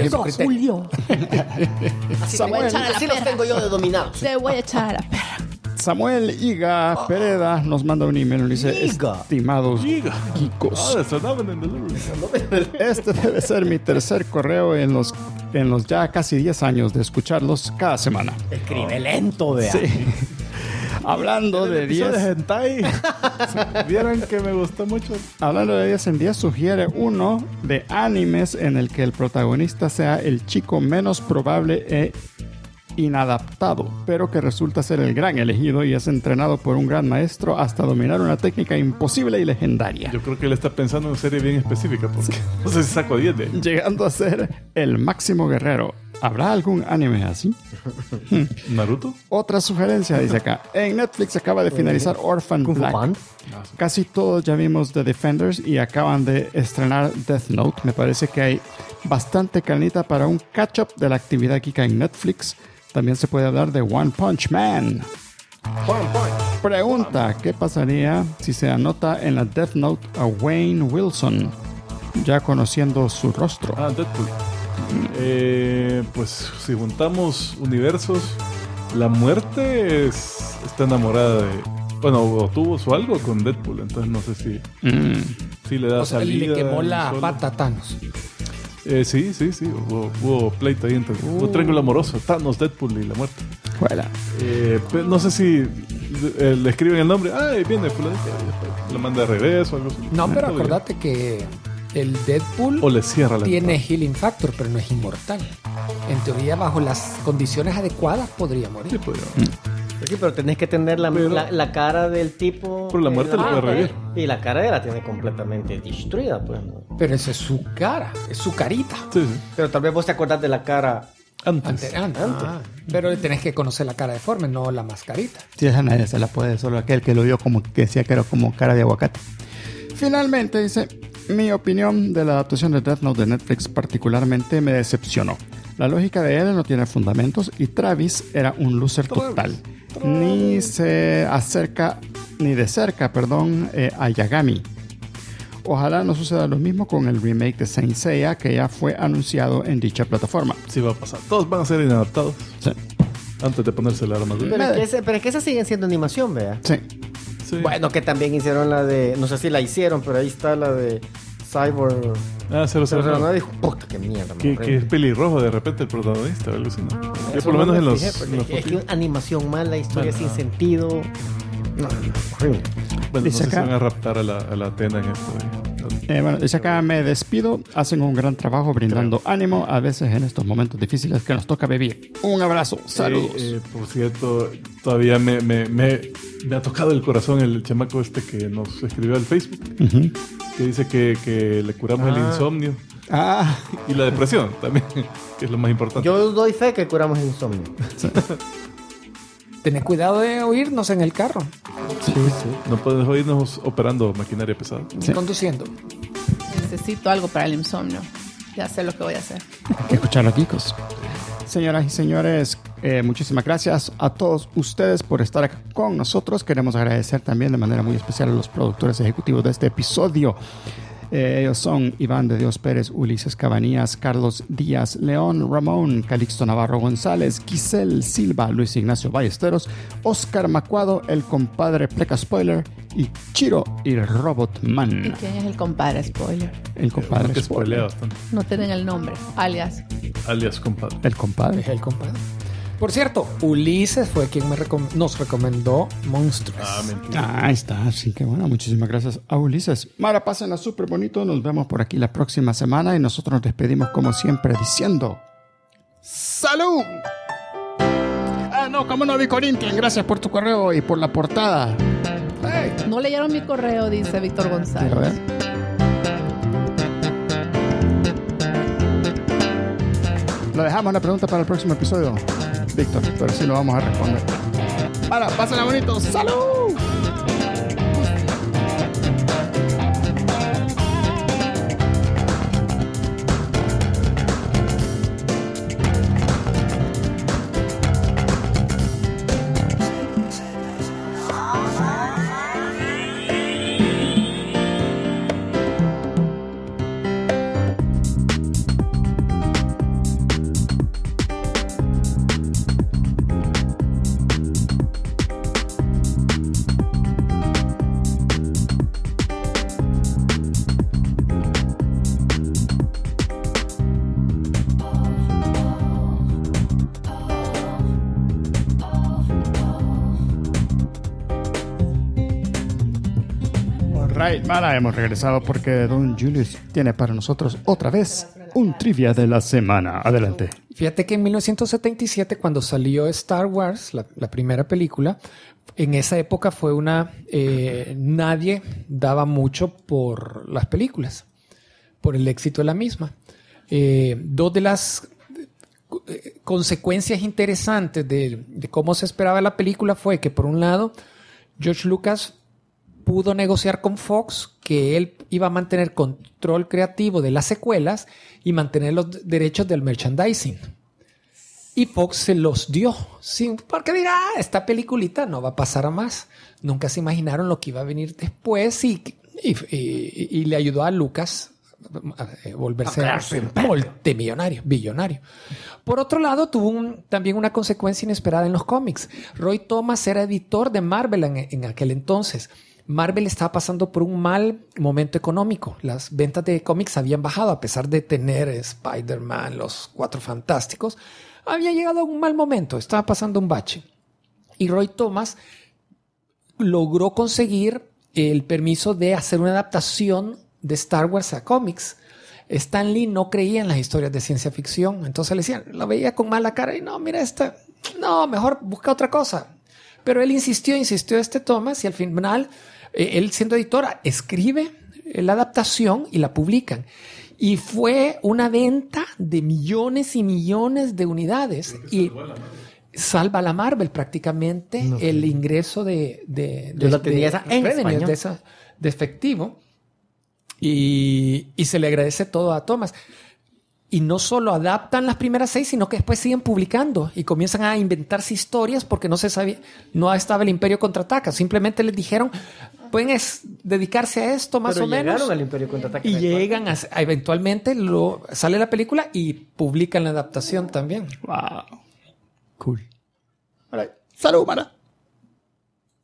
Julio. Así los tengo yo de dominados. Te voy a echar a la perra. Samuel Iga Pereda nos manda un email y dice: Iga. estimados geekos, Desordaban en Delivery. este debe ser mi tercer correo en los ya casi 10 años de escucharlos cada semana. Escribe lento, vea. Sí. Hablando de Episodio 10 hentai. Vieron que me gustó mucho. Hablando de 10 en 10, sugiere uno de animes en el que el protagonista sea el chico menos probable e inadaptado, pero que resulta ser el gran elegido y es entrenado por un gran maestro hasta dominar una técnica imposible y legendaria, Yo creo que él está pensando en una serie bien específica, porque no sé si saco 10 de él. llegando a ser el máximo guerrero. ¿Habrá algún anime así? ¿Naruto? Otra sugerencia dice acá. En Netflix acaba de finalizar Orphan Kung Fu Black. Pan. Casi todos ya vimos The Defenders y acaban de estrenar Death Note. Me parece que hay bastante carnita para un catch-up de la actividad geek en Netflix. También se puede hablar de One Punch Man. Pregunta, ¿qué pasaría si se anota en la Death Note a Wayne Wilson? Ya conociendo su rostro. Ah, Deadpool. Pues si juntamos universos, la muerte está enamorada de... Bueno, o tuvo su algo con Deadpool, entonces no sé si le da O sea, salida. le quemó la solo. pata a Thanos. Sí. Hubo pleito ahí entre un triángulo amoroso, Thanos, Deadpool y la muerte. Juela. Pero no sé si le escriben el nombre. Ay, viene fulanito, y después lo manda de regreso o algo así. No, pero Todo bien. acordate que el Deadpool O le cierra la tiene entrada. healing factor, pero no es inmortal. En teoría, bajo las condiciones adecuadas, podría morir. Sí, podría. Sí, pero tenés que tener Pero- la cara del tipo. Pero la muerte en lo puede revivir. Y la cara la tiene completamente destruida, pues. ¿no? Pero esa es su cara, es su carita. Sí. Pero tal vez vos te acordás de la cara. Antes. Antes. Pero tenés que conocer la cara deforme, no la mascarita. Si esa nadie se la puede, solo aquel que lo vio como que decía que era como cara de aguacate. Finalmente dice, mi opinión de la adaptación de Death Note de Netflix particularmente me decepcionó. La lógica de él no tiene fundamentos y Travis era un loser total. Ni se acerca, ni de cerca, a Yagami. Ojalá no suceda lo mismo con el remake de Saint Seiya que ya fue anunciado en dicha plataforma. Sí va a pasar. Todos van a ser inadaptados Sí. antes de ponerse la armadura. Pero es que esa siguen siendo animación, vea. Sí. Sí. Bueno, que también hicieron la de. No sé si la hicieron, pero ahí está la de Cyborg. Ah, 009. 009. Dijo, puta, qué mierda. me Que horrible. es pelirrojo de repente el protagonista, algo así, ¿no? Yo Eso por lo no menos me en los... fijé, porque en los es que fotos- animación mala, historia sin sentido. No, horrible. Bueno, no Dice sé si acá- van a raptar a la Atena en esto. Bueno, dice acá, me despido. Hacen un gran trabajo brindando ánimo a veces en estos momentos difíciles que nos toca vivir. Un abrazo. Saludos. Por cierto, todavía me ha tocado el corazón el chamaco este que nos escribió al Facebook, Ujú. que dice que le curamos el insomnio Ah, y la depresión también, que es lo más importante. Yo doy fe que curamos el insomnio. Tenés cuidado de oírnos en el carro, No puedes oírnos operando maquinaria pesada. Sí. conduciendo. Necesito algo para el insomnio. Ya sé lo que voy a hacer. hay que escucharlo, chicos. Señoras y señores, muchísimas gracias a todos ustedes por estar acá con nosotros. Queremos agradecer también de manera muy especial a los productores ejecutivos de este episodio. Ellos son Iván de Dios Pérez, Ulises Cabanías, Carlos Díaz, León Ramón, Calixto Navarro González, Giselle Silva, Luis Ignacio Ballesteros, Oscar Macuado, el compadre Pleca Spoiler y Chiro y Robot ¿Y Man. quién es el compadre spoiler? El compadre Que Spoiler. spoilea bastante. No tienen el nombre, alias. Alias compadre. El compadre. Es el compadre. Por cierto, Ulises fue quien nos recomendó Monsters. Ah, mentira. Ah, ahí está, así que bueno, muchísimas gracias a Ulises. Mara, pásenla súper bonito, nos vemos por aquí la próxima semana y nosotros nos despedimos como siempre diciendo ¡Salud! Ah, no, como no vi Corinthians, gracias por tu correo y por la portada. Hey, No leyeron mi correo, dice Víctor González. quiero ver. Lo dejamos la pregunta para el próximo episodio, Víctor, pero sí lo vamos a responder. Mara, pásenla bonito, ¡salud! Alright, Mara, hemos regresado porque Don Julius tiene para nosotros otra vez un trivia de la semana. Adelante. Fíjate que en 1977, cuando salió Star Wars, la primera película, en esa época fue nadie daba mucho por las películas, por el éxito de la misma. Dos de las consecuencias interesantes de cómo se esperaba la película fue que, por un lado, George Lucas pudo negociar con Fox que él iba a mantener control creativo de las secuelas y mantener los derechos del merchandising. Y Fox se los dio, porque dirá, esta peliculita no va a pasar a más. Nunca se imaginaron lo que iba a venir después y le ayudó a Lucas a volverse multimillonario, billonario. Por otro lado, tuvo también una consecuencia inesperada en los cómics. Roy Thomas era editor de Marvel en aquel entonces. Marvel estaba pasando por un mal momento económico. Las ventas de cómics habían bajado a pesar de tener Spider-Man, los Cuatro Fantásticos. Había llegado a un mal momento, estaba pasando un bache. Y Roy Thomas logró conseguir el permiso de hacer una adaptación de Star Wars a cómics. Stan Lee no creía en las historias de ciencia ficción, entonces le decían, lo veía con mala cara y no, mira esta, no, mejor busca otra cosa. Pero él insistió Thomas y al final, él siendo editora, escribe la adaptación y la publican. Y fue una venta de millones y millones de unidades. Y salva a la Marvel prácticamente el ingreso de efectivo. Y se le agradece todo a Thomas. Y no solo adaptan las primeras 6, sino que después siguen publicando y comienzan a inventarse historias porque no se sabía, no estaba el Imperio Contraataca. Simplemente les dijeron, pueden dedicarse a esto más o menos. Llegaron al Imperio Contraataca. Y llegan eventualmente sale la película y publican la adaptación también. Wow. Cool. All right. Salud, Mara.